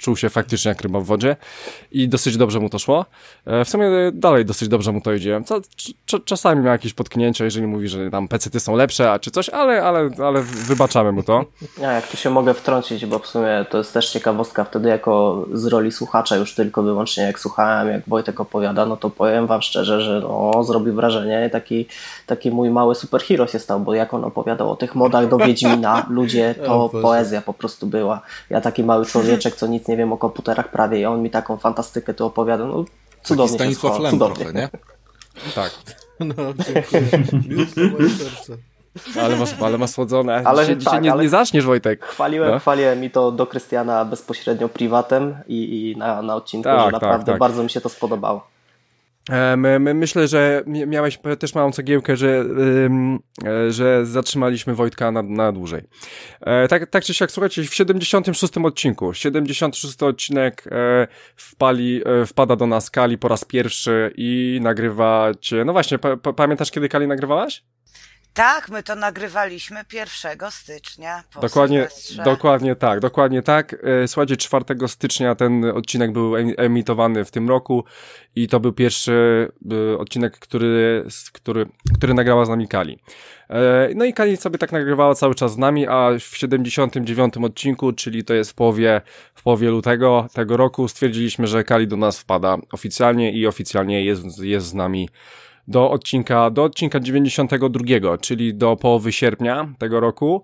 czuł się faktycznie jak ryba w wodzie i dosyć dobrze mu to szło. W sumie dalej dosyć dobrze mu to idzie. Co, c- czasami ma jakieś potknięcia, jeżeli mówi, że tam pecety są lepsze, a czy coś, ale, ale, ale wybaczamy mu to. Ja, jak tu się mogę wtrącić, bo w sumie to jest też ciekawostka, wtedy jako z roli słuchacza już tylko wyłącznie jak słuchałem, jak Wojtek opowiada, no to powiem wam szczerze, że no, zrobił wrażenie, taki, taki mój mały superhero się stał, bo jak on opowiadał o tych modach do Wiedźmina, ludzie, to poezja po prostu była. Ja taki mały człowieczek, co nic nie wiem o komputerach prawie i on mi taką fantastykę tu opowiadał, no cudownie taki się Stanisław Lem trochę, nie? Tak. No, dziękuję. Miód na moje serce. Ale masz, ale masz słodzone. Ale dzisiaj tak, dzisiaj nie, ale- nie zaczniesz, Wojtek. Chwaliłem, No. chwaliłem mi to do Krystiana bezpośrednio privatem i, i na, na odcinku, Tak, że tak, naprawdę tak. bardzo mi się to spodobało. E, my, my, myślę, że mi- miałeś też małą cegiełkę, że, ym, e, że zatrzymaliśmy Wojtka na, na dłużej. E, tak, tak czy siak, słuchajcie, w siedemdziesiątym szóstym odcinku, siedemdziesiąty szósty odcinek e, wpali, e, wpada do nas Kali po raz pierwszy i nagrywacie, no właśnie, pa, pa, pamiętasz kiedy Kali nagrywałaś? Tak, my to nagrywaliśmy pierwszego stycznia. Po Dokładnie, Sylwestrze. dokładnie tak, dokładnie tak. E, Słuchajcie, czwartego stycznia ten odcinek był em- emitowany w tym roku i to był pierwszy e, odcinek, który, s- który, który nagrała z nami Kali. E, No i Kali sobie tak nagrywała cały czas z nami, a w siedemdziesiątym dziewiątym odcinku, czyli to jest w połowie, w połowie lutego tego roku, stwierdziliśmy, że Kali do nas wpada oficjalnie i oficjalnie jest, jest z nami do odcinka, do odcinka dziewięćdziesiątego drugiego, czyli do połowy sierpnia tego roku.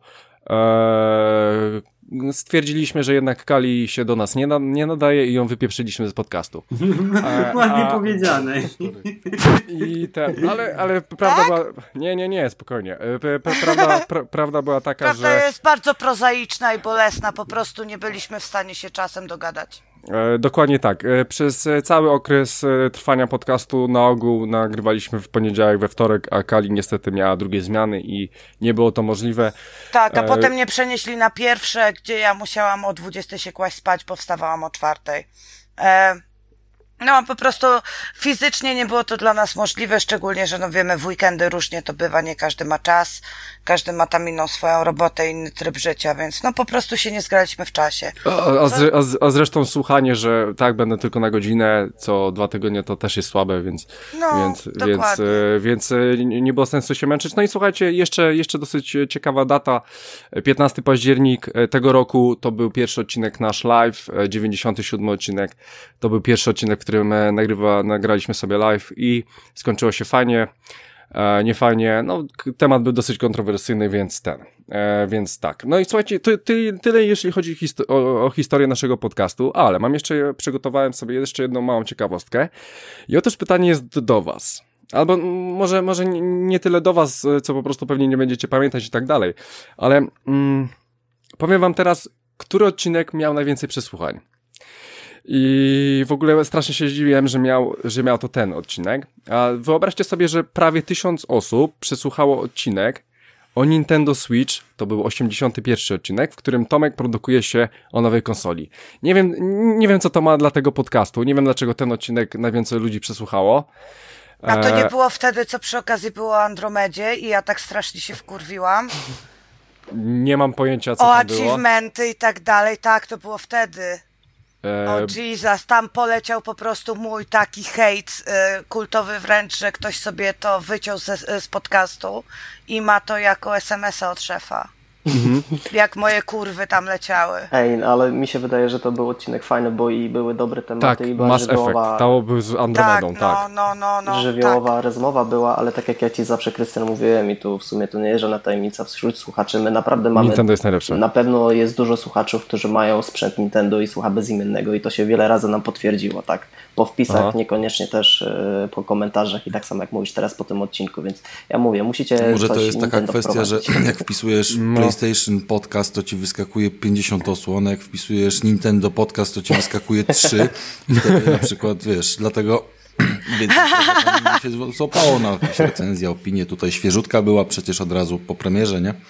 Eee, stwierdziliśmy, że jednak Kali się do nas nie, na, nie nadaje i ją wypieprzyliśmy z podcastu. E, Ładnie a- powiedziane. I ten, ale, ale prawda była... Nie, nie, nie, spokojnie. E, p- p- Prawda, pra, prawda była taka, Prawda że... jest bardzo prozaiczna i bolesna, po prostu nie byliśmy w stanie się czasem dogadać. E, dokładnie tak. E, przez e, cały okres e, trwania podcastu na ogół nagrywaliśmy w poniedziałek, we wtorek, a Kali niestety miała drugie zmiany i nie było to możliwe. Tak, a E, potem mnie przenieśli na pierwsze, gdzie ja musiałam o dwudziestej się kłaść spać, bo wstawałam o czwartej. E, no, po prostu fizycznie nie było to dla nas możliwe, szczególnie, że no wiemy, w weekendy różnie to bywa, nie każdy ma czas, każdy ma tam inną swoją robotę, inny tryb życia, więc no po prostu się nie zgraliśmy w czasie. A, a, zre, a, z- a zresztą słuchanie, że tak, będę tylko na godzinę, co dwa tygodnie, to też jest słabe, więc, No, więc, więc, dokładnie. e, więc e, nie nie było sensu się męczyć. No i słuchajcie, jeszcze, jeszcze dosyć ciekawa data, piętnastego października tego roku to był pierwszy odcinek nasz live, e, dziewięćdziesiąty siódmy odcinek to był pierwszy odcinek, w którym e, nagrywa, nagraliśmy sobie live i skończyło się fajnie. E, nie fajnie, no k- temat był dosyć kontrowersyjny, więc ten, e, więc tak. No i słuchajcie, ty, ty, tyle jeśli chodzi histo- o, o historię naszego podcastu, ale mam jeszcze, przygotowałem sobie jeszcze jedną małą ciekawostkę i otóż pytanie jest do was. Albo mm, może, może nie, nie tyle do was, e, co po prostu pewnie nie będziecie pamiętać i tak dalej, ale mm, powiem wam teraz, który odcinek miał najwięcej przesłuchań. I w ogóle strasznie się zdziwiłem, że miał, że miał to ten odcinek. A wyobraźcie sobie, że prawie tysiąc osób przesłuchało odcinek o Nintendo Switch. To był osiemdziesiąty pierwszy odcinek, w którym Tomek produkuje się o nowej konsoli. Nie wiem, nie wiem co to ma dla tego podcastu. Nie wiem dlaczego ten odcinek najwięcej ludzi przesłuchało. A to nie E, było wtedy, co przy okazji było o Andromedzie i ja tak strasznie się wkurwiłam. Nie mam pojęcia co O tam było. achievementy i tak dalej, tak, to było wtedy. E, O Jesus, tam poleciał po prostu mój taki hejt y, kultowy wręcz, że ktoś sobie to wyciął ze, z podcastu i ma to jako es em es a od szefa. Jak moje kurwy tam leciały. Ej, ale mi się wydaje, że to był odcinek fajny, bo i były dobre tematy tak, i była Mass Effect. żywiołowa, To był z Tak, Andromedą, no, tak. no, no, no, żywiołowa tak. rozmowa była, ale tak jak ja ci zawsze, Krystian, mówiłem i tu w sumie to nie jest żadna tajemnica wśród słuchaczy, my naprawdę mamy, Nintendo jest najlepsze. na pewno jest dużo słuchaczów, którzy mają sprzęt Nintendo i słucha bezimiennego i to się wiele razy nam potwierdziło, tak? Po wpisach, Aha. niekoniecznie też y, po komentarzach i tak samo jak mówisz teraz po tym odcinku, więc ja mówię, musicie Może coś to jest taka Nintendo kwestia, że wprowadzić. jak wpisujesz No. PlayStation Podcast, to ci wyskakuje pięćdziesiąt osłonek, jak wpisujesz Nintendo Podcast, to ci wyskakuje trzy i wtedy na przykład, wiesz, dlatego więc tam się złapało na jakieś recenzje, opinie. Tutaj świeżutka była przecież od razu po premierze, nie?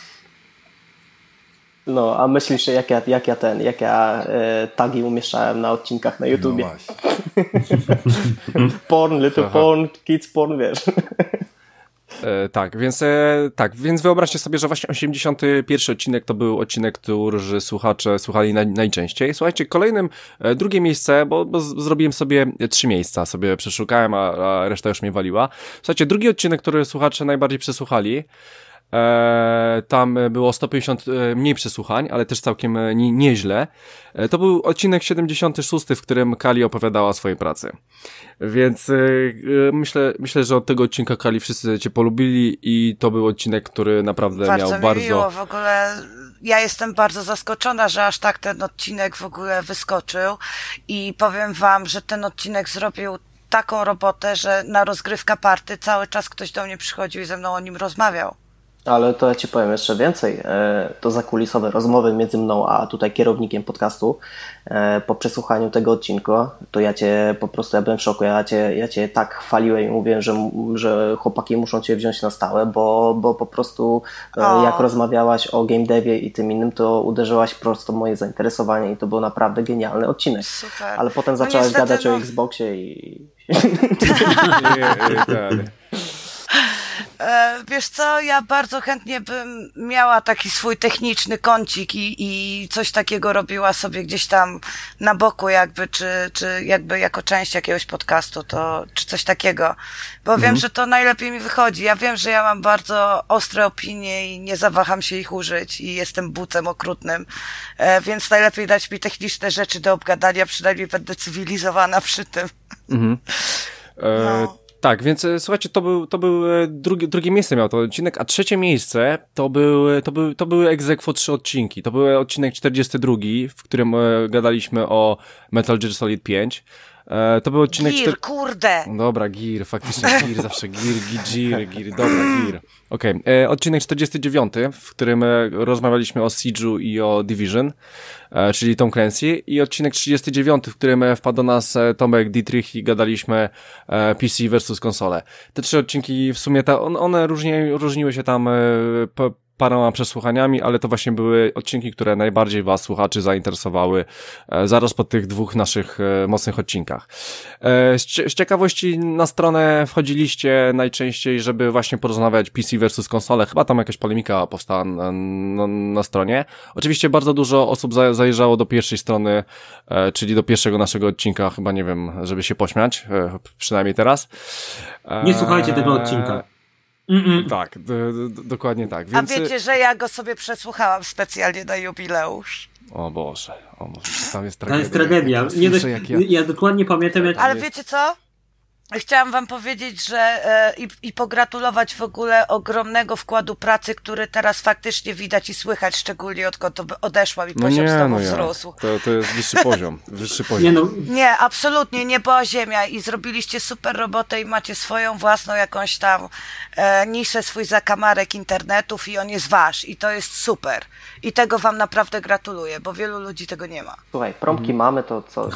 No, a myślisz, że jak ja, jak ja ten, jak ja e, tagi umieszczałem na odcinkach na No YouTubie? właśnie. Porn, little Aha. porn, kids porn, wiesz. E, tak, więc e, tak, więc wyobraźcie sobie, że właśnie osiemdziesiąty pierwszy odcinek to był odcinek, który słuchacze słuchali naj, najczęściej. Słuchajcie, kolejnym, e, drugie miejsce, bo, bo z, zrobiłem sobie trzy miejsca, sobie przeszukałem, a, a reszta już mnie waliła. Słuchajcie, drugi odcinek, który słuchacze najbardziej przesłuchali, E, tam było sto pięćdziesiąt e, mniej przesłuchań, ale też całkiem e, nie, nieźle. E, to był odcinek siedemdziesiąty szósty, w którym Kali opowiadała o swojej pracy. Więc e, e, myślę, myślę, że od tego odcinka Kali wszyscy cię polubili i to był odcinek, który naprawdę bardzo miał mi bardzo... miło, w ogóle ja jestem bardzo zaskoczona, że aż tak ten odcinek w ogóle wyskoczył i powiem wam, że ten odcinek zrobił taką robotę, że na rozgrywka party cały czas ktoś do mnie przychodził i ze mną o nim rozmawiał. Ale to ja ci powiem jeszcze więcej. To zakulisowe rozmowy między mną a tutaj kierownikiem podcastu po przesłuchaniu tego odcinka, to ja cię po prostu, ja byłem w szoku, ja cię, ja cię tak chwaliłem i mówiłem, że, że chłopaki muszą cię wziąć na stałe, bo, bo po prostu o. jak rozmawiałaś o game devie i tym innym, to uderzyłaś prosto w moje zainteresowanie i to był naprawdę genialny odcinek. Super. Ale potem no zaczęłaś niestety, gadać no... o Xboxie i... Wiesz co, ja bardzo chętnie bym miała taki swój techniczny kącik i, i coś takiego robiła sobie gdzieś tam na boku jakby, czy, czy jakby jako część jakiegoś podcastu, to, czy coś takiego, bo mhm. wiem, że to najlepiej mi wychodzi. Ja wiem, że ja mam bardzo ostre opinie i nie zawaham się ich użyć i jestem bucem okrutnym, więc najlepiej dać mi techniczne rzeczy do obgadania, przynajmniej będę cywilizowana przy tym. Mhm. E- no. Tak, więc słuchajcie, to był, to był drugie, drugie miejsce miał ten odcinek, a trzecie miejsce to był, to był, to były ex aequo trzy odcinki. To był odcinek czterdziesty drugi, w którym gadaliśmy o Metal Gear Solid pięć. E, to był odcinek... Gear, czter... kurde! Dobra, Gear, faktycznie Gear, zawsze Gear, Gear, Gear, dobra, Gear. Okej, okay. Odcinek czterdziesty dziewiąty, w którym rozmawialiśmy o Siege'u i o Division, e, czyli Tom Clancy, i odcinek trzydziesty dziewiąty, w którym wpadł do nas Tomek Dietrich i gadaliśmy e, P C versus konsole. Te trzy odcinki w sumie, ta, on, one różni, różniły się tam e, po, paroma przesłuchaniami, ale to właśnie były odcinki, które najbardziej was, słuchaczy, zainteresowały e, zaraz po tych dwóch naszych e, mocnych odcinkach. E, z, z ciekawości na stronę wchodziliście najczęściej, żeby właśnie porozmawiać P C versus konsole. Chyba tam jakaś polemika powstała na, na, na stronie. Oczywiście bardzo dużo osób za, zajrzało do pierwszej strony, e, czyli do pierwszego naszego odcinka, chyba nie wiem, żeby się pośmiać, e, przynajmniej teraz. E, nie słuchajcie tego odcinka. Mm-mm. Tak, d- d- dokładnie tak. Więc... A wiecie, że ja go sobie przesłuchałam specjalnie na jubileusz. O Boże, o Boże, tam jest tragedia. To jest tragedia. Jak, nie jak, do, jak ja... ja dokładnie pamiętam, jak... Ale wiecie co? Chciałam wam powiedzieć, że e, i, i pogratulować w ogóle ogromnego wkładu pracy, który teraz faktycznie widać i słychać, szczególnie odkąd odeszłam i no poziom nie, znowu no wzrósł. Ja. To, to jest wyższy poziom, wyższy poziom. Nie, no. nie, absolutnie, niebo a ziemia i zrobiliście super robotę i macie swoją własną jakąś tam e, niszę, swój zakamarek internetów i on jest wasz i to jest super. I tego wam naprawdę gratuluję, bo wielu ludzi tego nie ma. Słuchaj, promki hmm. mamy, to co?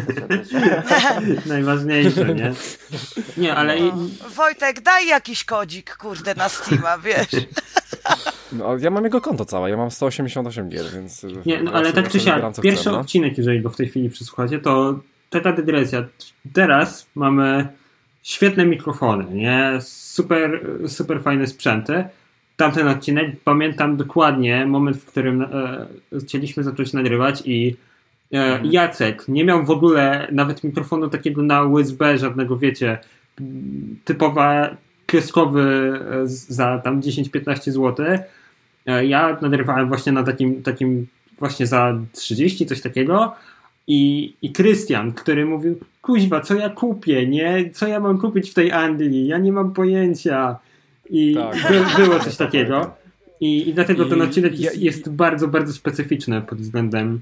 Najważniejsze, nie? Nie, ale... No. Wojtek, daj jakiś kodzik, kurde, na Steama, wiesz. No, ja mam jego konto całe, ja mam sto osiemdziesiąt osiem gier, więc... Nie, no, ale tak czy siak, pierwszy chcę, odcinek, jeżeli go w tej chwili przesłuchacie, to taka dygresja. Teraz mamy świetne mikrofony, nie? Super, super fajne sprzęty. Tamten odcinek, pamiętam dokładnie moment, w którym e, chcieliśmy zacząć nagrywać i e, Jacek nie miał w ogóle nawet mikrofonu takiego na U S B, żadnego, wiecie, typowa kioskowy za tam dziesięć piętnaście złotych. E, ja nagrywałem właśnie na takim, takim właśnie za trzydzieści, coś takiego. I, i Krystian, który mówił, kuźwa, co ja kupię, nie? Co ja mam kupić w tej Anglii? Ja nie mam pojęcia. I tak. by, było coś takiego. I, i dlatego I, ten odcinek jest, ja, jest bardzo, bardzo specyficzny pod względem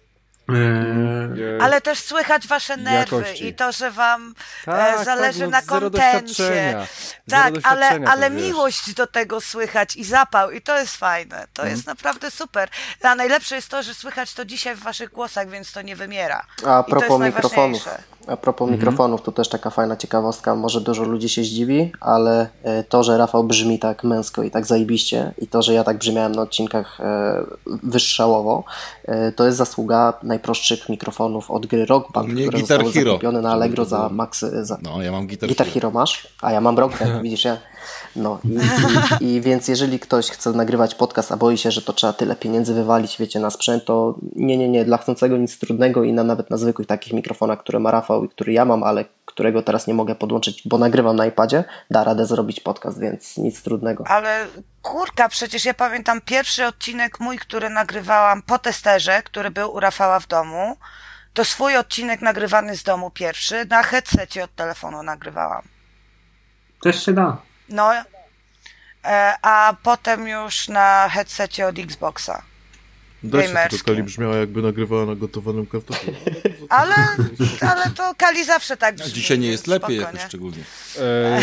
e... ale też słychać wasze nerwy jakości. I to, że wam tak, zależy tak, no, na kontencie. Tak, ale, ale miłość do tego słychać i zapał i to jest fajne. To hmm. jest naprawdę super. A najlepsze jest to, że słychać to dzisiaj w waszych głosach, więc to nie wymiera. A propos mikrofonów. A propos mhm. mikrofonów, to też taka fajna ciekawostka, może dużo ludzi się zdziwi, ale to, że Rafał brzmi tak męsko i tak zajebiście i to, że ja tak brzmiałem na odcinkach wyższałowo, to jest zasługa najprostszych mikrofonów od gry Rock Band, które Guitar zostały Hero. zakupione na Allegro za maksy. Za... No, ja mam Guitar, Guitar Hero. Hero masz, a ja mam Rock Band, widzisz, ja. No i, i, i więc jeżeli ktoś chce nagrywać podcast, a boi się, że to trzeba tyle pieniędzy wywalić, wiecie, na sprzęt, to nie, nie, nie, dla chcącego nic trudnego i na, nawet na zwykłych takich mikrofonach, które ma Rafał i który ja mam, ale którego teraz nie mogę podłączyć, bo nagrywam na iPadzie, da radę zrobić podcast, więc nic trudnego. Ale kurka, przecież ja pamiętam pierwszy odcinek mój, który nagrywałam po testerze, który był u Rafała w domu, to swój odcinek nagrywany z domu pierwszy, na headsetie od telefonu nagrywałam. Też się da. No, e, a potem już na headsetie od Xboxa. Da się, Gamerskim. tylko Kali brzmiała jakby nagrywała na gotowanym kartoflu. Ale, ale to Kali zawsze tak brzmi. Dzisiaj nie jest więc lepiej spoko, jakoś nie? szczególnie. E,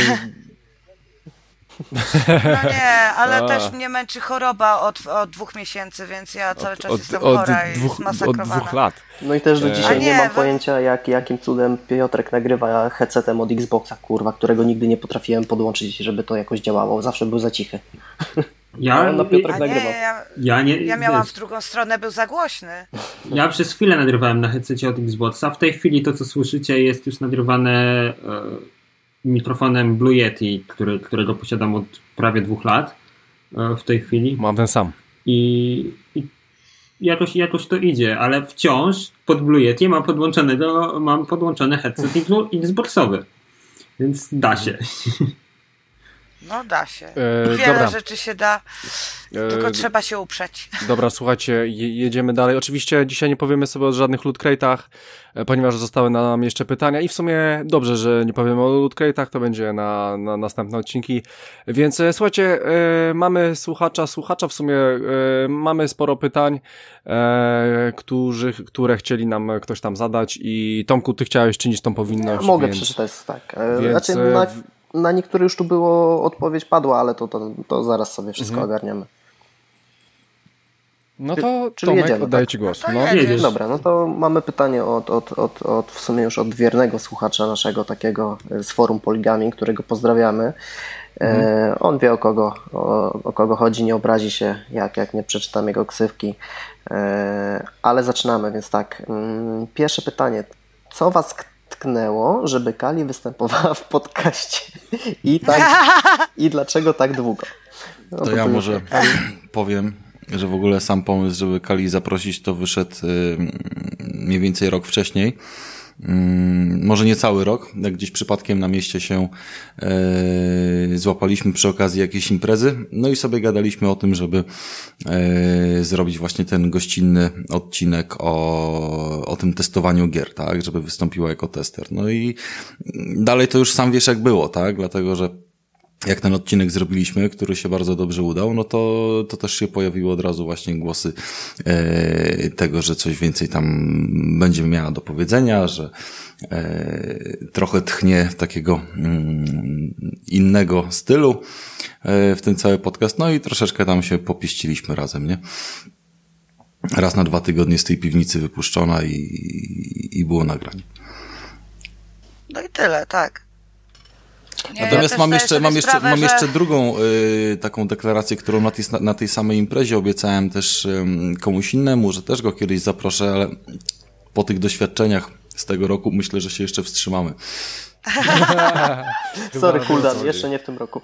No nie, ale A. też mnie męczy choroba od, od dwóch miesięcy, więc ja cały czas od, jestem od, chora i dwóch, od zmasakrowana. dwóch lat. No i też do E, dzisiaj A nie, nie, mam we- pojęcia, jak, jakim cudem Piotrek nagrywa headsetem od Xboxa, kurwa, którego nigdy nie potrafiłem podłączyć, żeby to jakoś działało. Zawsze był za cichy. Ja, No, na Piotrek A nie, nagrywał. ja, ja, nie, ja miałam wiesz, w drugą stronę, był za głośny. ja przez chwilę nagrywałem na headsetie od Xboxa. W tej chwili to, co słyszycie, jest już nagrywane e, mikrofonem Blue Yeti, który, którego posiadam od prawie dwóch lat e, w tej chwili. Mam ten sam. I, i jakoś, jakoś to idzie, ale wciąż pod Blue Yeti mam podłączonego, mam podłączony headset Xboxowy. Więc da się. No da się. E, Wiele dobra. rzeczy się da, tylko E, trzeba się uprzeć. Dobra, słuchajcie, je, jedziemy dalej. Oczywiście dzisiaj nie powiemy sobie o żadnych loot crate'ach, e, ponieważ zostały nam jeszcze pytania i w sumie dobrze, że nie powiemy o loot crate'ach, to będzie na, na następne odcinki. Więc e, słuchajcie, e, mamy słuchacza, słuchacza w sumie, e, mamy sporo pytań, e, którzy, które chcieli nam ktoś tam zadać i Tomku, ty chciałeś czynić tą powinność. Mogę więc, przeczytać, tak. E, więc, znaczy, e, na, w- na niektóre już tu było, odpowiedź padła, ale to, to, to zaraz sobie wszystko Mhm. ogarniamy. No to czyli Tomek, jedziemy, oddaję tak? ci głos. No to No. jedziesz. Jedziesz. Dobra, no to mamy pytanie od, od, od, od w sumie już od wiernego słuchacza naszego takiego z forum Poligami, którego pozdrawiamy. E, on wie o kogo, o, o kogo chodzi, nie obrazi się, jak, jak nie przeczytam jego ksywki. E, ale zaczynamy, więc tak. Mm, Pierwsze pytanie. Co was tknęło, żeby Kali występowała w podcaście? I, tak, i dlaczego tak długo? No To ja tyle. może powiem, że w ogóle sam pomysł, żeby Kali zaprosić, to wyszedł y, mniej więcej rok wcześniej. Mm, może nie cały rok, jak gdzieś przypadkiem na mieście się e, złapaliśmy przy okazji jakiejś imprezy, no i sobie gadaliśmy o tym, żeby e, zrobić właśnie ten gościnny odcinek o, o tym testowaniu gier, tak, żeby wystąpiła jako tester. No i dalej to już sam wiesz jak było, tak, dlatego, że jak ten odcinek zrobiliśmy, który się bardzo dobrze udał, no to, to też się pojawiły od razu właśnie głosy e, tego, że coś więcej tam będzie miała do powiedzenia, że e, trochę tchnie takiego mm, innego stylu e, w ten cały podcast, no i troszeczkę tam się popieściliśmy razem, nie? Raz na dwa tygodnie z tej piwnicy wypuszczona i, i było nagranie. No i tyle, tak. Nie, Natomiast też mam zdaję jeszcze, sobie mam jeszcze, sprawę, mam że- jeszcze drugą y, taką deklarację, którą na tej, na tej samej imprezie obiecałem też y, komuś innemu, że też go kiedyś zaproszę, ale po tych doświadczeniach z tego roku myślę, że się jeszcze wstrzymamy. Sorry, Chyba Kuldan, wiem, co jeszcze nie w tym roku.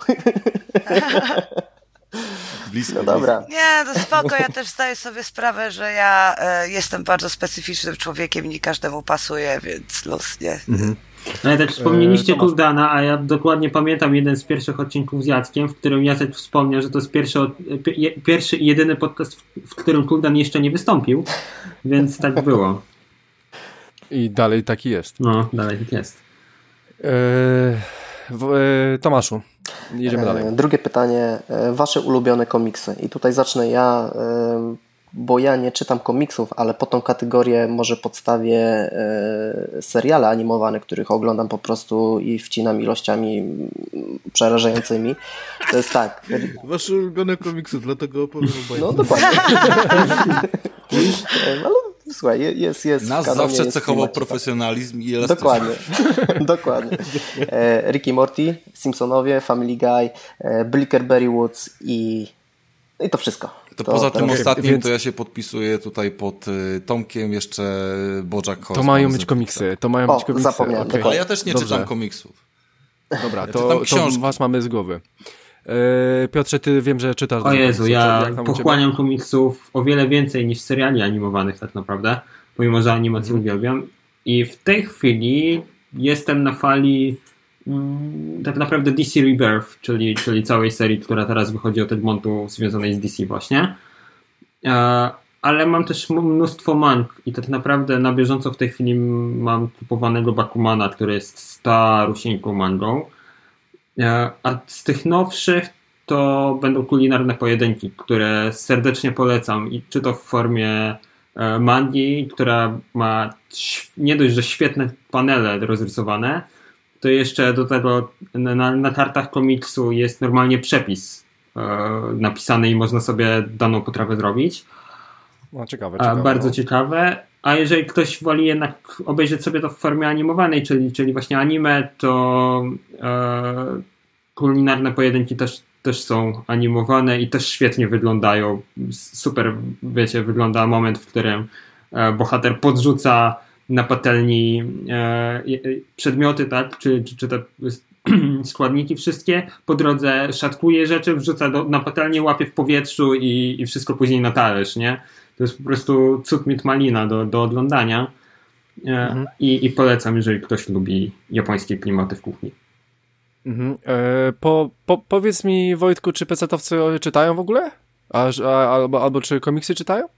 Blisko. No dobra. Nie, to spoko, ja też zdaję sobie sprawę, że ja e, jestem bardzo specyficznym człowiekiem i nie każdemu pasuje, więc los, nie. Ale tak wspomnieliście Eee, Tomasz. Kuldana, a ja dokładnie pamiętam jeden z pierwszych odcinków z Jackiem, w którym Jacek wspomniał, że to jest pierwszy, od- pi- je- pierwszy i jedyny podcast, w, w którym Kuldan jeszcze nie wystąpił, więc tak było. I dalej taki jest. No, dalej tak jest. E, w, e, Tomaszu, jedziemy dalej. E, Drugie pytanie. e, Wasze ulubione komiksy. I tutaj zacznę ja, e, bo ja nie czytam komiksów, ale po tą kategorię może podstawię e, seriale animowane, których oglądam po prostu i wcinam ilościami mm, przerażającymi. To jest tak. Wasze ulubione komiksy, dlatego opowiem o bajce. No dokładnie. E, Ale słuchaj, je- jest, jest w Nas kanonie, zawsze jest w cechował klimacie, tak. profesjonalizm i elastyczność. Dokładnie, dokładnie. E, Rick i Morty, Simpsonowie, Family Guy, e, Blickerberry Woods i I to wszystko. To, to poza tym teraz... ostatnim, więc... to ja się podpisuję tutaj pod y, Tomkiem, jeszcze BoJack Horseman. To mają być komiksy, to mają O, być komiksy. zapomniałem, Okay. Ale ja też nie Dobrze. czytam komiksów. Dobra, Ja to, czytam to was mamy z głowy. E, Piotrze, ty wiem, że czytasz. O Jezu, komiksy. ja Jak tam u pochłaniam komiksów o wiele więcej niż seriali animowanych tak naprawdę, pomimo że animację Mhm. uwielbiam. I w tej chwili jestem na fali mm, tak naprawdę D C Rebirth, czyli, czyli całej serii, która teraz wychodzi od Egmontu związanej z D C właśnie. E, ale mam też mnóstwo mang i tak naprawdę na bieżąco w tej chwili mam kupowanego Bakumana, który jest starusieńką mangą. E, a z tych nowszych to będą kulinarne pojedynki, które serdecznie polecam i czy to w formie e, mangi, która ma ś- nie dość, że świetne panele rozrysowane, to jeszcze do tego na, na kartach komiksu jest normalnie przepis e, napisany i można sobie daną potrawę zrobić. No, ciekawe, A, ciekawe. bardzo no. ciekawe. A jeżeli ktoś woli jednak obejrzeć sobie to w formie animowanej, czyli, czyli właśnie anime, to e, kulinarne pojedynki też, też są animowane i też świetnie wyglądają. Super, wiecie, wygląda moment, w którym e, bohater podrzuca na patelni e, przedmioty, tak, czy, czy, czy te składniki wszystkie, po drodze szatkuje rzeczy, wrzuca do, na patelnię, łapie w powietrzu i, i wszystko później na talerz, nie? To jest po prostu cud mit malina do, do oglądania e, Mhm. i, i polecam, jeżeli ktoś lubi japońskie klimaty w kuchni. Mhm. E, po, po, powiedz mi, Wojtku, czy pecetowcy czytają w ogóle? A, a, albo, albo czy komiksy czytają?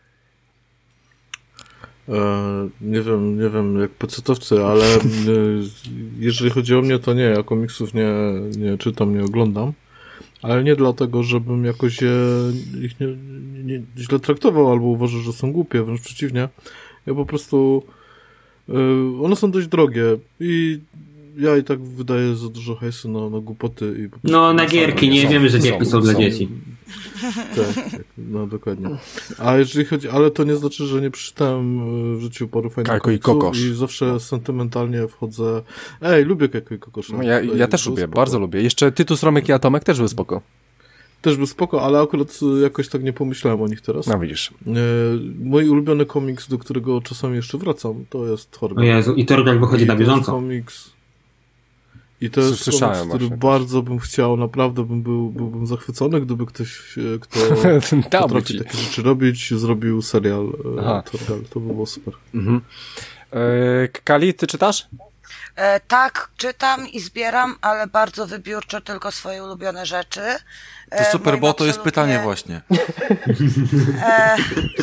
E, nie wiem, nie wiem jak pecetowcy, ale e, jeżeli chodzi o mnie, to nie, ja komiksów nie, nie czytam, nie oglądam, ale nie dlatego, żebym jakoś je, ich nie, nie, źle traktował albo uważał, że są głupie, wręcz przeciwnie. Ja po prostu e, one są dość drogie i ja i tak wydaję za dużo hajsu na, na głupoty. I po prostu No, na gierki, nie są, wiemy, że są, gierki są dla są. dzieci. Tak, tak, no dokładnie. A jeżeli chodzi, ale to nie znaczy, że nie przeczytałem w życiu paru fajnych Kajko i komiksów Kokosz. i zawsze sentymentalnie wchodzę. Ej, lubię Kajko i Kokosza. No, ja, Ej, ja też był lubię, spoko. bardzo lubię. Jeszcze Tytus, Romek i Atomek też był spoko. Też był spoko, ale akurat jakoś tak nie pomyślałem o nich teraz. No widzisz. E, mój ulubiony komiks, do którego czasami jeszcze wracam, to jest O Thorgal. Jezu, i Torgal wychodzi I na to jest bieżąco. komiks. I to jest Słyszałem komiks, który właśnie bardzo bym chciał, naprawdę bym był, byłbym zachwycony, gdyby ktoś, e, kto Dałby potrafi ci. takie rzeczy robić, zrobił serial Aha. e, Thorgal. To by było super. Mhm. E, Kali, ty czytasz? E, tak, czytam i zbieram, ale bardzo wybiórczo tylko swoje ulubione rzeczy. To E, super, moim bo to jest absolutnie- pytanie właśnie. E,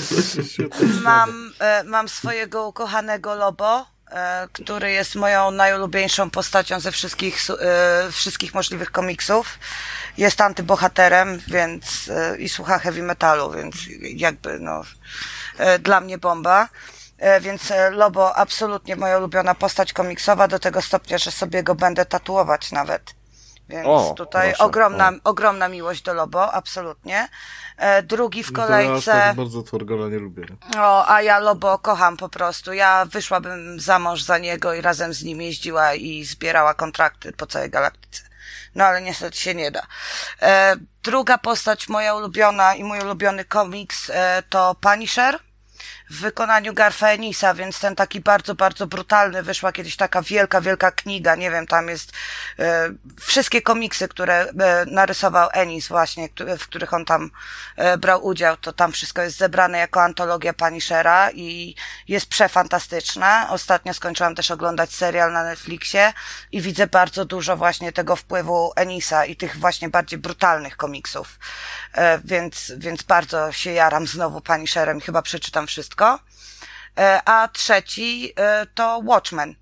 mam, e, mam swojego ukochanego Lobo, e, który jest moją najulubieńszą postacią ze wszystkich, su- e, wszystkich możliwych komiksów. Jest antybohaterem, więc e, i słucha heavy metalu, więc jakby no e, dla mnie bomba. E, Więc e, Lobo absolutnie moja ulubiona postać komiksowa, do tego stopnia, że sobie go będę tatuować nawet. Więc O, tutaj proszę, ogromna, ogromna miłość do Lobo, absolutnie. E, Drugi w No to ja aż kolejce. tak bardzo Thorgala nie lubię. O, a ja Lobo kocham po prostu. Ja wyszłabym za mąż za niego i razem z nim jeździła i zbierała kontrakty po całej galaktyce. No ale niestety się nie da. E, druga postać moja ulubiona i mój ulubiony komiks e, to Punisher w wykonaniu Garfa Enisa, więc ten taki bardzo, bardzo brutalny. Wyszła kiedyś taka wielka, wielka kniga, nie wiem, tam jest e, wszystkie komiksy, które e, narysował Ennis właśnie, który, w których on tam e, brał udział, to tam wszystko jest zebrane jako antologia Punishera i jest przefantastyczna. Ostatnio skończyłam też oglądać serial na Netflixie i widzę bardzo dużo właśnie tego wpływu Ennisa i tych właśnie bardziej brutalnych komiksów. E, więc, więc bardzo się jaram znowu Punisherem i chyba przeczytam wszystko. E, a trzeci e, to Watchmen,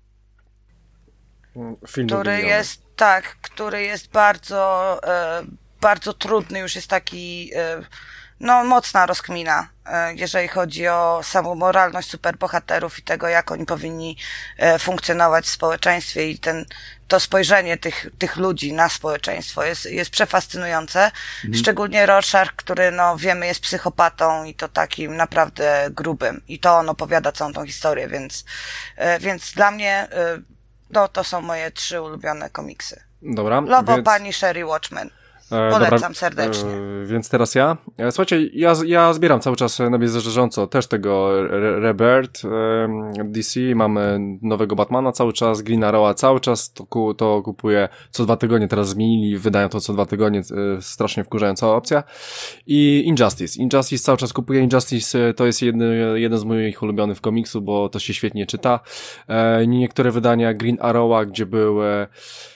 Film który wymieniony. jest, tak, który jest bardzo, e, bardzo trudny, już jest taki, e, no, mocna rozkmina, e, jeżeli chodzi o samą moralność superbohaterów i tego, jak oni powinni e, funkcjonować w społeczeństwie i ten, to spojrzenie tych, tych ludzi na społeczeństwo jest, jest przefascynujące. Szczególnie Rorschach, który, no, wiemy, jest psychopatą i to takim naprawdę grubym. I to on opowiada całą tą historię, więc, e, więc dla mnie, e, no, to są moje trzy ulubione komiksy. Dobra, Lobo, więc... Punisher i Watchmen. E, Polecam dobra, serdecznie. E, więc teraz ja. E, słuchajcie, ja, ja zbieram cały czas na bieżąco też tego Re- Rebirth e, D C, mamy nowego Batmana cały czas, Green Arrow'a cały czas, to, ku, to kupuję co dwa tygodnie, teraz zmienili, wydają to co dwa tygodnie, e, strasznie wkurzająca opcja. I Injustice. Injustice cały czas kupuję, Injustice to jest jedny, jeden z moich ulubionych komiksów, bo to się świetnie czyta. E, niektóre wydania Green Arrow'a, gdzie były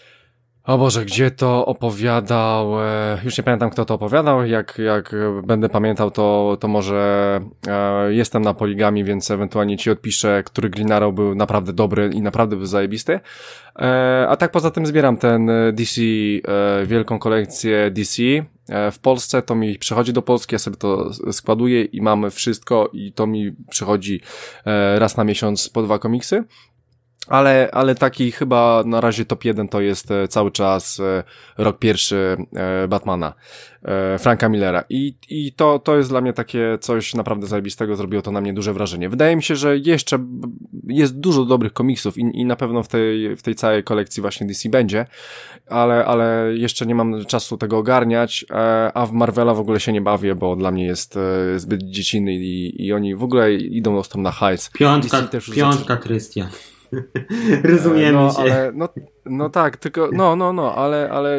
O Boże, gdzie to opowiadał, e, już nie pamiętam kto to opowiadał, jak, jak będę pamiętał to, to może e, jestem na Poligami, więc ewentualnie ci odpiszę, który Green Arrow był naprawdę dobry i naprawdę był zajebisty. E, a tak poza tym zbieram ten D C, e, wielką kolekcję D C. E, w Polsce to mi przychodzi do Polski, ja sobie to składuję i mamy wszystko i to mi przychodzi e, raz na miesiąc po dwa komiksy. Ale, ale taki chyba na razie top jeden to jest e, cały czas e, rok pierwszy e, Batmana, e, Franka Millera. I, i to, to jest dla mnie takie coś naprawdę zajebistego, zrobiło to na mnie duże wrażenie. Wydaje mi się, że jeszcze jest dużo dobrych komiksów i, i na pewno w tej, w tej całej kolekcji właśnie D C będzie, ale, ale jeszcze nie mam czasu tego ogarniać, e, a w Marvela w ogóle się nie bawię, bo dla mnie jest e, zbyt dziecinny i, i oni w ogóle idą ostro na hajs. Piątka, piątka, Krystian. Rozumiemy no, się. Ale, no, no tak, tylko, no, no, no, ale, ale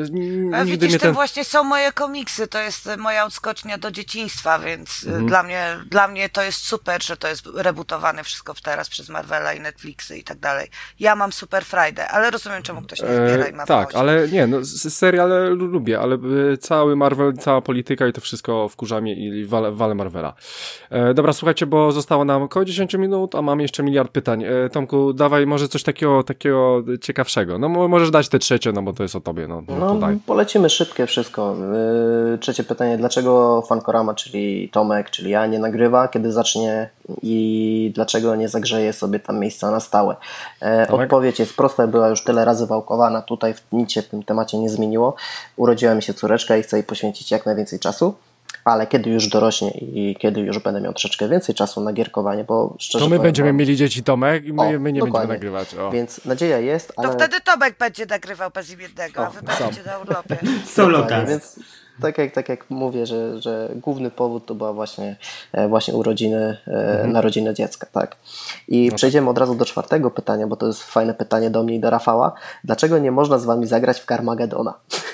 A nigdy widzisz, mnie to ten... właśnie są moje komiksy, to jest moja odskocznia do dzieciństwa, więc Mhm. dla mnie, dla mnie to jest super, że to jest rebootowane wszystko teraz przez Marvela i Netflixy i tak dalej. Ja mam Super Friday, ale rozumiem, czemu ktoś nie zbiera i ma E, tak, wychodzić. ale nie, no s- seriale lu- lubię, ale e, cały Marvel, cała polityka i to wszystko wkurza mnie i wale, wale Marvela. E, dobra, słuchajcie, bo zostało nam około dziesięć minut, a mam jeszcze miliard pytań. E, Tomku, dawaj może coś takiego, takiego ciekawszego. No mo- możesz dać te trzecie, no bo to jest o tobie, no, no No, to daj. polecimy szybkie wszystko. Yy, trzecie pytanie, dlaczego Fankorama, czyli Tomek, czyli ja, nie nagrywa, kiedy zacznie i dlaczego nie zagrzeje sobie tam miejsca na stałe? E, Tomek? odpowiedź jest prosta, była już tyle razy wałkowana, tutaj w nic się w tym temacie nie zmieniło. Urodziła mi się córeczka i chcę jej poświęcić jak najwięcej czasu, ale kiedy już dorośnie i kiedy już będę miał troszeczkę więcej czasu na gierkowanie, bo szczerze To my powiem będziemy wam, mieli dzieci, Tomek, i my, O, my nie będziemy dokładnie. nagrywać. O. więc nadzieja jest, ale... To wtedy Tomek będzie nagrywał bezimiennego, a wy O, będziecie na urlopie. Solo Dokładnie, cast. więc tak jak, tak jak mówię, że, że główny powód to była właśnie, e, właśnie urodziny, e, Mhm. narodziny dziecka, tak. I przejdziemy od razu do czwartego pytania, bo to jest fajne pytanie do mnie i do Rafała. Dlaczego nie można z wami zagrać w Carmagedona?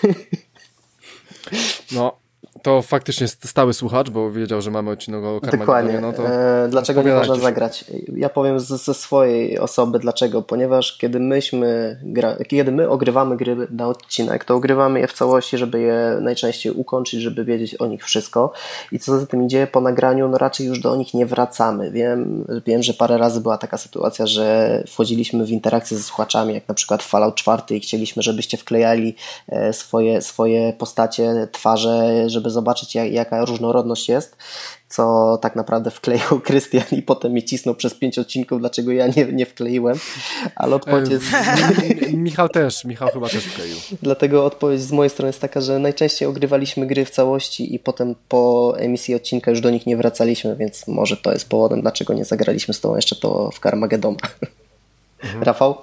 No, to faktycznie st- stały słuchacz, bo wiedział, że mamy odcinek o Dokładnie. Carmagedonie, no to E, dlaczego nie rozpowiadajcie można się. zagrać? Ja powiem z, ze swojej osoby dlaczego. Ponieważ kiedy myśmy gra, kiedy my ogrywamy gry na odcinek, to ogrywamy je w całości, żeby je najczęściej ukończyć, żeby wiedzieć o nich wszystko. I co za tym idzie, po nagraniu no raczej już do nich nie wracamy. Wiem, wiem, że parę razy była taka sytuacja, że wchodziliśmy w interakcję ze słuchaczami, jak na przykład w Fallout cztery i chcieliśmy, żebyście wklejali e, swoje, swoje postacie, twarze, żeby zobaczyć jak, jaka różnorodność jest, co tak naprawdę wkleił Krystian i potem mnie cisnął przez pięć odcinków, dlaczego ja nie, nie wkleiłem, ale odpowiedź jest... E, Michał też, Michał chyba też wkleił. Dlatego odpowiedź z mojej strony jest taka, że najczęściej ogrywaliśmy gry w całości i potem po emisji odcinka już do nich nie wracaliśmy, więc może to jest powodem, dlaczego nie zagraliśmy z tobą jeszcze to w Carmagedona. Mhm. Rafał?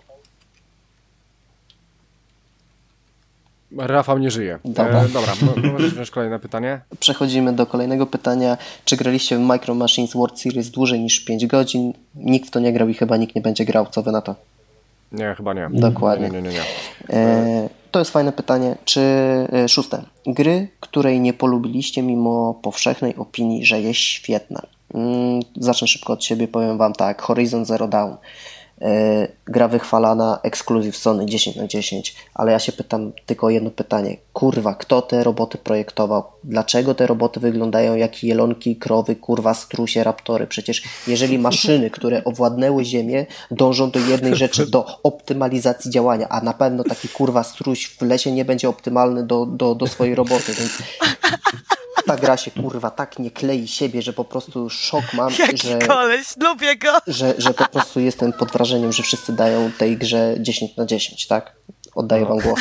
Rafał nie żyje. Dobra. E, dobra, mo- możesz wziąć kolejne pytanie? Przechodzimy do kolejnego pytania. Czy graliście w Micro Machines World Series dłużej niż pięć godzin? Nikt w to nie grał i chyba nikt nie będzie grał. Co wy na to? Nie, chyba nie. Dokładnie. Nie, nie, nie, nie. E, to jest fajne pytanie. Czy e, szóste. Gry, której nie polubiliście mimo powszechnej opinii, że jest świetna. Mm, zacznę szybko od siebie. Powiem wam tak. Horizon Zero Dawn. E, gra wychwalana, ekskluzyw Sony dziesięć na dziesięć, ale ja się pytam tylko o jedno pytanie. Kurwa, kto te roboty projektował? Dlaczego te roboty wyglądają jak jelonki, krowy, kurwa, strusie, raptory? Przecież jeżeli maszyny, które owładnęły Ziemię, dążą do jednej rzeczy, do optymalizacji działania, a na pewno taki kurwa struś w lesie nie będzie optymalny do, do, do swojej roboty, więc ta gra się kurwa tak nie klei siebie, że po prostu szok mam, Jaki że... koleś, lubię go. Że, że po prostu jestem pod wrażeniem, że wszyscy dają tej grze dziesięć na dziesięć, tak? Oddaję wam głos.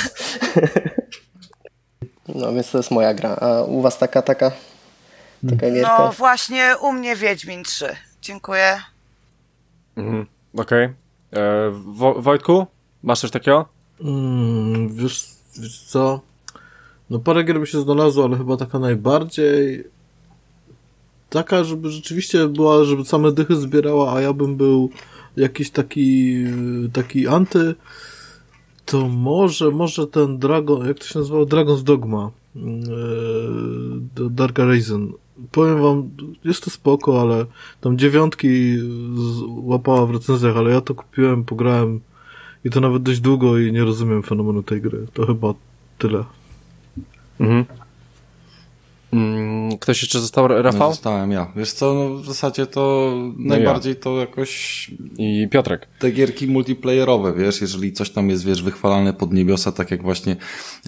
No więc to jest moja gra. A u was taka, taka, taka gierka? No właśnie u mnie Wiedźmin trzy. Dziękuję. Mhm. Okej. Okay. Wo- Wojtku, masz coś takiego? Mm, wiesz, wiesz co? No parę gier by się znalazło, ale chyba taka najbardziej taka, żeby rzeczywiście była, żeby same dychy zbierała, a ja bym był jakiś taki taki anty, to może, może ten Dragon, jak to się nazywało? Dragon's Dogma. Dark Arisen. Powiem wam, jest to spoko, ale tam dziewiątki łapała w recenzjach, ale ja to kupiłem, pograłem i to nawet dość długo i nie rozumiem fenomenu tej gry. To chyba tyle. Mhm. Ktoś jeszcze został, Rafał? No, zostałem ja. Wiesz co, no w zasadzie to no najbardziej ja. to jakoś... I Piotrek. Te gierki multiplayerowe, wiesz, jeżeli coś tam jest, wiesz, wychwalane pod niebiosa, tak jak właśnie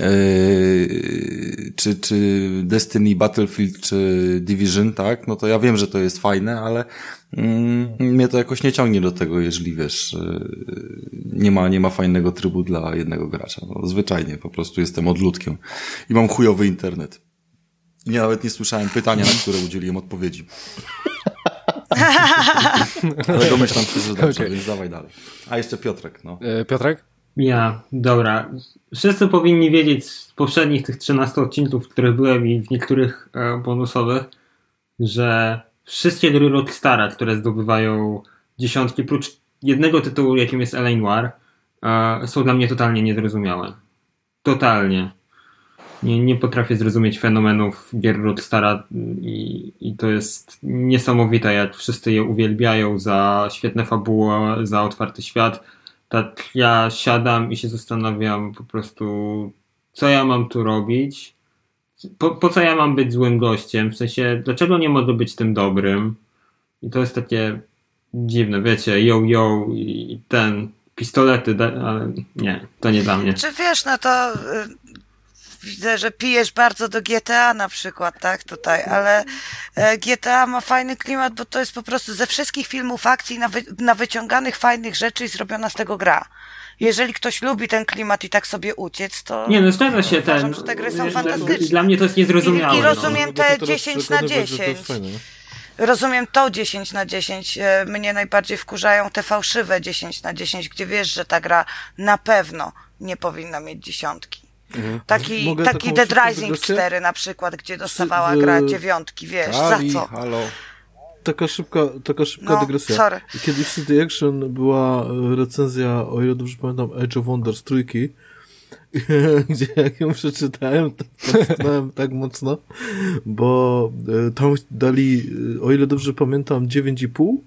yy, czy, czy Destiny, Battlefield, czy Division, tak, no to ja wiem, że to jest fajne, ale yy, mnie to jakoś nie ciągnie do tego, jeżeli, wiesz, yy, nie ma, nie ma fajnego trybu dla jednego gracza. No, zwyczajnie, po prostu jestem odludkiem i mam chujowy internet. Ja nawet nie słyszałem pytania, na które udzieliłem odpowiedzi. Ale domyślam się, że dobrze, okay. Więc dawaj dalej. A jeszcze Piotrek, no. E, Piotrek? Ja, dobra. Wszyscy powinni wiedzieć z poprzednich tych trzynastu odcinków, w których byłem i w niektórych e, bonusowych, że wszystkie gry Rockstara, które zdobywają dziesiątki, prócz jednego tytułu, jakim jest L A Noire, e, są dla mnie totalnie niezrozumiałe. Totalnie. Nie, nie potrafię zrozumieć fenomenów gier Rockstara i, i to jest niesamowite, jak wszyscy je uwielbiają za świetne fabuły, za otwarty świat. Tak ja siadam i się zastanawiam po prostu, co ja mam tu robić, po, po co ja mam być złym gościem, w sensie, dlaczego nie mogę być tym dobrym. I to jest takie dziwne, wiecie, yo, yo i ten, pistolety, ale nie, to nie dla mnie. Czy wiesz, no to... Widzę, że pijesz bardzo do G T A na przykład, tak, tutaj, ale G T A ma fajny klimat, bo to jest po prostu ze wszystkich filmów akcji na, wy, na wyciąganych fajnych rzeczy i zrobiona z tego gra. Jeżeli ktoś lubi ten klimat i tak sobie uciec, to... Nie, no zgadza się, uważam, ten... że te gry są fantastyczne. Dla mnie to jest niezrozumiałe. I, i rozumiem no. te dziesięć na dziesięć. Rozumiem to dziesięć na dziesięć. Mnie najbardziej wkurzają te fałszywe dziesięć na dziesięć, gdzie wiesz, że ta gra na pewno nie powinna mieć dziesiątki. Mhm. Taki, Mogę taki Dead Rising cztery na przykład, gdzie dostawała w... gra dziewiątki, wiesz, Kali, za co? Halo. Taka szybka, taka szybka no, dygresja. Sorry. Kiedyś w City Action była recenzja, o ile dobrze pamiętam, Age of Wonders trójki, gdzie jak ją przeczytałem, to potknąłem tak mocno, bo tam dali, o ile dobrze pamiętam, dziewięć i pół.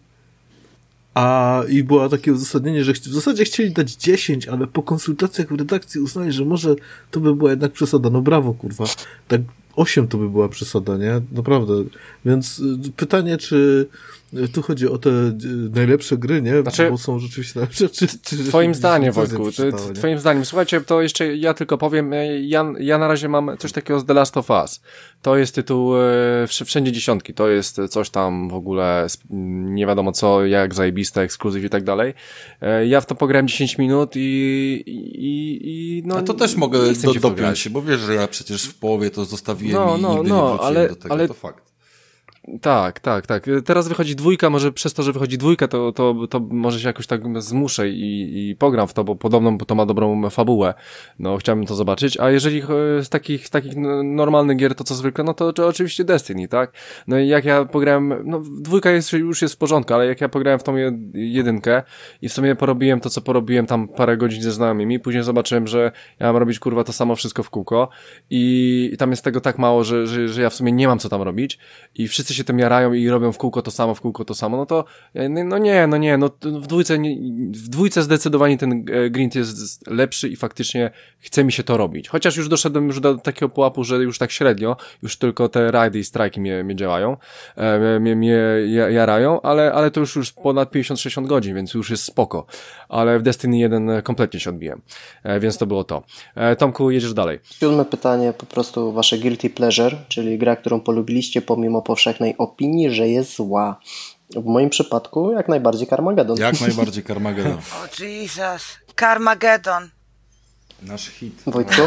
A i było takie uzasadnienie, że w zasadzie chcieli dać dziesięć, ale po konsultacjach w redakcji uznali, że może to by była jednak przesada. No brawo, kurwa. Tak osiem to by była przesada, nie? Naprawdę. Więc pytanie, czy tu chodzi o te najlepsze gry, nie? Znaczy, bo są rzeczywiście najlepsze, czy... czy twoim zdaniem, Wojtku, twoim zdaniem. Słuchajcie, to jeszcze ja tylko powiem, ja, ja na razie mam coś takiego z The Last of Us. To jest tytuł wszędzie dziesiątki, to jest coś tam w ogóle nie wiadomo co, jak zajebiste, ekskluzyw i tak dalej. Ja w to pograłem dziesięć minut i, i, i no... A to też mogę do, dopiąć się, bo wiesz, że ja przecież w połowie to zostawiłem no, i no, nigdy no, nie wróciłem ale, do tego, ale... to fakt. Tak, tak, tak. Teraz wychodzi dwójka, może przez to, że wychodzi dwójka, to, to, to może się jakoś tak zmuszę i, i pogram w to, bo podobno to ma dobrą fabułę. No, chciałbym to zobaczyć. A jeżeli z takich, takich normalnych gier, to co zwykle, no to, to oczywiście Destiny, tak? No i jak ja pograłem, no dwójka jest, już jest w porządku, ale jak ja pograłem w tą jedynkę i w sumie porobiłem to, co porobiłem tam parę godzin ze znajomymi, później zobaczyłem, że ja mam robić kurwa to samo wszystko w kółko i, i tam jest tego tak mało, że, że, że ja w sumie nie mam co tam robić i wszyscy się tym jarają i robią w kółko to samo, w kółko to samo, no to no nie, no nie, no w dwójce, nie, w dwójce zdecydowanie ten grind jest lepszy i faktycznie chce mi się to robić. Chociaż już doszedłem już do takiego pułapu, że już tak średnio, już tylko te rajdy i strajki mnie, mnie działają, e, mnie, mnie jarają, ale, ale to już już ponad pięćdziesiąt sześćdziesiąt godzin, więc już jest spoko. Ale w Destiny jeden kompletnie się odbiłem, e, więc to było to. E, Tomku, jedziesz dalej. Siódme pytanie, po prostu wasze guilty pleasure, czyli gra, którą polubiliście pomimo powszechnej opinii, że jest zła. W moim przypadku jak najbardziej Carmageddon. Jak najbardziej Carmageddon. O Jesus, Carmageddon. Nasz hit. Wojtku?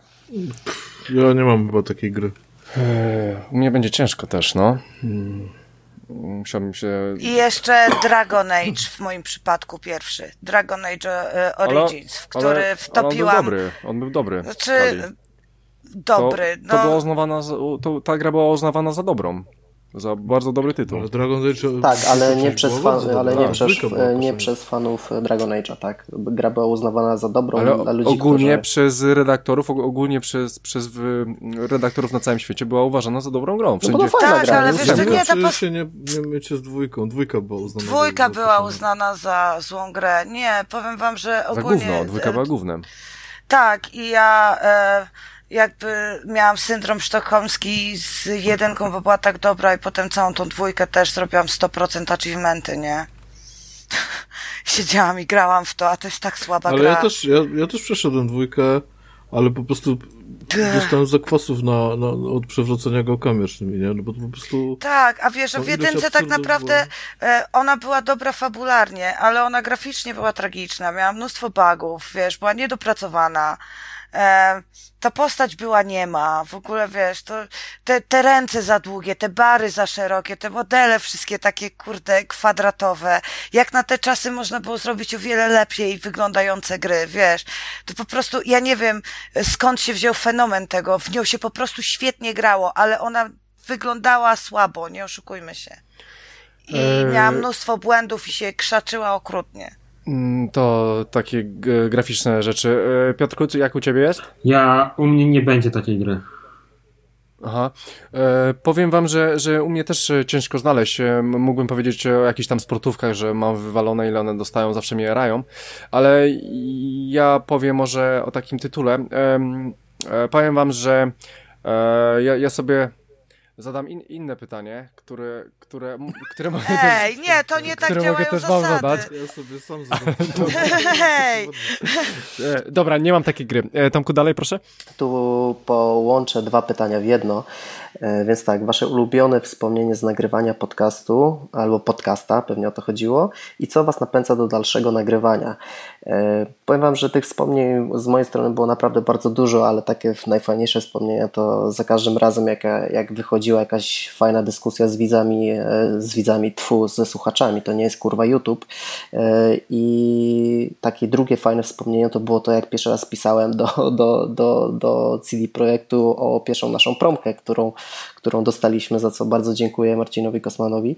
Ja nie mam chyba takiej gry. U mnie będzie ciężko też, no. Hmm. Musiałbym się... I jeszcze Dragon Age w moim przypadku pierwszy. Dragon Age uh, Origins, ale, w który ale, wtopiłam... Ale on był dobry, on był dobry. Znaczy... dobry. To, to no. była uznawana za, to, ta gra była uznawana za dobrą. Za bardzo dobry tytuł. Ale Dragon Age... Tak, ale nie przez, fan, ale nie A, przez, była nie przez fanów Dragon Age'a, tak. Gra była uznawana za dobrą Ale dla ludzi, ogólnie którzy... przez redaktorów, ogólnie przez, przez redaktorów na całym świecie była uważana za dobrą grą. No bo to Wszędzie... fajna Tak, gra, ale nie? wiesz co, nie, ta Czy pos... się nie, nie mycie z dwójką? Dwójka była uznana Dwójka za, była za uznana za złą grę. Nie, powiem wam, że Za ogólnie... gówno, dwójka była gównem. Tak, i ja e, jakby miałam syndrom sztokholmski z jedynką, bo była tak dobra i potem całą tą dwójkę też zrobiłam sto procent achievementy, nie? Siedziałam i grałam w to, a to jest tak słaba Ale gra. ja też, ja, ja też przeszedłem dwójkę, ale po prostu dostałem zakwasów na, na, od przewrócenia go miecznymi, nie? No bo to po prostu... Tak, a wiesz, a No, w ileś jedynce tak absurdów naprawdę e, ona była dobra fabularnie, ale ona graficznie była tragiczna, miała mnóstwo bugów, wiesz, była niedopracowana. E, ta postać była niema, w ogóle wiesz, to te, te ręce za długie, te bary za szerokie, te modele wszystkie takie kurde kwadratowe, jak na te czasy można było zrobić o wiele lepiej wyglądające gry, wiesz, to po prostu, ja nie wiem skąd się wziął fenomen tego, w nią się po prostu świetnie grało, ale ona wyglądała słabo, nie oszukujmy się. I Eee... miała mnóstwo błędów i się krzaczyła okrutnie. To takie g- graficzne rzeczy. Piotrku, jak u ciebie jest? Ja, u mnie nie będzie takiej gry. Aha. E, powiem wam, że, że u mnie też ciężko znaleźć. E, mógłbym powiedzieć o jakichś tam sportówkach, że mam wywalone, ile one dostają, zawsze mnie rają. Ale ja powiem może o takim tytule. E, e, powiem wam, że e, ja, ja sobie zadam in, inne pytanie, które, które, które mogę Ej, też, nie, to nie tak które działają mogę też wam zasady. zadać. Ja sobie sam zadam. Hej! E, dobra, nie mam takiej gry. E, Tomku, dalej proszę. Tu połączę dwa pytania w jedno. Więc tak, wasze ulubione wspomnienie z nagrywania podcastu albo podcasta, pewnie o to chodziło, i co was napędza do dalszego nagrywania? Powiem wam, że tych wspomnień z mojej strony było naprawdę bardzo dużo, ale takie najfajniejsze wspomnienia to za każdym razem jak, jak wychodziła jakaś fajna dyskusja z widzami, z widzami, tfu, ze słuchaczami, to nie jest kurwa YouTube. I takie drugie fajne wspomnienie to było to, jak pierwszy raz pisałem do, do, do, do C D Projektu o pierwszą naszą promkę, którą którą dostaliśmy, za co bardzo dziękuję Marcinowi Kosmanowi.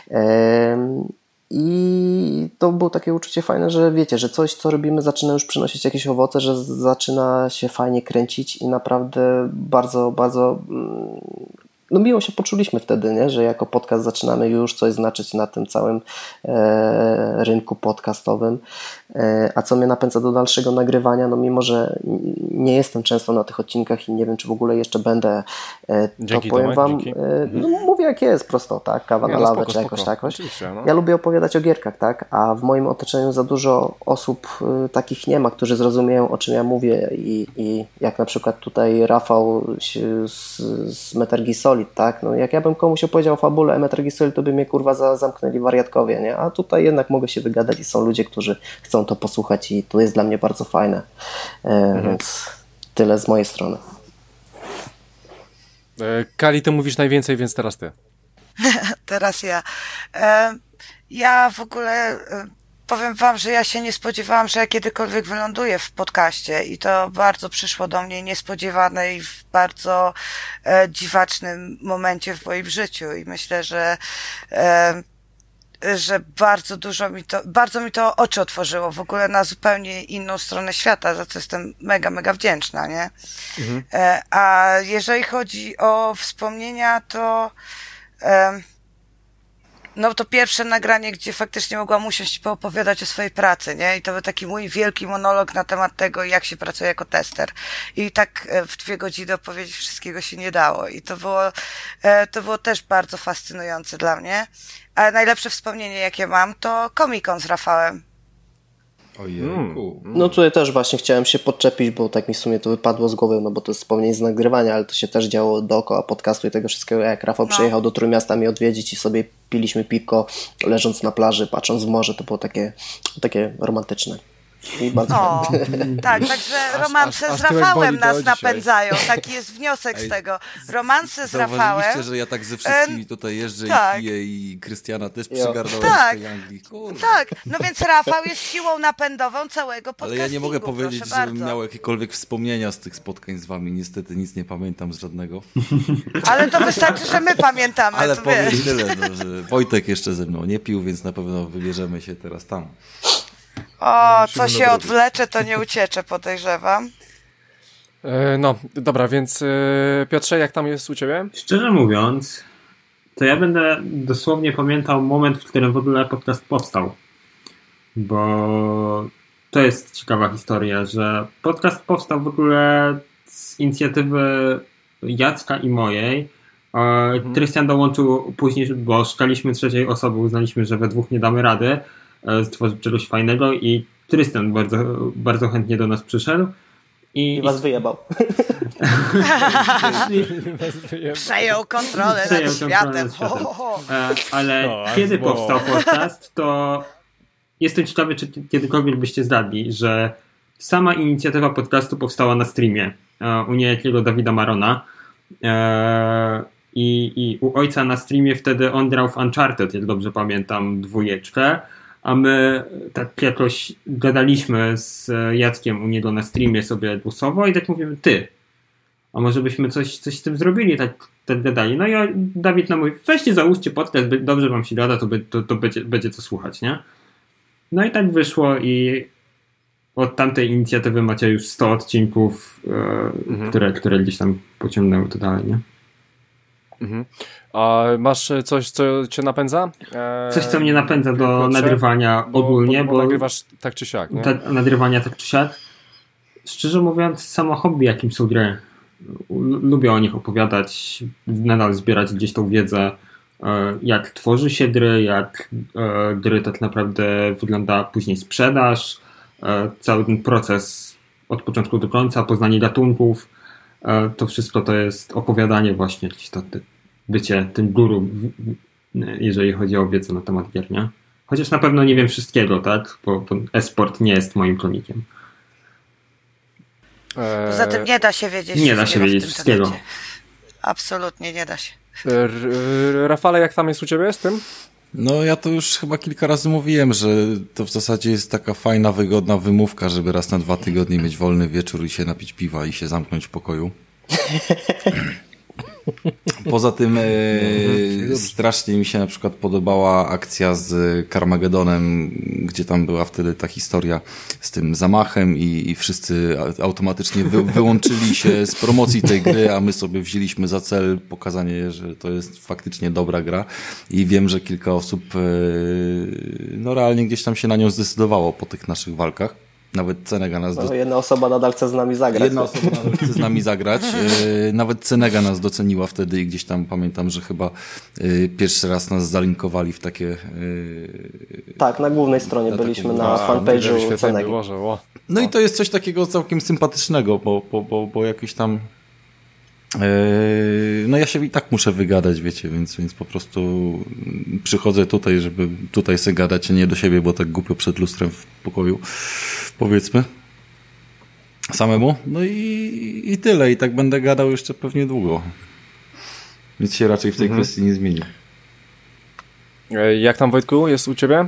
I to było takie uczucie fajne, że wiecie, że coś, co robimy, zaczyna już przynosić jakieś owoce, że zaczyna się fajnie kręcić i naprawdę bardzo, bardzo no miło się poczuliśmy wtedy, nie? Że jako podcast zaczynamy już coś znaczyć na tym całym e, rynku podcastowym. E, a co mnie napędza do dalszego nagrywania, no mimo, że nie jestem często na tych odcinkach i nie wiem, czy w ogóle jeszcze będę, e, to dzięki, powiem Tomek, wam, dzięki. e, no mówię jak jest, prosto, tak, kawa Nie, na no lawę, spoko, czy jakoś spoko. jakoś. Oczywiście, no. Ja lubię opowiadać o gierkach, tak, a w moim otoczeniu za dużo osób y, takich nie ma, którzy zrozumieją, o czym ja mówię i, i jak na przykład tutaj Rafał z, z Metal Gear Solid, tak, no jak ja bym komuś opowiedział o fabule Metal Gear Solid, to by mnie kurwa za, zamknęli wariatkowie, nie, a tutaj jednak mogę się wygadać i są ludzie, którzy chcą to posłuchać i to jest dla mnie bardzo fajne, e, mhm. Więc tyle z mojej strony. E, Kali, ty mówisz najwięcej, więc teraz ty. Teraz ja. E, ja w ogóle e, powiem wam, że ja się nie spodziewałam, że ja kiedykolwiek wyląduję w podcaście i to bardzo przyszło do mnie niespodziewane i w bardzo e, dziwacznym momencie w moim życiu i myślę, że e, że bardzo dużo mi to, bardzo mi to oczy otworzyło w ogóle na zupełnie inną stronę świata, za co jestem mega, mega wdzięczna, nie? Mhm. E, a jeżeli chodzi o wspomnienia, to e, no to pierwsze nagranie, gdzie faktycznie mogłam usiąść i poopowiadać o swojej pracy, nie? I to był taki mój wielki monolog na temat tego, jak się pracuje jako tester. I tak w dwie godziny opowiedzieć wszystkiego się nie dało. I to było, to było też bardzo fascynujące dla mnie. Ale najlepsze wspomnienie, jakie mam, to Comic-Con z Rafałem. Ojejku. No tutaj też właśnie chciałem się podczepić, bo tak mi w sumie to wypadło z głowy, no bo to jest wspomnienie z nagrywania, ale to się też działo dookoła podcastu i tego wszystkiego, jak Rafał no. przyjechał do Trójmiasta mnie odwiedzić i sobie piliśmy piwko, leżąc na plaży, patrząc w morze, to było takie, takie romantyczne. I bardzo O, fajnie. tak, także romanse aż- aż z tyłek Rafałem boli do nas dzisiaj. napędzają. Taki jest wniosek z tego. Romanse z Rafałem. Zauważyliście, że ja tak ze wszystkimi tutaj jeżdżę tak. i piję i Krystiana też Jo. przygarnąłem Tak. z tej Anglii. Kurde. Tak, no więc Rafał jest siłą napędową całego Ale podcastingu. ja nie mogę powiedzieć, proszę żebym bardzo. miał jakiekolwiek wspomnienia z tych spotkań z wami. Niestety nic nie pamiętam z żadnego. Ale to wystarczy, że my pamiętamy, Ale to powiem wiesz. tyle, no, że Wojtek jeszcze ze mną nie pił, więc na pewno wybierzemy się teraz tam. O, Musimy co się nadrobić. odwlecze, to nie uciecze, podejrzewam. E, no, dobra, więc e, Piotrze, jak tam jest u ciebie? Szczerze mówiąc, to ja będę dosłownie pamiętał moment, w którym w ogóle podcast powstał. Bo to jest ciekawa historia, że podcast powstał w ogóle z inicjatywy Jacka i mojej. Krystian dołączył później, bo szukaliśmy trzeciej osoby, uznaliśmy, że we dwóch nie damy rady e, stworzyć czegoś fajnego i Krystian bardzo, bardzo chętnie do nas przyszedł. I, I was wyjebał. Przejął kontrolę Przejął nad kontrolę światem. nad światem. Ho, ho, ho. E, ale No, kiedy bo- powstał podcast, to jestem ciekawy, czy kiedykolwiek byście zdali, że sama inicjatywa podcastu powstała na streamie e, u niejakiego Dawida Marona. E, i, I u ojca na streamie wtedy on grał w Uncharted, jak dobrze pamiętam, dwójeczkę. A my tak jakoś gadaliśmy z Jackiem u niego na streamie sobie głosowo i tak mówimy, ty, a może byśmy coś, coś z tym zrobili, tak, tak gadali. No i Dawid nam mówi, weźcie załóżcie podcast, by- dobrze wam się gada, to, by, to, to będzie, będzie co słuchać, nie? No i tak wyszło i od tamtej inicjatywy macie już sto odcinków, e, Mhm. które, które gdzieś tam pociągnęły to dalej, nie? Mhm. A masz coś, co cię napędza? E, Coś, co mnie napędza do Piotrze? nagrywania Bo- ogólnie, bo, bo, bo nagrywasz tak czy siak, nie? ta, nagrywania tak czy siak. Szczerze mówiąc, samo hobby, jakim są gry. L- Lubię o nich opowiadać, nadal zbierać gdzieś tą wiedzę, e, jak tworzy się gry, jak e, gry tak naprawdę wygląda później sprzedaż, e, cały ten proces od początku do końca, poznanie gatunków. E, to wszystko to jest opowiadanie właśnie, jakieś to te- bycie tym guru, w- w- jeżeli chodzi o wiedzę na temat gier, nie? Chociaż na pewno nie wiem wszystkiego, tak? Bo, bo e-sport nie jest moim klonikiem. E, Poza tym nie da się wiedzieć Nie da się wszystkiego w wiedzieć tym wszystkiego. temacie. Absolutnie nie da się. R- r- Rafale, jak tam jest u ciebie z tym? No ja to już chyba kilka razy mówiłem, że to w zasadzie jest taka fajna, wygodna wymówka, żeby raz na dwa tygodnie mieć wolny wieczór i się napić piwa i się zamknąć w pokoju. Poza tym e, strasznie mi się na przykład podobała akcja z Carmagedonem, gdzie tam była wtedy ta historia z tym zamachem i, i wszyscy a- automatycznie wy, wyłączyli się z promocji tej gry, a my sobie wzięliśmy za cel pokazanie, że to jest faktycznie dobra gra i wiem, że kilka osób e, no realnie gdzieś tam się na nią zdecydowało po tych naszych walkach. Nawet Cenega nas do... No, jedna osoba nadal chce z nami zagrać. Jedna osoba nawet chce z nami zagrać. E, Nawet Cenega nas doceniła wtedy i gdzieś tam pamiętam, że chyba e, pierwszy raz nas zalinkowali w takie... e, Tak, na głównej stronie Na taką- byliśmy na A, fanpage'u Cenegi. Boże, ło. No i to jest coś takiego całkiem sympatycznego, bo, bo, bo, bo jakiś tam... e, No ja się i tak muszę wygadać, wiecie, więc, więc po prostu przychodzę tutaj, żeby tutaj sobie gadać, a nie do siebie, bo tak głupio przed lustrem w pokoju, powiedzmy. Samemu. No i, i tyle. I tak będę gadał jeszcze pewnie długo. Nic się raczej w tej Mhm. kwestii nie zmieni. E, Jak tam, Wojtku, jest u ciebie?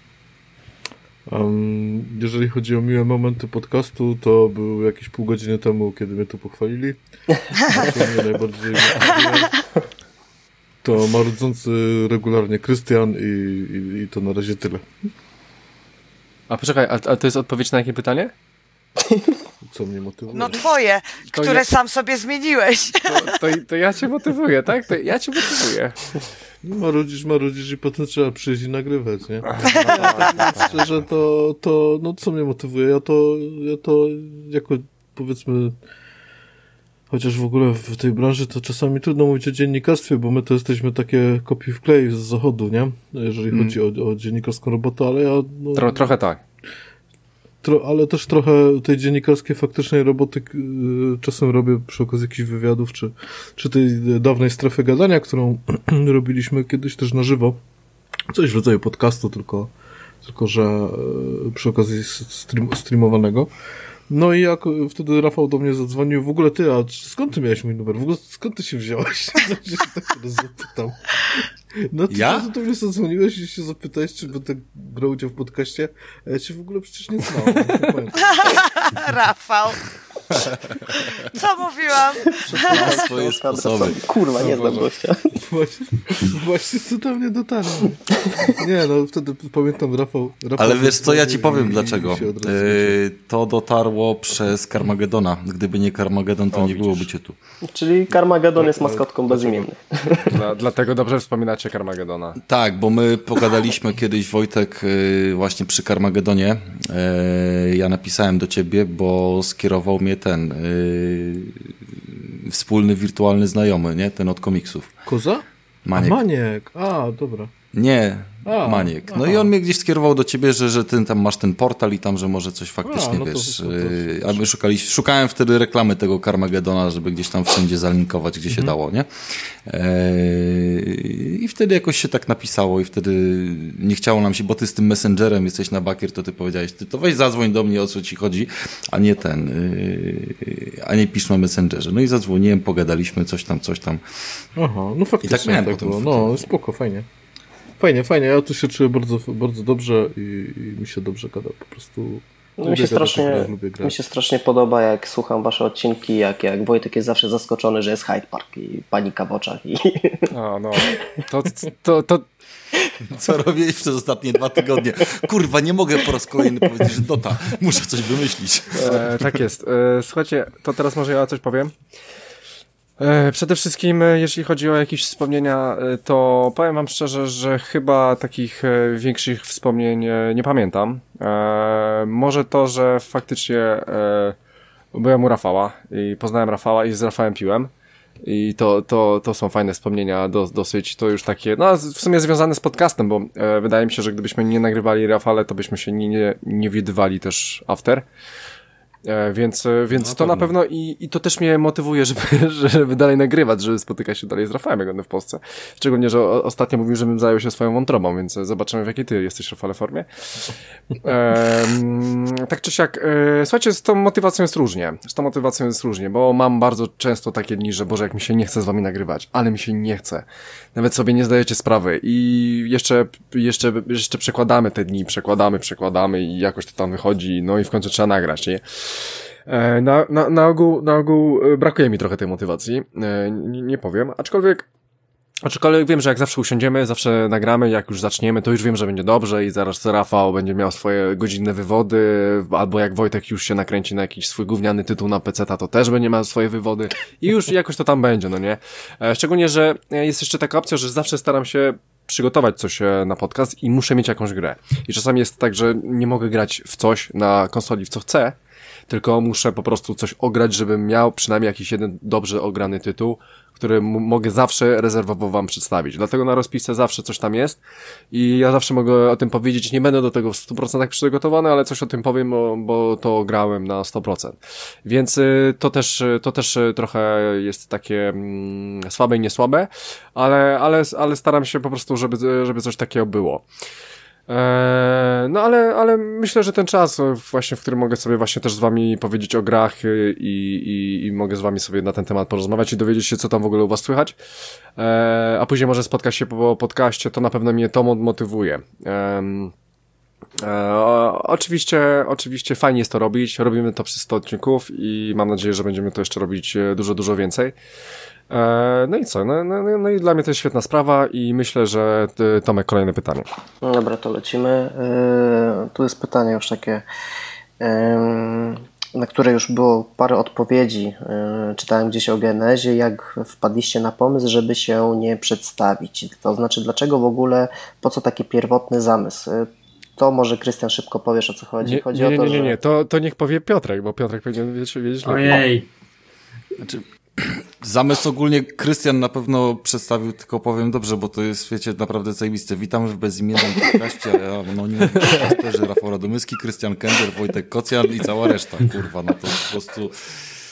Um, jeżeli chodzi o miłe momenty podcastu, to był jakieś pół godziny temu, kiedy mnie tu pochwalili. Co mnie najbardziej motywuje, to marudzący regularnie Krystian i, i, i to na razie tyle. A poczekaj, a, a to jest odpowiedź na jakie pytanie? Co mnie motywuje? No twoje, To które ja- sam sobie zmieniłeś. To, to, to ja cię motywuję, tak? To ja cię motywuję. Marudzisz, marudzisz i potem trzeba przyjść i nagrywać, nie? Szczerze, to, to, no co mnie motywuje? Ja to, ja to jako, powiedzmy, chociaż w ogóle w tej branży to czasami trudno mówić o dziennikarstwie, bo my to jesteśmy takie kopii w klej z zachodu, nie? Jeżeli Mm. chodzi o, o dziennikarską robotę, ale ja... No, Tro, trochę tak. Tro, ale też trochę tej dziennikarskiej faktycznej roboty y, czasem robię przy okazji jakichś wywiadów, czy, czy tej dawnej strefy gadania, którą robiliśmy kiedyś też na żywo. Coś w rodzaju podcastu, tylko, tylko że przy okazji stream, streamowanego. No i jak wtedy Rafał do mnie zadzwonił, w ogóle ty, a skąd ty miałeś mój numer? W ogóle skąd ty się wziąłeś? Zawsze się tak zapytał. No ty ja? do mnie zadzwoniłeś i się zapytałeś, czy będę brał udział w podcaście, a ja cię w ogóle przecież nie znałem. Rafał. Co mówiłam? Ma swoje sposoby. Kurwa, nie znam gościa. Właśnie, właśnie co do mnie dotarło. Nie, no wtedy pamiętam Rafał... Rafał Ale wiesz co, ja ci powiem i, dlaczego. I yy, to dotarło przez Carmagedona. Gdyby nie Carmagedon, to O, nie widzisz. byłoby cię tu. Czyli Carmageddon jest maskotką bezimiennych. Dla, dlatego dobrze wspominacie Carmagedona. Tak, bo my pogadaliśmy kiedyś, Wojtek, yy, właśnie przy Carmagedonie. Yy, ja napisałem do ciebie, bo skierował mnie ten yy, wspólny wirtualny znajomy, nie? Ten od komiksów. Koza? Maniek. A, Maniek. A, dobra. Nie, A, Maniek. No aha. i on mnie gdzieś skierował do ciebie, że, że ty tam masz ten portal i tam, że może coś faktycznie, A, no to- wiesz. to- to- yy, A my szukali, szukałem wtedy reklamy tego Carmagedona, żeby gdzieś tam wszędzie zalinkować, gdzie się dało, nie? Eee, I wtedy jakoś się tak napisało i wtedy nie chciało nam się, bo ty z tym Messengerem jesteś na bakier, to ty powiedziałeś, ty to weź zadzwoń do mnie, o co ci chodzi, a nie ten, yy, a nie pisz na Messengerze. No i zadzwoniłem, pogadaliśmy, coś tam, coś tam. Aha, no faktycznie I tak miałem tak potem było. w No, tym. spoko, fajnie. Fajnie, fajnie. Ja tu się czuję bardzo, bardzo dobrze i, i mi się dobrze gada. Po prostu No, lubię mi, się gadać, strasznie, jak lubię grać. mi się strasznie podoba, jak słucham wasze odcinki, jak, jak Wojtek jest zawsze zaskoczony, że jest Hyde Park i panika w oczach. I... A, no. To, to, to, Co robiłeś przez ostatnie dwa tygodnie? Kurwa, nie mogę po raz kolejny powiedzieć, że Dota, muszę coś wymyślić. E, tak jest. E, słuchajcie, to teraz może ja coś powiem. E, przede wszystkim, e, jeśli chodzi o jakieś wspomnienia, e, to powiem wam szczerze, że chyba takich e, większych wspomnień e, nie pamiętam. E, może to, że faktycznie e, byłem u Rafała i poznałem Rafała i z Rafałem piłem. I to, to, to są fajne wspomnienia, do, dosyć, to już takie, no w sumie związane z podcastem, bo e, wydaje mi się, że gdybyśmy nie nagrywali Rafale, to byśmy się nie, nie, nie widywali też after. E, więc więc No, to na pewno. pewno i, i to też mnie motywuje, żeby, żeby dalej nagrywać, żeby spotykać się dalej z Rafałem, jak będę w Polsce. Szczególnie, że o, ostatnio mówił, żebym zajął się swoją wątrobą, więc zobaczymy, w jakiej ty jesteś, Rafale, formie. E, tak czy siak, e, słuchajcie, z tą motywacją jest różnie. Z tą motywacją jest różnie, bo mam bardzo często takie dni, że Boże, jak mi się nie chce z wami nagrywać, ale mi się nie chce. Nawet sobie nie zdajecie sprawy i jeszcze, jeszcze, jeszcze przekładamy te dni, przekładamy, przekładamy i jakoś to tam wychodzi, no i w końcu trzeba nagrać, nie? E, Na, na, na, ogół, na ogół e, brakuje mi trochę tej motywacji, e, nie, nie powiem, aczkolwiek Aczkolwiek wiem, że jak zawsze usiądziemy, zawsze nagramy, jak już zaczniemy, to już wiem, że będzie dobrze i zaraz Rafał będzie miał swoje godzinne wywody, albo jak Wojtek już się nakręci na jakiś swój gówniany tytuł na peceta, to też będzie miał swoje wywody i już jakoś to tam będzie, no nie? E, Szczególnie, że jest jeszcze taka opcja, że zawsze staram się przygotować coś e, na podcast i muszę mieć jakąś grę. I czasami jest tak, że nie mogę grać w coś na konsoli, w co chcę, tylko muszę po prostu coś ograć, żebym miał przynajmniej jakiś jeden dobrze ograny tytuł, który m- mogę zawsze rezerwowo wam przedstawić. Dlatego na rozpisce zawsze coś tam jest i ja zawsze mogę o tym powiedzieć. Nie będę do tego w stu procentach przygotowany, ale coś o tym powiem, bo, bo to grałem na sto procent. Więc y, to też, y, to też y, trochę jest takie mm, słabe i niesłabe, ale, ale, ale staram się po prostu, żeby, żeby coś takiego było. Eee, no ale, ale myślę, że ten czas właśnie, w którym mogę sobie właśnie też z wami powiedzieć o grach i, i, i mogę z wami sobie na ten temat porozmawiać i dowiedzieć się, co tam w ogóle u was słychać, eee, a później może spotkać się po podcaście, to na pewno mnie to motywuje. Eee, E, o, oczywiście, oczywiście fajnie jest to robić, robimy to przez sto odcinków i mam nadzieję, że będziemy to jeszcze robić dużo, dużo więcej. E, no i co, no, no, no i dla mnie to jest świetna sprawa i myślę, że ty, Tomek, kolejne pytanie. No dobra, to lecimy. Yy, tu jest pytanie już takie, yy, na które już było parę odpowiedzi. Yy, czytałem gdzieś o genezie, jak wpadliście na pomysł, żeby się nie przedstawić. To znaczy, dlaczego w ogóle, po co taki pierwotny zamysł? Yy, To może, Krystian, szybko powiesz, o co chodzi. Nie, chodzi nie, o nie, to, nie, nie, nie. że... To, to niech powie Piotrek, bo Piotrek powinien wiedzieć, wiedzieć lepiej. Ojej. Znaczy, zamysł ogólnie Krystian na pewno przedstawił, tylko powiem dobrze, bo to jest, wiecie, naprawdę zajebiste. Witamy w bezimiennym podcaście, a no nie podcasterzy Rafał Radomyski, Krystian Kender, Wojtek Kocjan i cała reszta, kurwa, no to po prostu...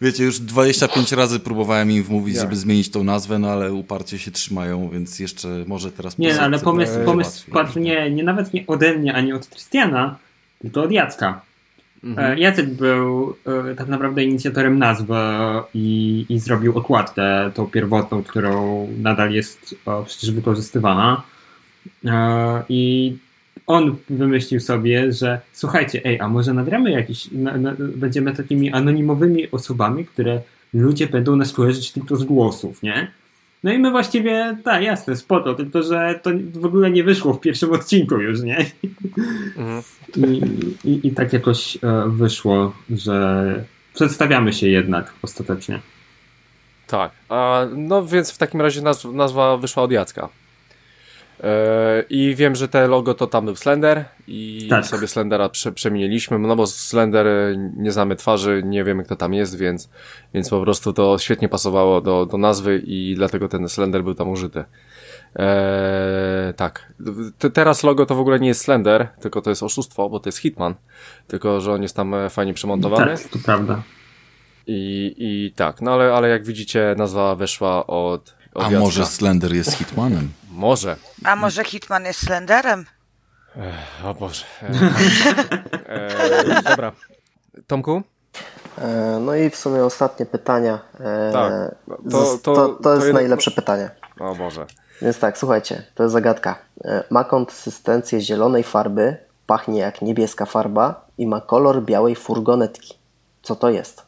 Wiecie, już dwadzieścia pięć razy próbowałem im wmówić, Ja. żeby zmienić tą nazwę, no ale uparcie się trzymają, więc jeszcze może teraz... Nie, no, ale posadce pomysł, będzie pomysł łatwiej. wpadł nie, nie nawet nie ode mnie, ani od Krystiana, tylko od Jacka. Mhm. E, Jacek był e, tak naprawdę inicjatorem nazwy i, i zrobił okładkę, tą pierwotną, którą nadal jest e, przecież wykorzystywana. E, I on wymyślił sobie, że słuchajcie, ej, a może nagramy jakiś, na, na, będziemy takimi anonimowymi osobami, które ludzie będą nas kojarzyć tylko z głosów, nie? No i my właściwie, tak, jasne, spoko, tylko że to w ogóle nie wyszło w pierwszym odcinku już, nie? Mhm. I, i, I tak jakoś e, wyszło, że przedstawiamy się jednak ostatecznie. Tak, a, no więc w takim razie nazw, nazwa wyszła od Jacka. E, I wiem, że te logo to tam był Slender i Tak. sobie Slendera prze, przemieniliśmy, no bo Slender e, nie znamy twarzy, nie wiemy kto tam jest, więc, więc po prostu to świetnie pasowało do, do nazwy i dlatego ten Slender był tam użyty. E, tak, Te, teraz logo to w ogóle nie jest Slender, tylko to jest oszustwo, bo to jest Hitman, tylko że on jest tam e, fajnie przemontowany. Tak, to prawda. I, i tak, no ale, ale jak widzicie nazwa weszła od, od A Jacka. może Slender jest Hitmanem? Może. A może Hitman jest Slenderem? Ech, o Boże. E, e, dobra. Tomku? E, No i w sumie ostatnie pytania. E, Tak. To, To- to, to- to, to jest jedno- najlepsze pytanie. O Boże. Więc tak, słuchajcie, to jest zagadka. E, Ma konsystencję zielonej farby, pachnie jak niebieska farba i ma kolor białej furgonetki. Co to jest?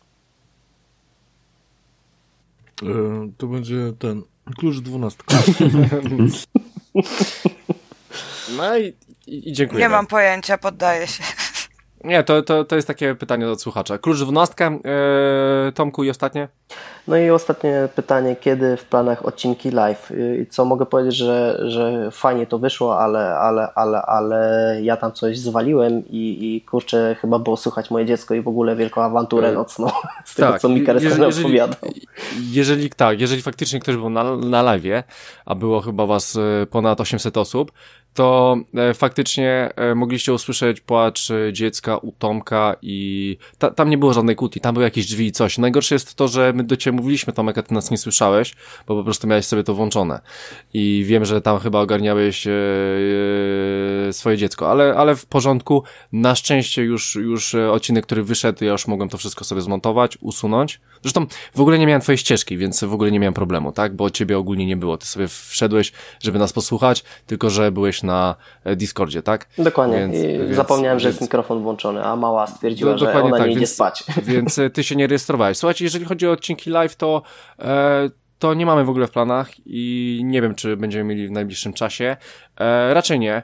E, to będzie ten klucz dwunastka. No i, i, i dziękuję. Nie mam pojęcia, poddaję się. Nie, to, to, to jest takie pytanie od słuchacza. Klucz dwunastka, e, Tomku i ostatnie? No i ostatnie pytanie, kiedy w planach odcinki live? Y, Co mogę powiedzieć, że, że fajnie to wyszło, ale, ale, ale, ale ja tam coś zwaliłem i, i kurczę, chyba było słychać moje dziecko i w ogóle wielką awanturę nocną z tego, Tak, co Mikael jeżeli- sobie jeżeli- opowiadał. Jeżeli tak, jeżeli faktycznie ktoś był na, na live'ie, a było chyba was e, ponad osiemset osób, to e, faktycznie e, mogliście usłyszeć płacz e, dziecka u Tomka i ta, tam nie było żadnej kłótni, tam były jakieś drzwi i coś. Najgorsze jest to, że my do ciebie mówiliśmy, Tomek, a ty nas nie słyszałeś, bo po prostu miałeś sobie to włączone. I wiem, że tam chyba ogarniałeś e, e, swoje dziecko, ale, ale w porządku. Na szczęście już, już e, odcinek, który wyszedł, ja już mogłem to wszystko sobie zmontować, usunąć. Zresztą w ogóle nie miałem twojej ścieżki, więc w ogóle nie miałem problemu, tak? Bo ciebie ogólnie nie było. Ty sobie wszedłeś, żeby nas posłuchać, tylko że byłeś na e, Discordzie, tak? Dokładnie. Więc- I więc- zapomniałem, że więc- jest mikrofon włączony, a mała stwierdziła, Do- że dokładnie ona tak, nie idzie więc- spać. Więc e, ty się nie rejestrowałeś. Słuchajcie, jeżeli chodzi o odcinki live, to e, to nie mamy w ogóle w planach i nie wiem, czy będziemy mieli w najbliższym czasie. E, raczej nie.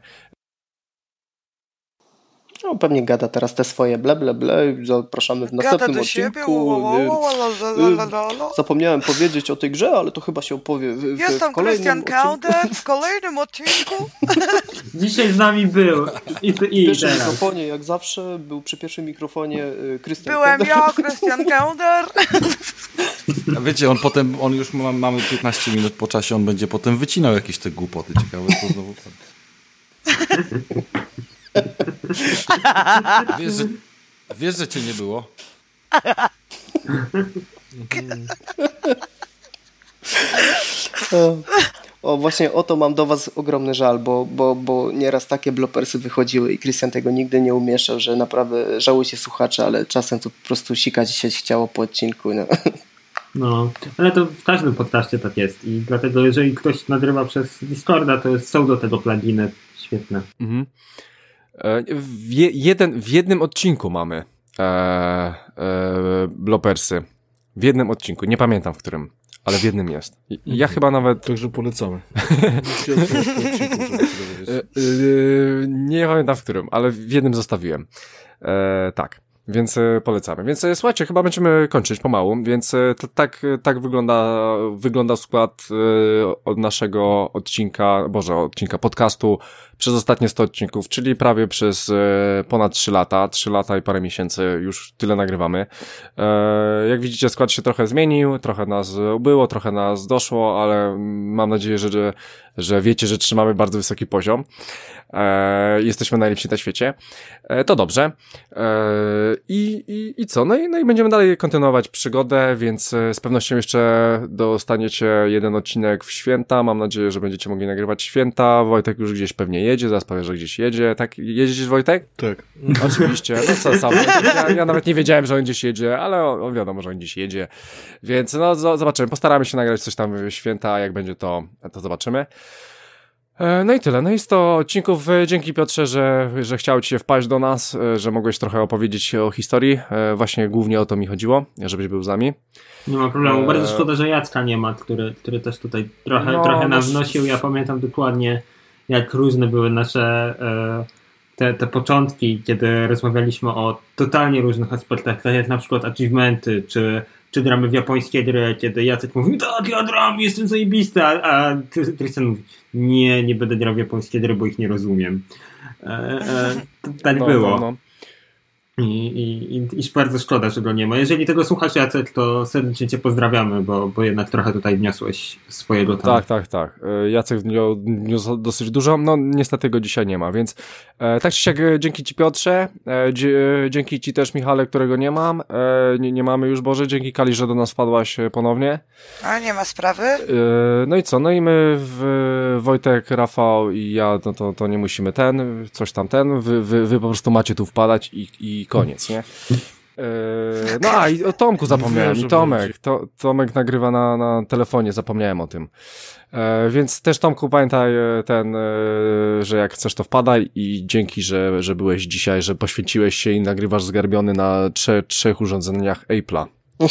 No, pewnie gada teraz te swoje ble, ble, ble. Zapraszamy w następnym Gada do siebie. odcinku. wo, wo, wo, wo, la, la, la, la, la. Zapomniałem powiedzieć o tej grze, ale to chyba się opowie w, w, Jestem w kolejnym Christian odcinku. Kauder w kolejnym odcinku. Dzisiaj z nami był. I, W i pierwszym teraz. mikrofonie, jak zawsze, był przy pierwszym mikrofonie y, Krystian. Byłem Kauder. ja, Christian Kauder. A wiecie, on potem, on już ma, mamy piętnaście minut po czasie, on będzie potem wycinał jakieś te głupoty. Ciekawe, co znowu... Wiesz, że, wiesz, że cię nie było? O, o, właśnie o to mam do was ogromny żal, bo, bo, bo nieraz takie blopersy wychodziły i Krystian tego nigdy nie umieszczał, że naprawdę żałujcie słuchacze, ale czasem to po prostu sikać się chciało po odcinku. No. No, ale to w każdym podcaście tak jest i dlatego jeżeli ktoś nagrywa przez Discorda, to jest, są do tego pluginy świetne. Mhm. E, w, je, jeden, w jednym odcinku mamy e, e, blopersy. W jednym odcinku. Nie pamiętam w którym, ale w jednym jest. I, ja chyba nawet... Także polecamy. Musicie odsłuchać po odcinku, żeby się dowiedzieć. E, e, nie pamiętam w którym, ale w jednym zostawiłem. E, tak. Więc e, polecamy. Więc e, słuchajcie, chyba będziemy kończyć pomału, więc e, to, tak, tak wygląda, wygląda skład e, od naszego odcinka, boże, odcinka podcastu przez ostatnie sto odcinków, czyli prawie przez e, ponad trzy lata, trzy lata i parę miesięcy już tyle nagrywamy. E, jak widzicie, skład się trochę zmienił, trochę nas ubyło, trochę nas doszło, ale mam nadzieję, że, że, że wiecie, że trzymamy bardzo wysoki poziom. E, jesteśmy najlepsi na świecie. E, to dobrze. E, i, i, I co? No i, no i będziemy dalej kontynuować przygodę, więc z pewnością jeszcze dostaniecie jeden odcinek w święta. Mam nadzieję, że będziecie mogli nagrywać święta. Wojtek już gdzieś pewnie jedzie, zaraz powie, że gdzieś jedzie. Tak, jeździsz, Wojtek? Tak. Oczywiście. No co sam. Ja, ja nawet nie wiedziałem, że on gdzieś jedzie, ale on wiadomo, że on gdzieś jedzie. Więc no z- zobaczymy. Postaramy się nagrać coś tam w święta, a jak będzie to, to zobaczymy. No i tyle. No i sto odcinków. Dzięki, Piotrze, że, że chciał ci się wpaść do nas, że mogłeś trochę opowiedzieć o historii. Właśnie głównie o to mi chodziło, żebyś był z nami. Nie ma problemu. Bardzo Eee... szkoda, że Jacka nie ma, który, który też tutaj trochę, no, trochę nam no... wnosił. Ja pamiętam dokładnie, jak różne były nasze e, te, te początki, kiedy rozmawialiśmy o totalnie różnych aspektach, tak jak na przykład achievementy, czy czy gramy w japońskie gry, kiedy Jacek mówi, tak, ja gram, jestem zajebisty, a, a Krystian mówi, nie, nie będę grał w japońskie gry, bo ich nie rozumiem. E, e, tak no, było. No, no. I, i, I bardzo szkoda, że go nie ma. Jeżeli tego słuchasz, Jacek, to serdecznie cię pozdrawiamy, bo, bo jednak trochę tutaj wniosłeś swojego tam. Tak, tak, tak. Jacek wniósł dosyć dużo, no niestety go dzisiaj nie ma, więc e, tak czy siak dzięki ci, Piotrze, e, dzięki ci też, Michale, którego nie mam, e, nie, nie mamy już, Boże, dzięki Kali, że do nas wpadłaś ponownie. A, nie ma sprawy. E, no i co, no i my, w, Wojtek, Rafał i ja, no to, to nie musimy ten, coś tam ten, wy, wy, wy po prostu macie tu wpadać i, i koniec, nie? Eee, no a i o Tomku zapomniałem, i Tomek, to, Tomek nagrywa na, na telefonie, zapomniałem o tym. Eee, więc też, Tomku, pamiętaj ten, e, że jak chcesz, to wpadaj i dzięki, że, że byłeś dzisiaj, że poświęciłeś się i nagrywasz zgarbiony na trze, trzech urządzeniach Apple'a.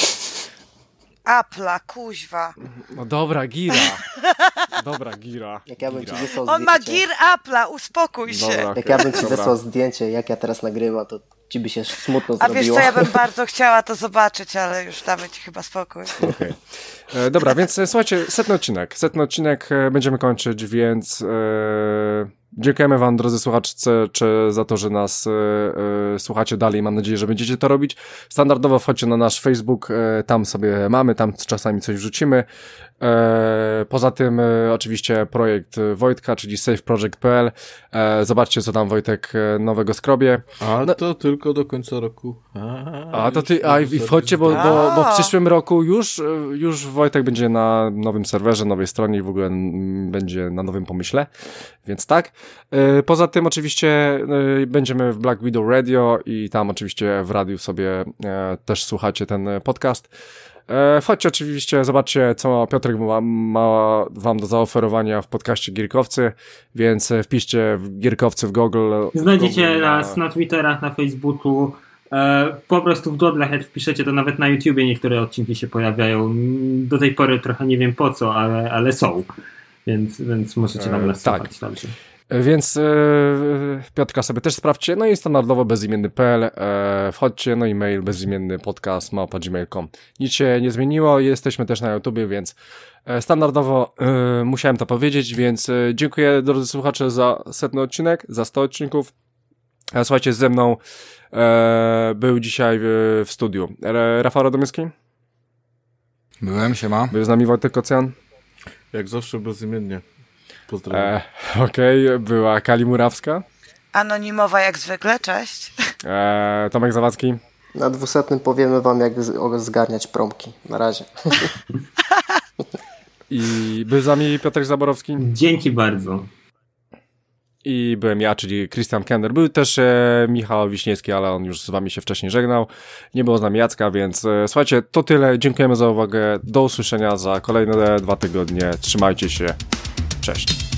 Apple'a, kuźwa. No dobra, gira. Dobra, gira. Jak ja bym gira. ci wysłał On zdjęcie, ma Gear Apple'a, uspokój się. Dobra, jak ja bym ci dobra. wysłał zdjęcie, jak ja teraz nagrywam, to ci by się smutno A zrobiło. wiesz co, ja bym bardzo chciała to zobaczyć, ale już damy ci chyba spokój. Okay. E, dobra, więc e, słuchajcie, setny odcinek. Setny odcinek e, będziemy kończyć, więc e, dziękujemy wam, drodzy słuchaczce, czy za to, że nas e, e, słuchacie dalej. Mam nadzieję, że będziecie to robić. Standardowo wchodźcie na nasz Facebook, e, tam sobie mamy, tam czasami coś wrzucimy. E, poza tym e, oczywiście projekt Wojtka, czyli save project kropka p l. E, zobaczcie, co tam Wojtek e, nowego skrobie. A no, to tylko do końca roku. A, a to ty, a i wchodźcie, bo, bo, bo w przyszłym roku już, już Wojtek będzie na nowym serwerze, nowej stronie i w ogóle będzie na nowym pomyśle, więc tak. E, poza tym oczywiście e, będziemy w Black Widow Radio i tam oczywiście w radiu sobie e, też słuchacie ten podcast. E, wchodźcie oczywiście, zobaczcie, co Piotrek ma, ma wam do zaoferowania w podcaście Gierkowcy, więc wpiszcie w Gierkowcy w Google. Znajdziecie Google, nas na Twitterach, na Facebooku, e, po prostu w Godlach, jak wpiszecie, to nawet na YouTubie niektóre odcinki się pojawiają. Do tej pory trochę nie wiem po co, ale, ale są, więc, więc możecie nam nas e, słuchać tak. dobrze. Więc e, Piotrka sobie też sprawdźcie, no i standardowo bezimienny kropka p l, e, wchodźcie, no i mail bezimienny podcast małpa gmail kropka com. Nic się nie zmieniło, jesteśmy też na YouTubie, więc e, standardowo e, musiałem to powiedzieć, więc e, dziękuję, drodzy słuchacze, za setny odcinek, za sto odcinków. E, słuchajcie, ze mną e, był dzisiaj w, w studiu e, Rafał Radomyski. Byłem, siema. Był z nami Wojtek Kocjan. Jak zawsze bezimiennie. Pozdrawiam. E, Okej, okay. Była Kali Murawska. Anonimowa jak zwykle, cześć. E, Tomek Zawadzki. Na dwusetnym powiemy wam, jak z- zgarniać promki. Na razie. I był z nami Piotr Zaborowski. Dzięki bardzo. I byłem ja, czyli Christian Kender. Był też e, Michał Wiśniewski, ale on już z wami się wcześniej żegnał. Nie było z nami Jacka, więc e, słuchajcie, to tyle. Dziękujemy za uwagę. Do usłyszenia za kolejne dwa tygodnie. Trzymajcie się. Cześć.